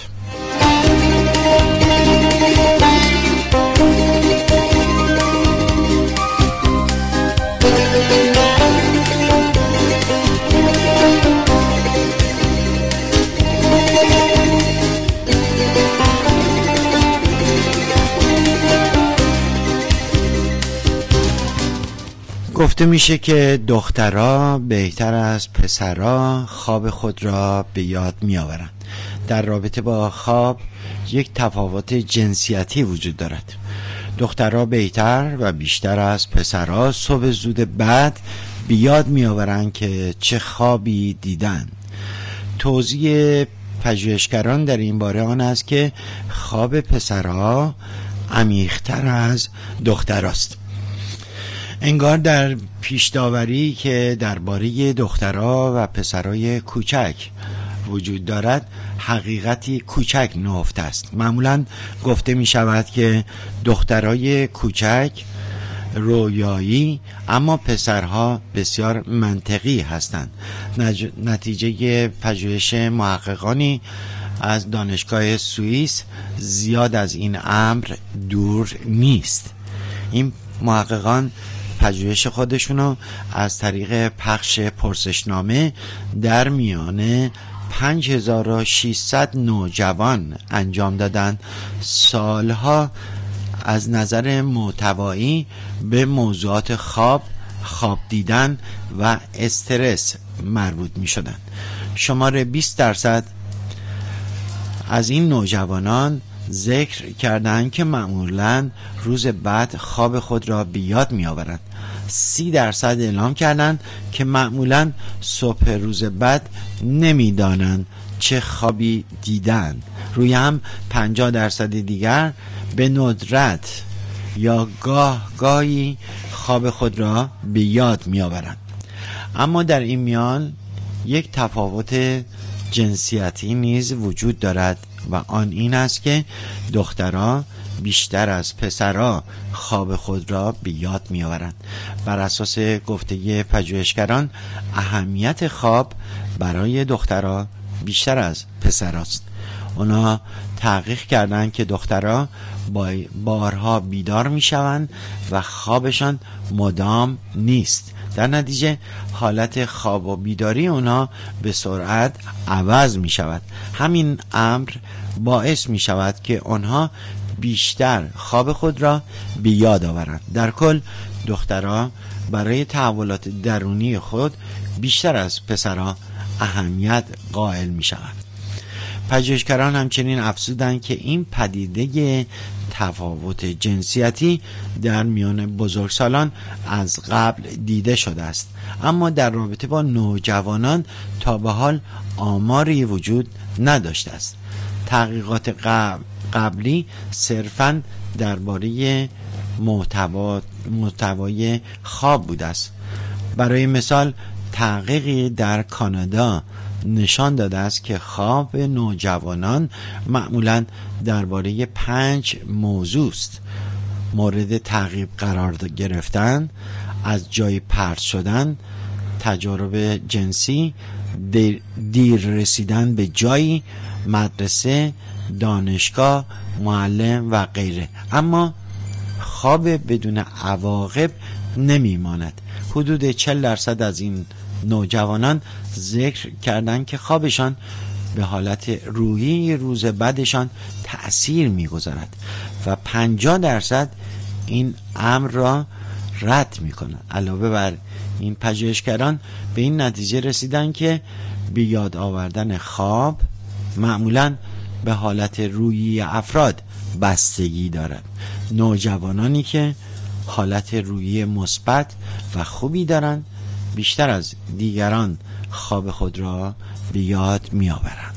گفته میشه که دخترها بهتر از پسرها خواب خود را به یاد میآورند. در رابطه با خواب یک تفاوت جنسیتی وجود دارد. دخترها بهتر و بیشتر از پسرها صبح زود بعد به یاد میآورند که چه خوابی دیدند. توضیح پژوهشگران در این باره آن است که خواب پسرها عمیق‌تر از دختراست. انگار در پیش‌داوری که درباره دخترها و پسرای کوچک وجود دارد حقیقتی کوچک نهفته است. معمولاً گفته می شود که دخترای کوچک رویایی اما پسرها بسیار منطقی هستند. نتیجه پژوهش محققانی از دانشگاه سوئیس زیاد از این امر دور نیست. این محققان پژوهش خودشونو از طریق پخش پرسشنامه در میان پنج هزار و ششصد نوجوان انجام دادن. سالها از نظر محتوایی به موضوعات خواب، خواب دیدن و استرس مربوط می شدن. شمار بیست درصد از این نوجوانان ذکر کردند که معمولاً روز بعد خواب خود را به یاد می آورند. سی درصد اعلام کردند که معمولاً صبح روز بعد نمی دانند چه خوابی دیدند. روی هم پنجاه درصد دیگر به ندرت یا گاه گاهی خواب خود را به یاد می آورند. اما در این میان یک تفاوت جنسیتی نیز وجود دارد و آن این است که دخترها بیشتر از پسرها خواب خود را به یاد می آورند. بر اساس گفته پژوهشگران اهمیت خواب برای دخترها بیشتر از پسراست. اونا تحقیق کردند که دخترها بارها بیدار می شوند و خوابشان مدام نیست. در نتیجه حالت خواب و بیداری اونا به سرعت عوض می شود. همین امر باعث می شود که آنها بیشتر خواب خود را به یاد آورند. در کل دخترها برای تحولات درونی خود بیشتر از پسرها اهمیت قائل می شوند. پژوهشگران همچنین افزودند که این پدیده تفاوت جنسیتی در میان بزرگسالان از قبل دیده شده است، اما در رابطه با نوجوانان تا به حال آماری وجود نداشته است. تحقیقات قبل قبلی صرفاً درباره محتوا محتوای خواب بوده است. برای مثال تحقیقی در کانادا نشان داده است که خواب نوجوانان معمولاً درباره پنج موضوع است: مورد تعقیب قرار گرفتن، از جای پرت شدن، تجارب جنسی، دیر, دیر رسیدن به جایی، مدرسه، دانشگاه، معلم و غیره. اما خواب بدون عواقب نمیماند. حدود چهل درصد از این نوجوانان ذکر کردند که خوابشان به حالت روحی روز بعدشان تأثیر میگذارد و پنجاه درصد این امر را رد میکنند. علاوه بر این پژوهشگران به این نتیجه رسیدند که به یاد آوردن خواب معمولاً به حالت روحی افراد بستگی دارد. نوجوانانی که حالت روحی مثبت و خوبی دارند بیشتر از دیگران خواب خود را به یاد می‌آورند.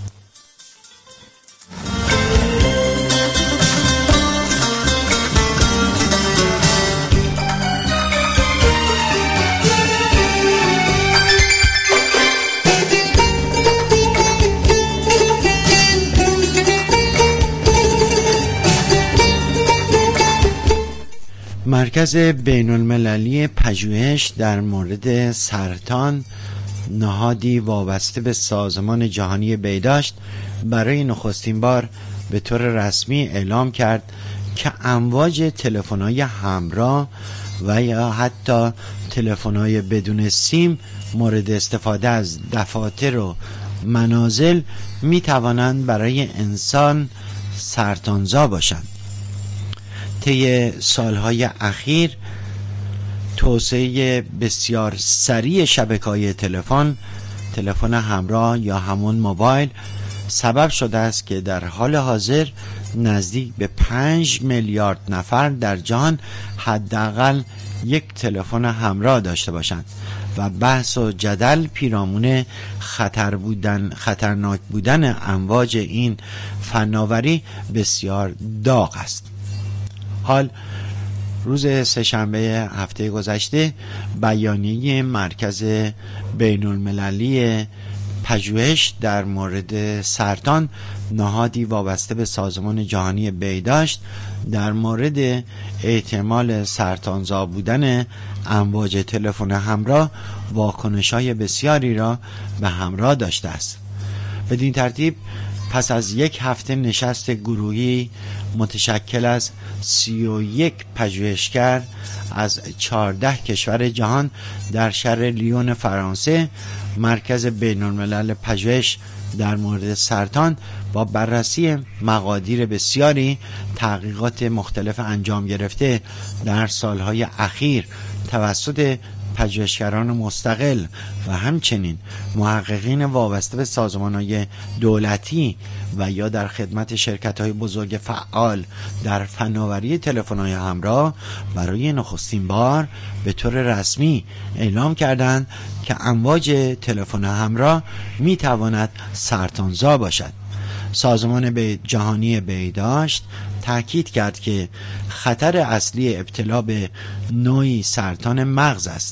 مرکز بین المللی پژوهش در مورد سرطان، نهادی وابسته به سازمان جهانی بهداشت، برای نخستین بار به طور رسمی اعلام کرد که امواج تلفن‌های همراه و یا حتی تلفن‌های بدون سیم مورد استفاده از دفاتر و منازل می توانند برای انسان سرطانزا باشند. طی سالهای اخیر توسعه بسیار سریع شبکه‌های تلفن، تلفن همراه یا همون موبایل سبب شده است که در حال حاضر نزدیک به پنج میلیارد نفر در جهان حداقل یک تلفن همراه داشته باشند و بحث و جدل پیرامون خطر بودن خطرناک بودن امواج این فناوری بسیار داغ است. حال روز سه‌شنبه هفته گذشته بیانیه مرکز بین المللی پژوهش در مورد سرطان، نهادی وابسته به سازمان جهانی بهداشت، در مورد احتمال سرطانزا بودن امواج تلفن همراه واکنش‌های بسیاری را به همراه داشته است. بدین ترتیب پس از یک هفته نشست گروهی متشکل از سی و یک پژوهشگر از چهارده کشور جهان در شهر لیون فرانسه، مرکز بین الملل پژوهش در مورد سرطان با بررسی مقادیر بسیاری تحقیقات مختلف انجام گرفته در سالهای اخیر توسط پژوهشگران مستقل و همچنین محققین وابسته به سازمان‌های دولتی و یا در خدمت شرکت‌های بزرگ فعال در فناوری تلفن‌های همراه برای نخستین بار به طور رسمی اعلام کردند که امواج تلفن همراه می‌تواند سرطانزا باشد. سازمان به جهانی بهداشت تاکید کرد که خطر اصلی ابتلا به نوعی سرطان مغز است.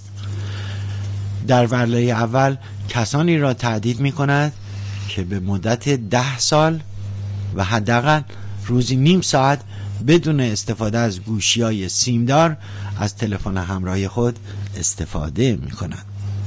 در ورله اول کسانی را تهدید می کند که به مدت ده سال و حداقل روزی نیم ساعت بدون استفاده از گوشی‌های سیمدار از تلفن همراه خود استفاده می کنند.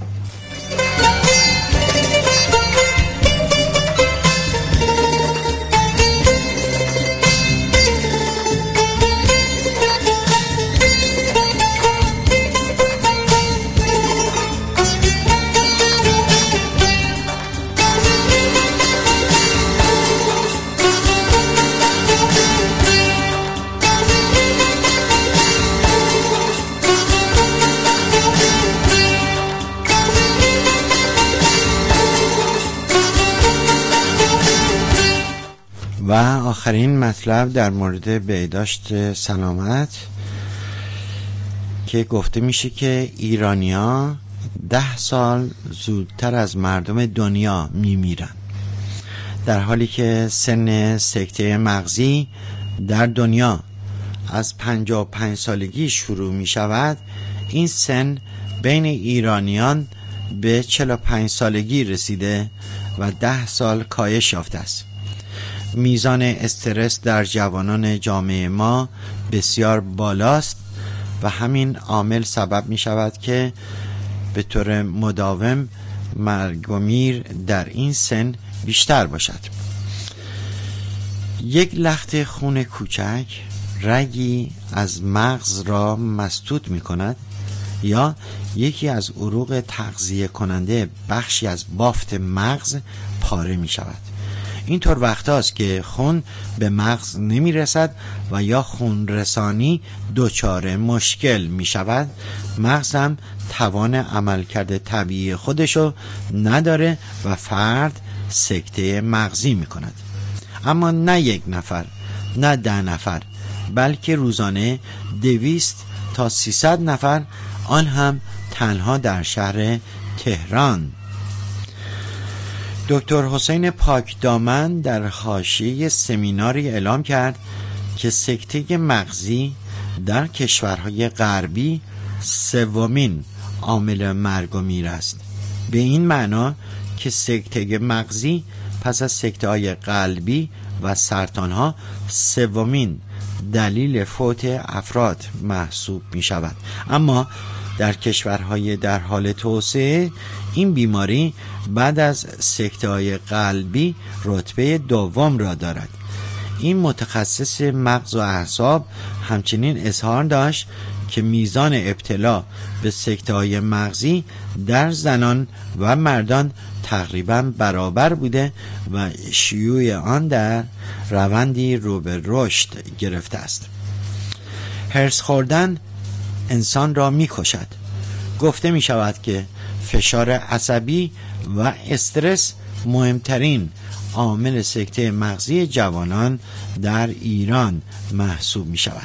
و آخرین مطلب در مورد بهداشت سلامت که گفته میشه که ایرانی‌ها ده سال زودتر از مردم دنیا میمیرن، در حالی که سن سکته مغزی در دنیا از پنجاه و پنج سالگی شروع میشود. این سن بین ایرانیان به چهل و پنج سالگی رسیده و ده سال کاهش یافته است. میزان استرس در جوانان جامعه ما بسیار بالاست و همین عامل سبب می شود که به طور مداوم مرگ و میر در این سن بیشتر باشد. یک لخت خون کوچک رگی از مغز را مسدود می کند یا یکی از عروق تغذیه کننده بخشی از بافت مغز پاره می شود. اینطور وقت است که خون به مغز نمی رسد و یا خون رسانی دچار مشکل می شود. مغز هم توان عملکرد طبیعی خودشو نداره و فرد سکته مغزی می کند. اما نه یک نفر، نه ده نفر، بلکه روزانه دویست تا سیصد نفر، آن هم تنها در شهر تهران. دکتر حسین پاکدامن در حاشیه سمیناری اعلام کرد که سکته مغزی در کشورهای غربی سومین عامل مرگ و میر است. به این معنا که سکته مغزی پس از سکته‌های قلبی و سرطان‌ها سومین دلیل فوت افراد محسوب می شود. اما در کشورهای در حال توسعه این بیماری بعد از سکته‌های قلبی رتبه دوم را دارد. این متخصص مغز و اعصاب همچنین اظهار داشت که میزان ابتلا به سکته‌های مغزی در زنان و مردان تقریباً برابر بوده و شیوع آن در روندی رو به رشد گرفته است. هرس خوردن انسان را می کشد. گفته می شود که فشار عصبی و استرس مهمترین عامل سکته مغزی جوانان در ایران محسوب می شود.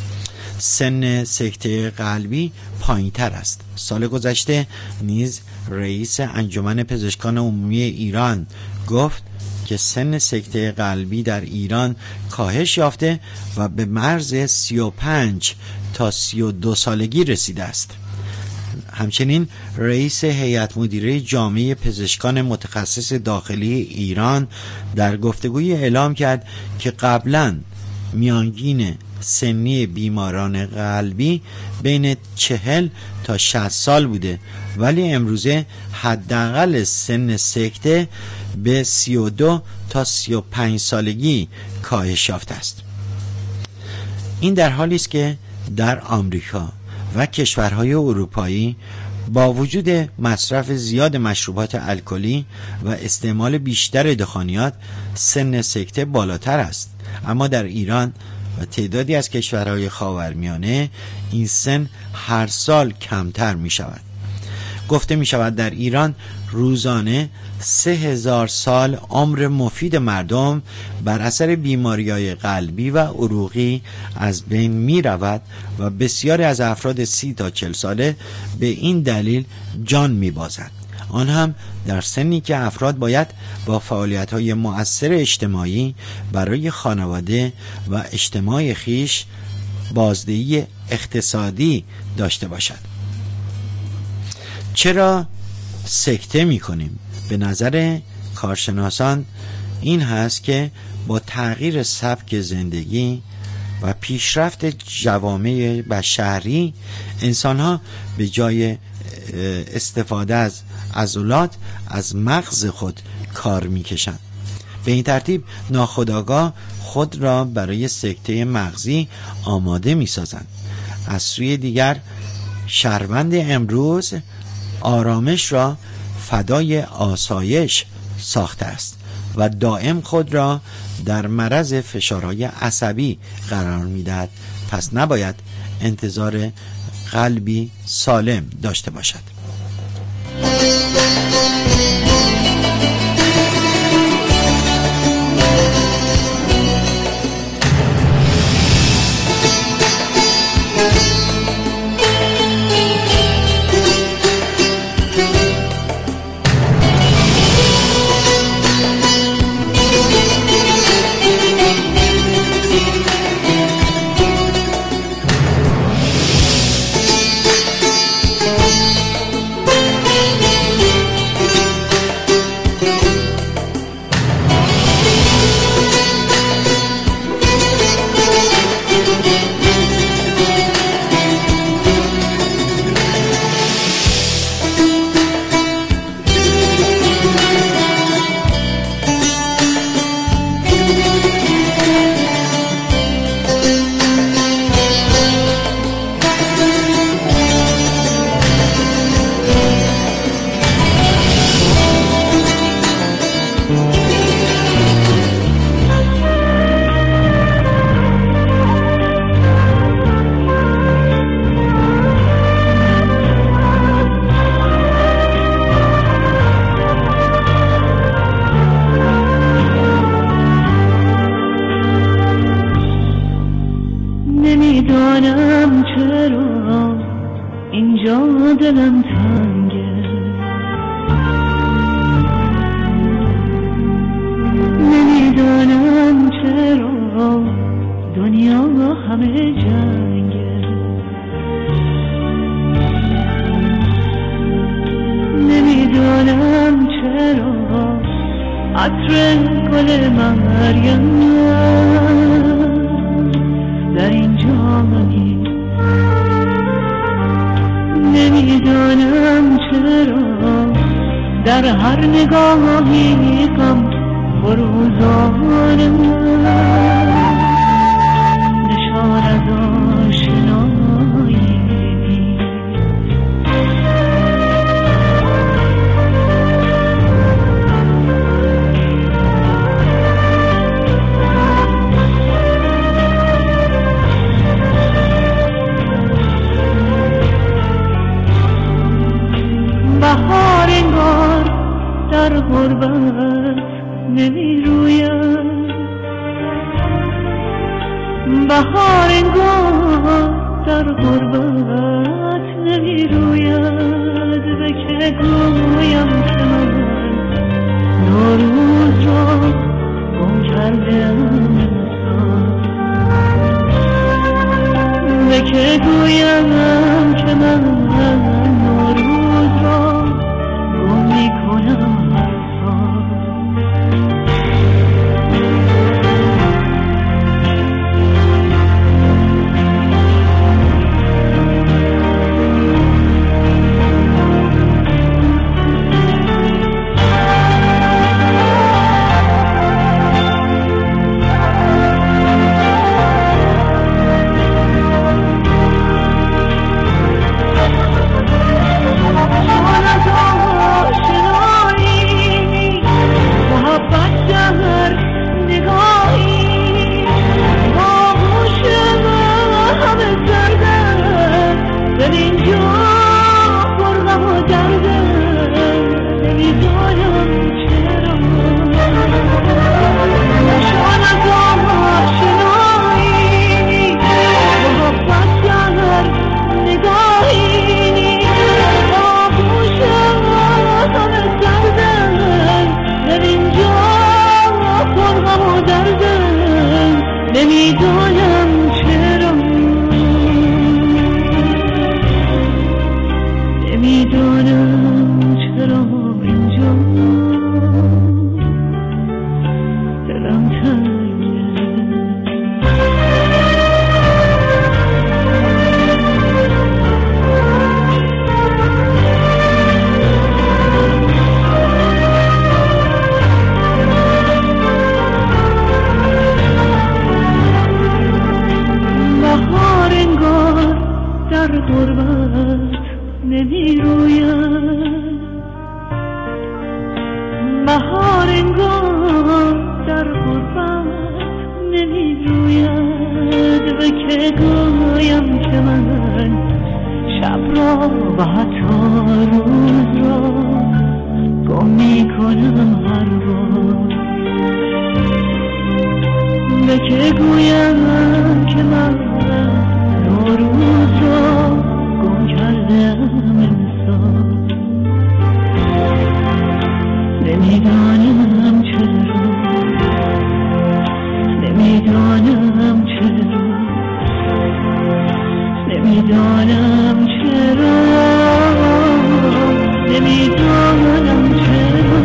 سن سکته قلبی پایین‌تر است. سال گذشته نیز رئیس انجمن پزشکان عمومی ایران گفت که سن سکته قلبی در ایران کاهش یافته و به مرز سی و پنج تا سی و دو سالگی رسیده است. همچنین رئیس هیئت مدیره جامعه پزشکان متخصص داخلی ایران در گفتگوی اعلام کرد که قبلاً میانگین سنی بیماران قلبی بین چهل تا شصت سال بوده، ولی امروزه حداقل سن سکته به سی و دو تا سی و پنج سالگی کاهش یافته است. این در حالی است که در آمریکا و کشورهای اروپایی با وجود مصرف زیاد مشروبات الکلی و استعمال بیشتر دخانیات سن سکته بالاتر است، اما در ایران و تعدادی از کشورهای خاورمیانه این سن هر سال کمتر می شود. گفته می شود در ایران روزانه سه هزار سال عمر مفید مردم بر اثر بیماری‌های قلبی و عروقی از بین می رود و بسیاری از افراد سی تا چل ساله به این دلیل جان می بازند. آن هم در سنی که افراد باید با فعالیت‌های مؤثر اجتماعی برای خانواده و اجتماع خیش بازدهی اقتصادی داشته باشد. چرا سکته می‌کنیم؟ به نظر کارشناسان این هست که با تغییر سبک زندگی و پیشرفت جوامع بشری انسان‌ها به جای استفاده از عضلات از مغز خود کار می‌کشند. به این ترتیب ناخودآگاه خود را برای سکته مغزی آماده می‌سازند. از سوی دیگر شهروند امروز آرامش را فدای آسایش ساخته است و دائم خود را در معرض فشارهای عصبی قرار می‌دهد. پس نباید انتظار قلبی سالم داشته باشد. دلم تنگه، نمیدانم چرا دنیا همه جنگه، نمیدانم چرا عطر گل مریم در اینجا نیست، نمیدانم چرا در هر نگاهی غم فروزانم نشان از آشنایی. بهار انگار در غربت نمی روید، بهار انگار در غربت نمی روید، به که گویم که من نوروز را گم کردم، به که گویم که من نوروز را گم می کنم. نمیدانم چرا، نمیدانم چرا اینجا دلم تنگه. در غربت نمی روید، بهار انگار در غربت نمی روید، و که گویم که من شب را و حتی روز را گم می کنم هر بار، و که گویم که من نوروز را گم کردم انسان، نمیدانم چرا، نمیدانم چرا، نمیدانم چرا، نمیدانم چرا.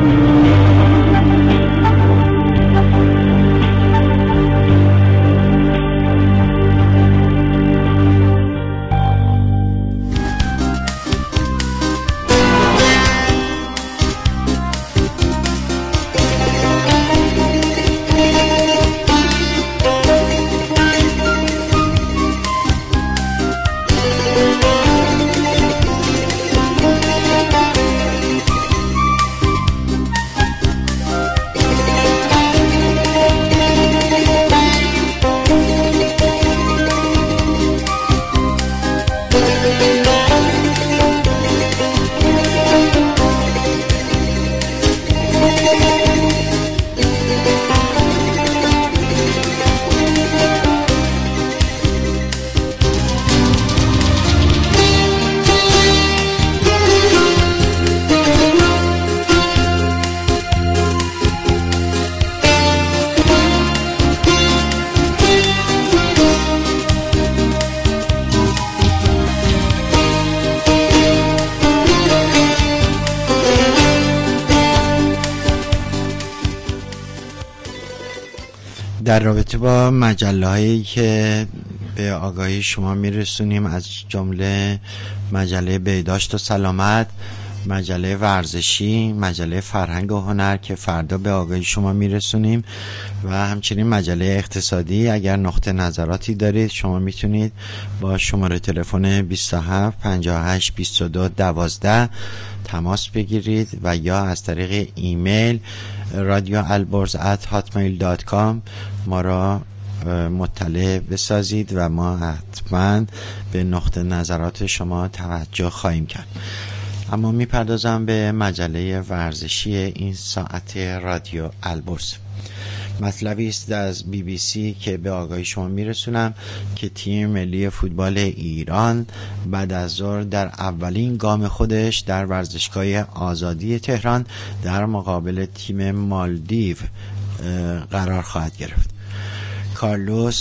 در رابطه با مجله هایی که به آگاهی شما میرسونیم، از جمله مجله بهداشت و سلامت، مجله ورزشی، مجله فرهنگ و هنر که فردا به آگاهی شما میرسونیم و همچنین مجله اقتصادی. اگر نقطه نظراتی دارید شما میتونید با شماره تلفن بیست و هفت پنجاه و هشت بیست و دو دوازده تماس بگیرید و یا از طریق ایمیل رادیو البرز ات هاتمیل دات کام ما را مطلع بسازید و ما حتما به نقطه نظرات شما توجه خواهیم کرد. اما میپردازم به مجله ورزشی این ساعت رادیو البرز. مطلبی است از بی بی سی که به آگاهی شما میرسونم که تیم ملی فوتبال ایران بعد از ظهر در اولین گام خودش در ورزشگاه آزادی تهران در مقابل تیم مالدیو قرار خواهد گرفت. کارلوس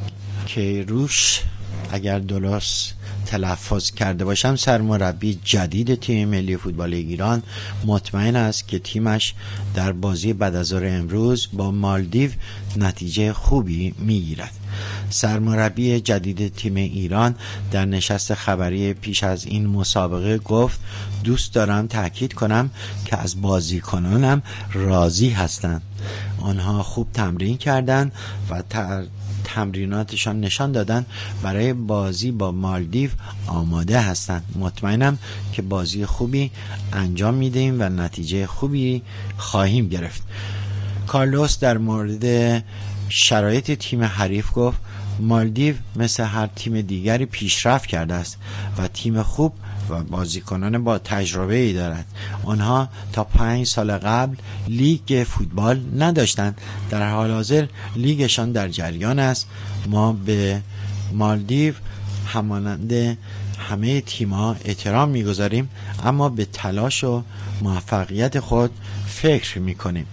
کیروش، اگر درست تلفظ کرده باشم، سرمربی جدید تیم ملی فوتبال ایران، مطمئن است که تیمش در بازی بعد از ظهر امروز با مالدیو نتیجه خوبی میگیرد. سرمربی جدید تیم ایران در نشست خبری پیش از این مسابقه گفت: دوست دارم تاکید کنم که از بازیکنانم راضی هستند. آنها خوب تمرین کردند و تر تمریناتشان نشان دادن برای بازی با مالدیو آماده هستند. مطمئنم که بازی خوبی انجام میدیم و نتیجه خوبی خواهیم گرفت. کارلوس در مورد شرایط تیم حریف گفت: مالدیو مثل هر تیم دیگری پیشرفت کرده است و تیم خوب و بازیکنان با تجربه ای دارد. آنها تا پنج سال قبل لیگ فوتبال نداشتند. در حال حاضر لیگشان در جریان است. ما به مالدیو همانند همه تیم‌ها احترام می‌گذاریم، اما به تلاش و موفقیت خود فکر می‌کنیم.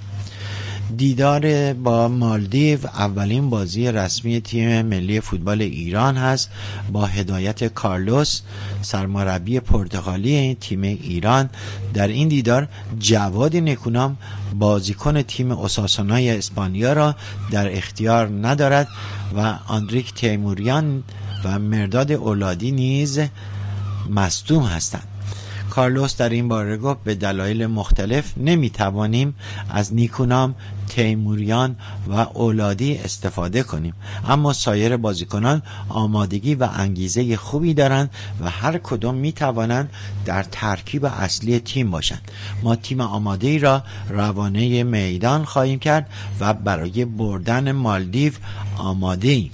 دیدار با مالدیو اولین بازی رسمی تیم ملی فوتبال ایران هست با هدایت کارلوس، سرمربی پرتغالی این تیم ایران. در این دیدار جواد نکونام بازیکن تیم اوساسونای اسپانیا را در اختیار ندارد و آندریک تیموریان و مرداد اولادی نیز مصدوم هستند. کارلوس در این باره گفت: به دلایل مختلف نمیتوانیم از نیکونام، تیموریان و اولادی استفاده کنیم، اما سایر بازیکنان آمادگی و انگیزه خوبی دارند و هر کدام میتوانند در ترکیب اصلی تیم باشند. ما تیم آماده ای را روانه میدان خواهیم کرد و برای بردن مالدیو آماده ایم.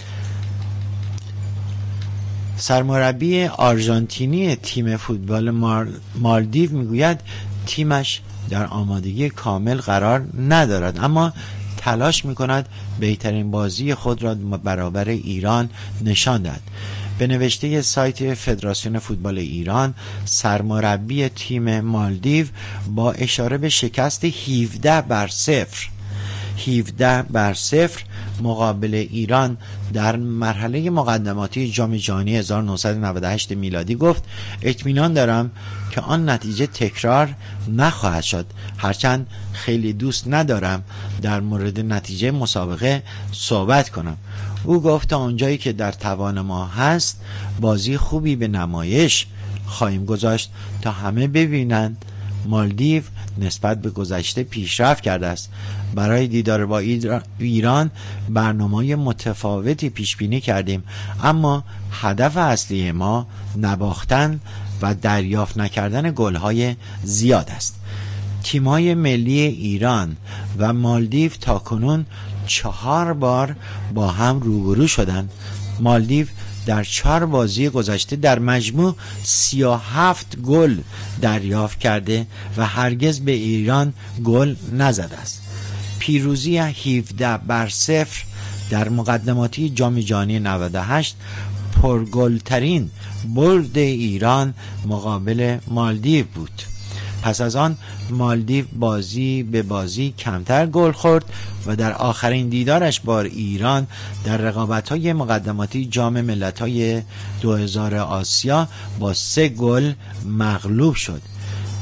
سرمربی آرژانتینی تیم فوتبال مالدیو میگوید تیمش در آمادگی کامل قرار ندارد، اما تلاش میکند بهترین بازی خود را برابر ایران نشان دهد. به نوشته سایت فدراسیون فوتبال ایران، سرمربی تیم مالدیو با اشاره به شکست هفده بر صفر هفده بر صفر مقابل ایران در مرحله مقدماتی جام جهانی هزار و نهصد و نود و هشت میلادی گفت: اطمینان دارم که آن نتیجه تکرار نخواهد شد، هرچند خیلی دوست ندارم در مورد نتیجه مسابقه صحبت کنم. او گفت تا اونجایی که در توان ما هست بازی خوبی به نمایش خواهیم گذاشت تا همه ببینند مالدیو نسبت به گذشته پیشرفت کرده است. برای دیدار با ایران برنامه‌های متفاوتی پیش بینی کردیم، اما هدف اصلی ما نباختن و دریافت نکردن گل‌های زیاد است. تیم‌های ملی ایران و مالدیو تاکنون چهار بار با هم روبرو شدند. مالدیو در چهار بازی گذشته در مجموع سی و هفت گل دریافت کرده و هرگز به ایران گل نزده است. پیروزی هفده بر صفر در مقدماتی جام جهانی نود و هشت پرگلترین برد ایران مقابل مالدیو بود. پس از آن مالدیو بازی به بازی کمتر گل خورد و در آخرین دیدارش با ایران در رقابت‌های مقدماتی جام ملت‌های دو هزار آسیا با سه گل مغلوب شد.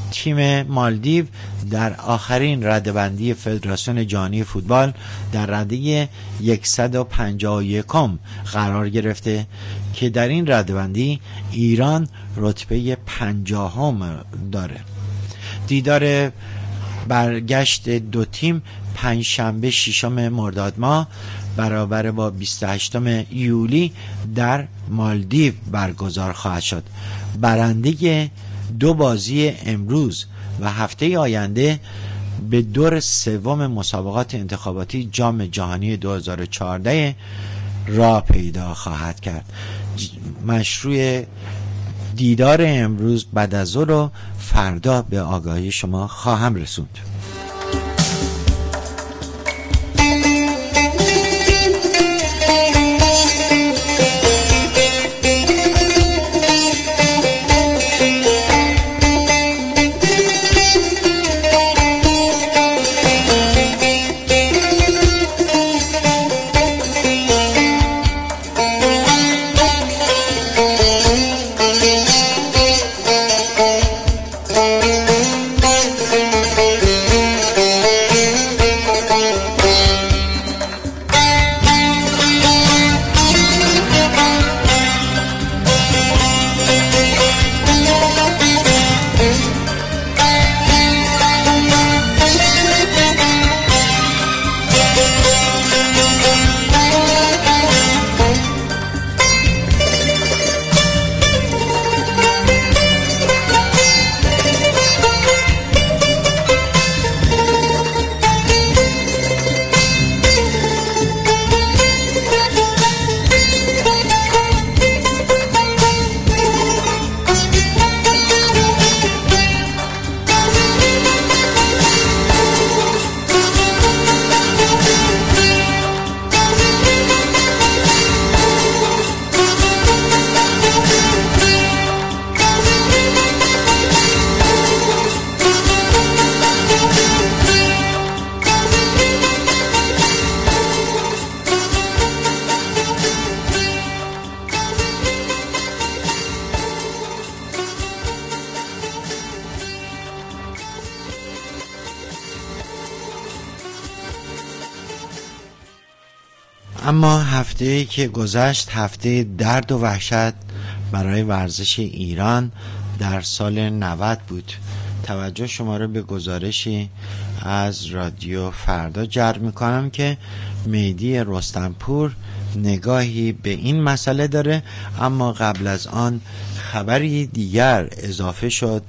تیم مالدیو در آخرین رده‌بندی فدراسیون جهانی فوتبال در رده صد و پنجاه و یک قرار گرفته که در این رده‌بندی ایران رتبه پنجاهم داره. دیدار برگشت دو تیم پنجشنبه ششم مرداد ماه برابر با بیست و هشتم یولی در مالدیو برگزار خواهد شد. برنده دو بازی امروز و هفته آینده به دور سوم مسابقات انتخاباتی جام جهانی دو هزار و چهارده راه پیدا خواهد کرد. مشروع دیدار امروز بعد از ظهر رو فردا به آگاهی شما خواهم رسوند. اما هفته‌ای که گذشت هفته درد و وحشت برای ورزش ایران در سال نود بود. توجه شما رو به گزارشی از رادیو فردا جلب میکنم که مهدی رستمپور نگاهی به این مسئله داره، اما قبل از آن خبری دیگر اضافه شد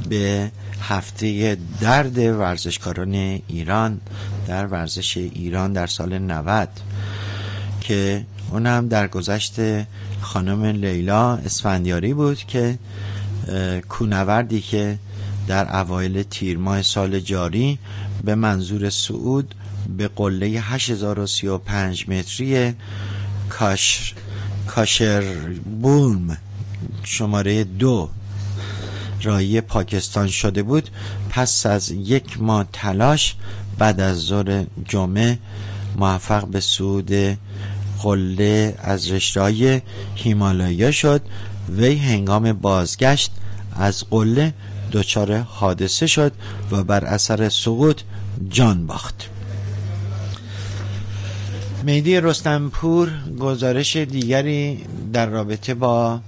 به هفته درد ورزشکاران ایران در ورزش ایران در سال نود که اون هم در گذشت خانم لیلا اسفندیاری بود که کوهنوردی که در اوایل تیر ماه سال جاری به منظور صعود به قله هشت هزار و سی و پنج متری کاش کاشربوم شماره دو راهی پاکستان شده بود، پس از یک ماه تلاش بعد از ظهر جمعه موفق به صعود قله از رشته‌های هیمالایا شد. وی هنگام بازگشت از قله دچار حادثه شد و بر اثر سقوط جان باخت. مهدی رستمپور گزارش دیگری در رابطه با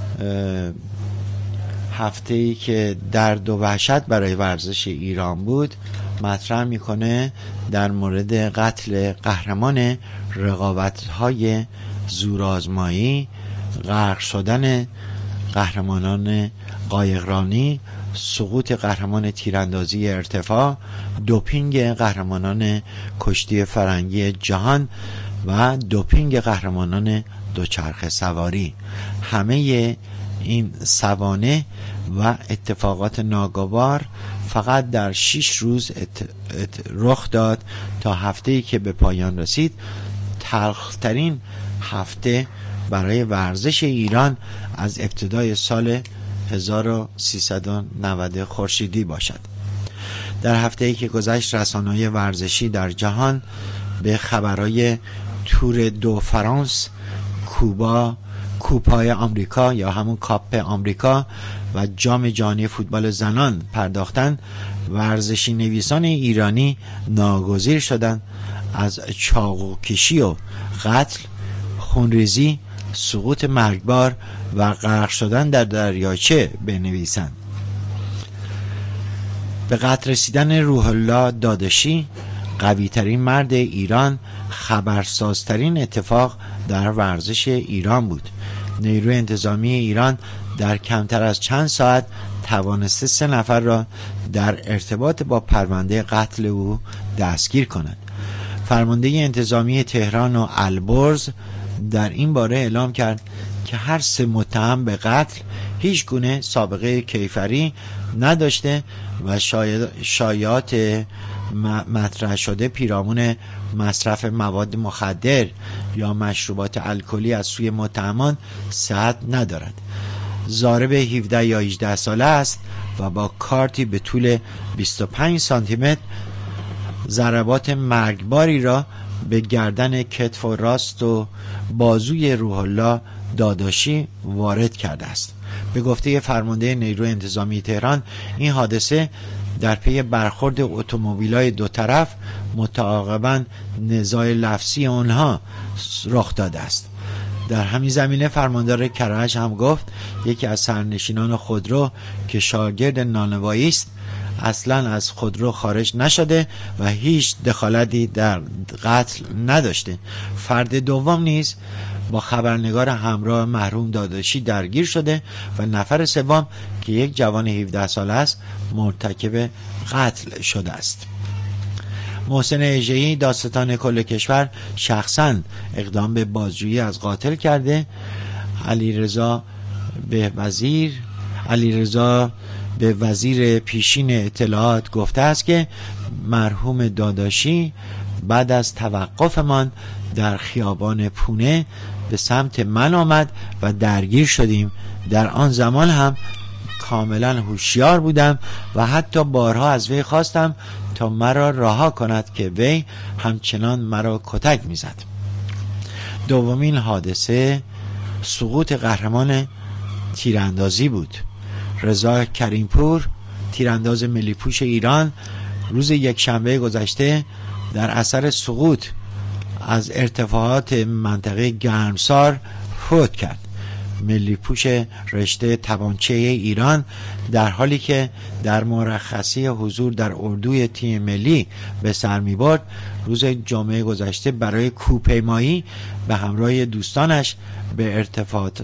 هفته‌ای که درد و وحشت برای ورزش ایران بود مطرح میکنه در مورد قتل قهرمان رقابت‌های زورآزمایی، غرق شدن قهرمانان قایقرانی، سقوط قهرمان تیراندازی ارتفاع، دوپینگ قهرمانان کشتی فرنگی جهان و دوپینگ قهرمانان دوچرخه سواری. همه این سوانح و اتفاقات ناگوار فقط در شش روز ات... ات... رخ داد تا هفته‌ای که به پایان رسید تلخ‌ترین هفته برای ورزش ایران از ابتدای سال هزار و سیصد و نود خورشیدی باشد. در هفته‌ای که گذشت رسانه‌های ورزشی در جهان به خبرهای تور دو فرانس، کوبا، کوپای آمریکا یا همون کاپ آمریکا و جام جهانی فوتبال زنان پرداختند، ورزشی نویسان ایرانی ناگزیر شدند از چاقو کشی و قتل، خونریزی، سقوط مرگبار و غرق شدن در دریاچه بنویسند. به قتل رسیدن روح الله داداشی، قوی ترین مرد ایران، خبرسازترین اتفاق در ورزش ایران بود. نیروی انتظامی ایران در کمتر از چند ساعت توانسته سه نفر را در ارتباط با پرونده قتل او دستگیر کند. فرمانده انتظامی تهران و البرز در این باره اعلام کرد که هر سه متهم به قتل هیچ گونه سابقه کیفری نداشته و شایعات مطرح شده پیرامون مصرف مواد مخدر یا مشروبات الکلی از سوی متهمان صحت ندارد. ضارب هفده یا هجده ساله است و با کارتی به طول بیست و پنج سانتی متر ضربات مرگباری را به گردن کتف و راست و بازوی روح الله داداشی وارد کرده است. به گفته فرمانده نیروی انتظامی تهران، این حادثه در پی برخورد اتومبیل‌های دو طرف متعاقباً نزاع لفظی آنها رخ داده است. در همین زمینه فرماندار کرج هم گفت یکی از سرنشینان خودرو که شاگرد نانوایی است اصلا از خودرو خارج نشده و هیچ دخالتی در قتل نداشته. فرد دوم نیز با خبرنگار همراه مرحوم داداشی درگیر شده و نفر سوم که یک جوان هفده ساله است مرتکب قتل شده است. محسن اژه‌ای دادستان کل کشور شخصا اقدام به بازجویی از قاتل کرده. علیرضا به وزیر علیرضا به وزیر پیشین اطلاعات گفته است که مرحوم داداشی بعد از توقفمان در خیابان پونه به سمت من آمد و درگیر شدیم. در آن زمان هم کاملا هوشیار بودم و حتی بارها از وی خواستم تا مرا رها کند که وی همچنان مرا کتک میزد. دومین حادثه سقوط قهرمان تیراندازی بود. رضا کریمپور، تیرانداز ملی پوش ایران، روز یک شنبه گذشته در اثر سقوط از ارتفاعات منطقه گرمسار فوت کرد. ملی پوش رشته تبانچه ایران در حالی که در مرخصی حضور در اردوی تیم ملی به سر می برد، روز جمعه گذشته برای کوهپیمایی به همراه دوستانش به ارتفاعات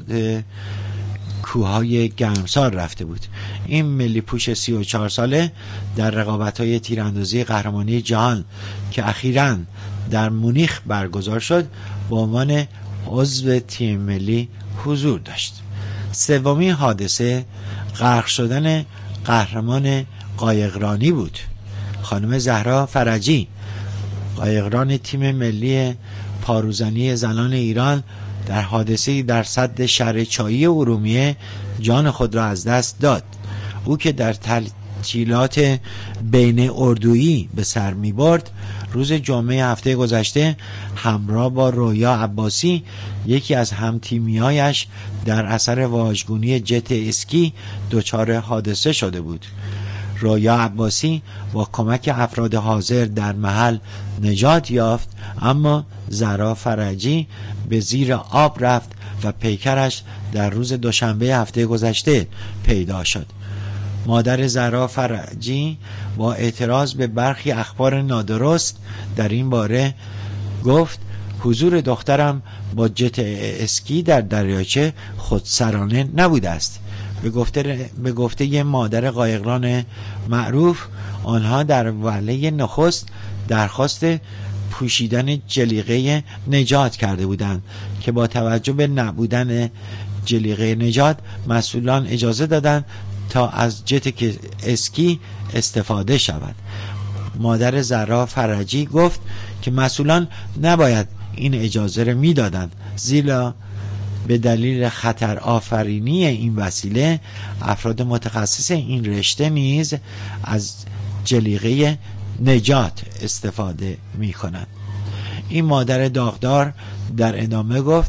کوههای گرمسار رفته بود. این ملی پوش سی و چهار ساله در رقابت‌های تیراندازی قهرمانی جهان که اخیراً در مونیخ برگزار شد به عنوان عضو تیم ملی حضور داشت. سومین حادثه غرق شدن قهرمان قایقرانی بود. خانم زهرا فرجی، قایقران تیم ملی پاروزنی زنان ایران، در حادثه‌ای در سد شهر چایی ارومیه جان خود را از دست داد. او که در تعطیلات بین اردویی به سر می برد، روز جمعه هفته گذشته همراه با رویا عباسی یکی از همتیمیایش در اثر واژگونی جت اسکی دچار حادثه شده بود. رویا عباسی با کمک افراد حاضر در محل نجات یافت، اما زهرا فرجی به زیر آب رفت و پیکرش در روز دوشنبه هفته گذشته پیدا شد. مادر زهرا فرجی با اعتراض به برخی اخبار نادرست در این باره گفت حضور دخترم با جت اسکی در دریاچه خودسرانه نبوده است. به گفته به گفته یه مادر قایقران معروف، آنها در وهله نخست درخواست پوشیدن جلیقه نجات کرده بودند که با توجه به نبودن جلیقه نجات مسئولان اجازه دادند تا از جت اسکی استفاده شود. مادر زهرا فرجی گفت که مسئولان نباید این اجازه را میدادند، زیرا به دلیل خطر آفرینی این وسیله افراد متخصص این رشته نیز از جلیقه نجات استفاده می کنند. این مادر داغدار در ادامه گفت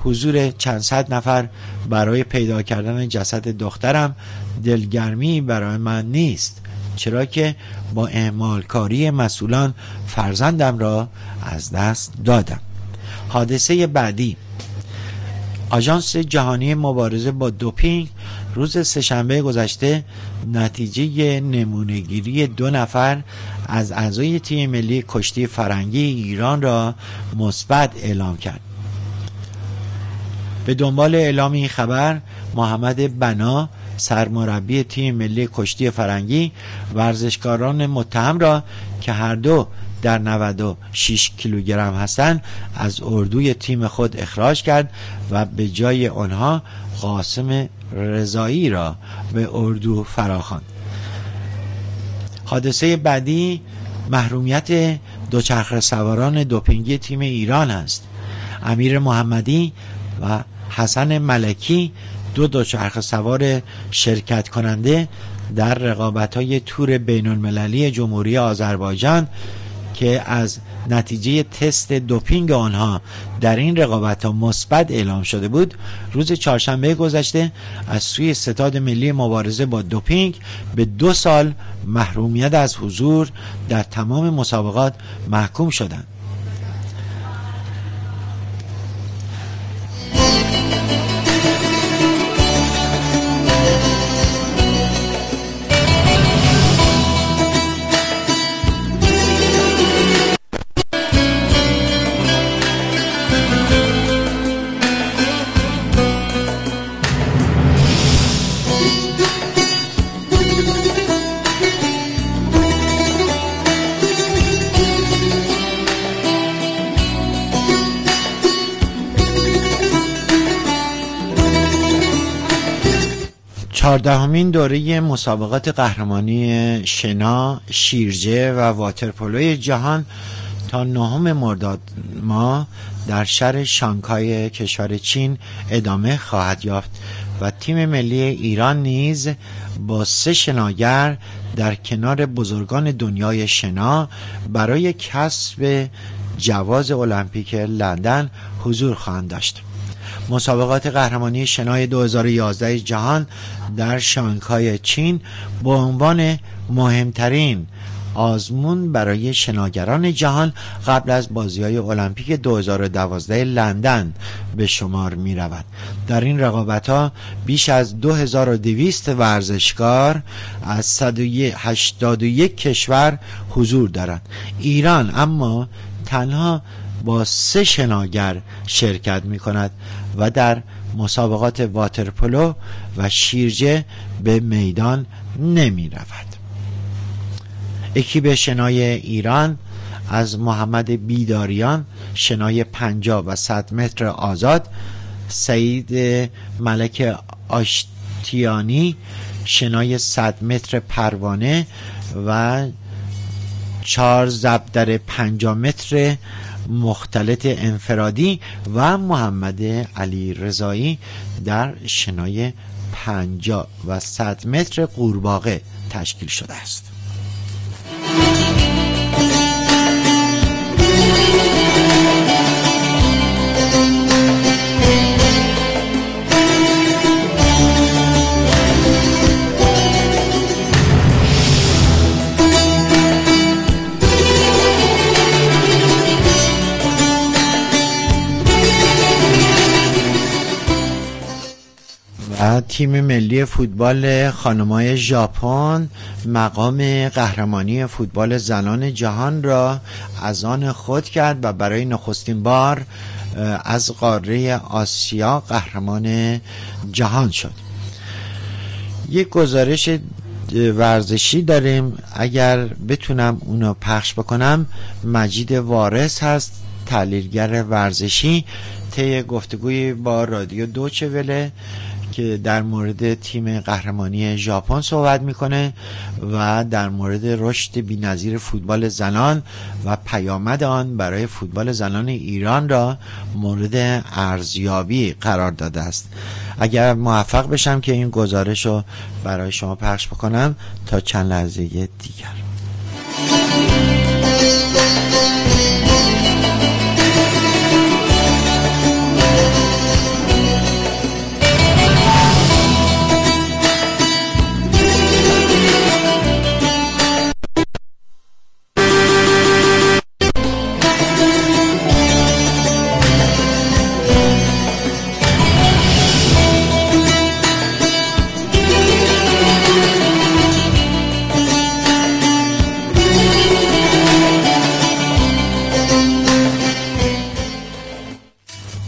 حضور چند صد نفر برای پیدا کردن جسد دخترم دلگرمی برای من نیست، چرا که با اهمالکاری مسئولان فرزندم را از دست دادم. حادثه بعدی، آژانس جهانی مبارزه با دوپینگ روز سه‌شنبه گذشته نتیجه نمونه‌گیری دو نفر از اعضای تیم ملی کشتی فرنگی ایران را مثبت اعلام کرد. به دنبال اعلام این خبر، محمد بنا سرمربی تیم ملی کشتی فرنگی ورزشکاران متهم را که هر دو در نود و شش کیلوگرم هستند از اردوی تیم خود اخراج کرد و به جای آنها قاسم رضایی را به اردو فراخواند. حادثه بعدی محرومیت دوچرخه سواران دوپینگی تیم ایران است. امیر محمدی و حسن ملکی، دو دوچرخه سوار شرکت کننده در رقابت‌های تور بین‌المللی جمهوری آذربایجان که از نتیجه تست دوپینگ آنها در این رقابت‌ها مثبت اعلام شده بود، روز چهارشنبه گذشته از سوی ستاد ملی مبارزه با دوپینگ به دو سال محرومیت از حضور در تمام مسابقات محکوم شدند. چهاردهمین دوره مسابقات قهرمانی شنا، شیرجه و واترپولوی جهان تا نهم مرداد ماه در شهر شانگهای کشور چین ادامه خواهد یافت و تیم ملی ایران نیز با سه شناگر در کنار بزرگان دنیای شنا برای کسب جواز المپیک لندن حضور خواهند داشت. مسابقات قهرمانی شنای دو هزار و یازده جهان در شانگهای چین به عنوان مهمترین آزمون برای شناگران جهان قبل از بازی‌های المپیک دو هزار و دوازده لندن به شمار می رود. در این رقابت‌ها بیش از دو هزار و دویست ورزشکار از صد و هشتاد و یک کشور حضور دارند. ایران اما تنها با سه شناگر شرکت می کند و در مسابقات واترپولو و شیرجه به میدان نمی رود. اکیپ شنای ایران از محمد بیداریان شنای پنجاه و صد متر آزاد، سعید ملک آشتیانی شنای صد متر پروانه و چهار ضرب در پنجاه متر مختلط انفرادی و محمد علی رضایی در شنای پنجاه و صد متر قورباغه تشکیل شده است. تیم ملی فوتبال خانم‌های ژاپن مقام قهرمانی فوتبال زنان جهان را از آن خود کرد و برای نخستین بار از قاره آسیا قهرمان جهان شد. یک گزارش ورزشی داریم، اگر بتونم اونو پخش بکنم. مجید وارث هست، تحلیلگر ورزشی، طی گفتگوی با رادیو دوچه وله که در مورد تیم قهرمانی ژاپن صحبت میکنه و در مورد رشد بی‌نظیر فوتبال زنان و پیامد آن برای فوتبال زنان ایران را مورد ارزیابی قرار داده است. اگر موفق بشم که این گزارش رو برای شما پخش بکنم تا چند لحظه دیگر.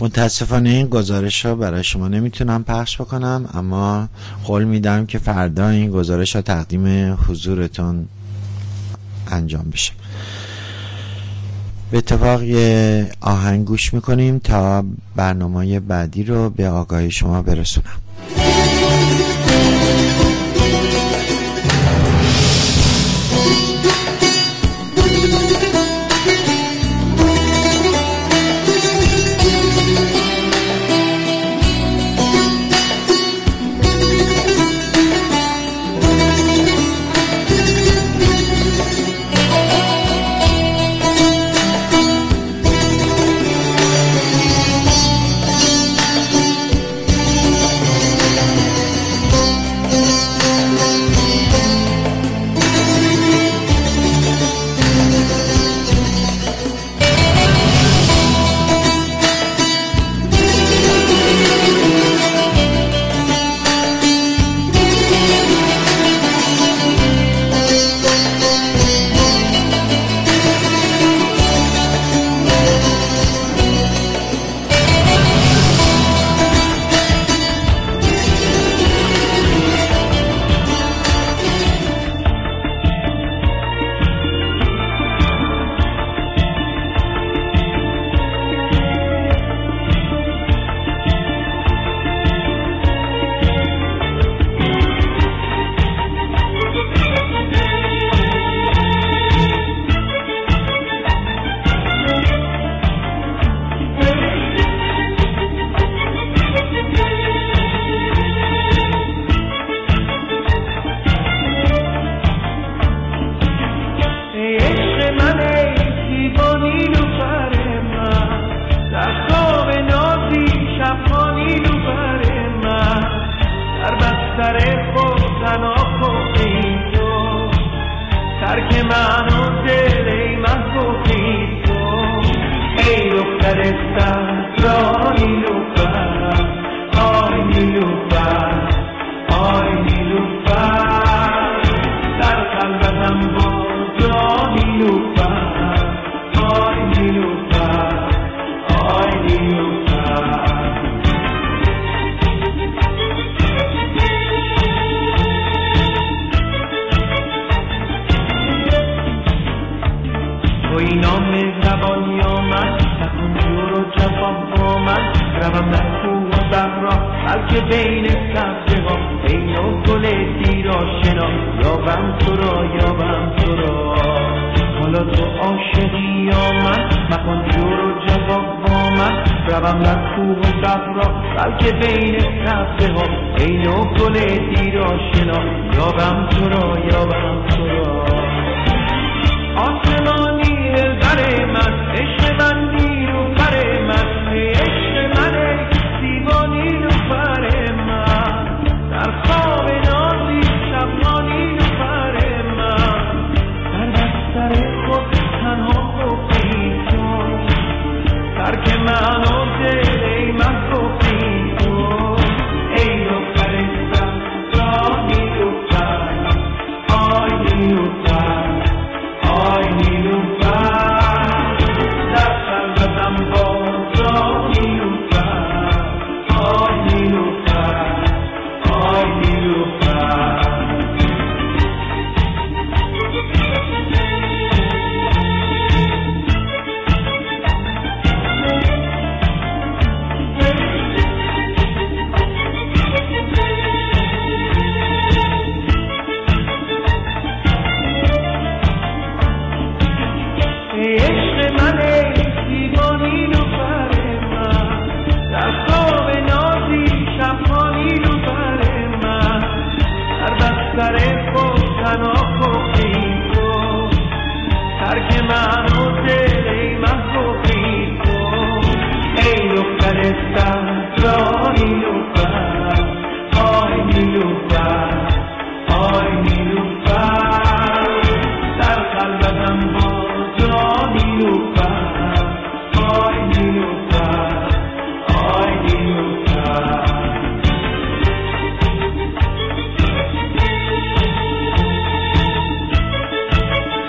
متاسفانه این گزارش ها برای شما نمیتونم پخش بکنم، اما قول میدم که فردا این گزارش ها تقدیم حضورتون انجام بشه. به اتفاق یه آهنگ گوش میکنیم تا برنامه بعدی رو به آگاهی شما برسونم.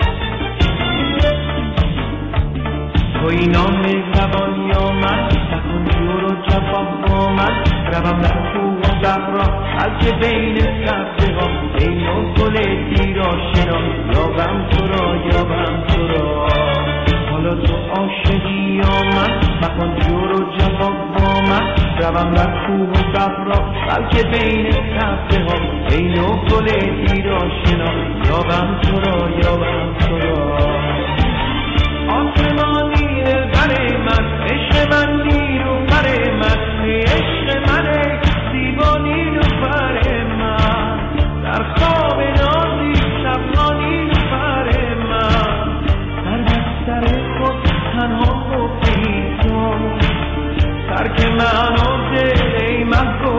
توی نام زبانی آمد مکن جور و جفا با من روم در کوه و صحرا بلکه بین سبزه ها بین و گل دیر آشنا یابم تو را یابم تو را حالا تو عاشقی یا من مکن جور و جفا با من روم در کوه و صحرا بلکه بین سبزه ها بین و گل دیر آشنا یابم تو را یابم تو را آسمانی بر من عشق من نیرو بر من عشق من زیبانی رو بر من در خواب نازی شبانی رو بر من در بستر خود تنها گفتی تو ترک من و دل ای من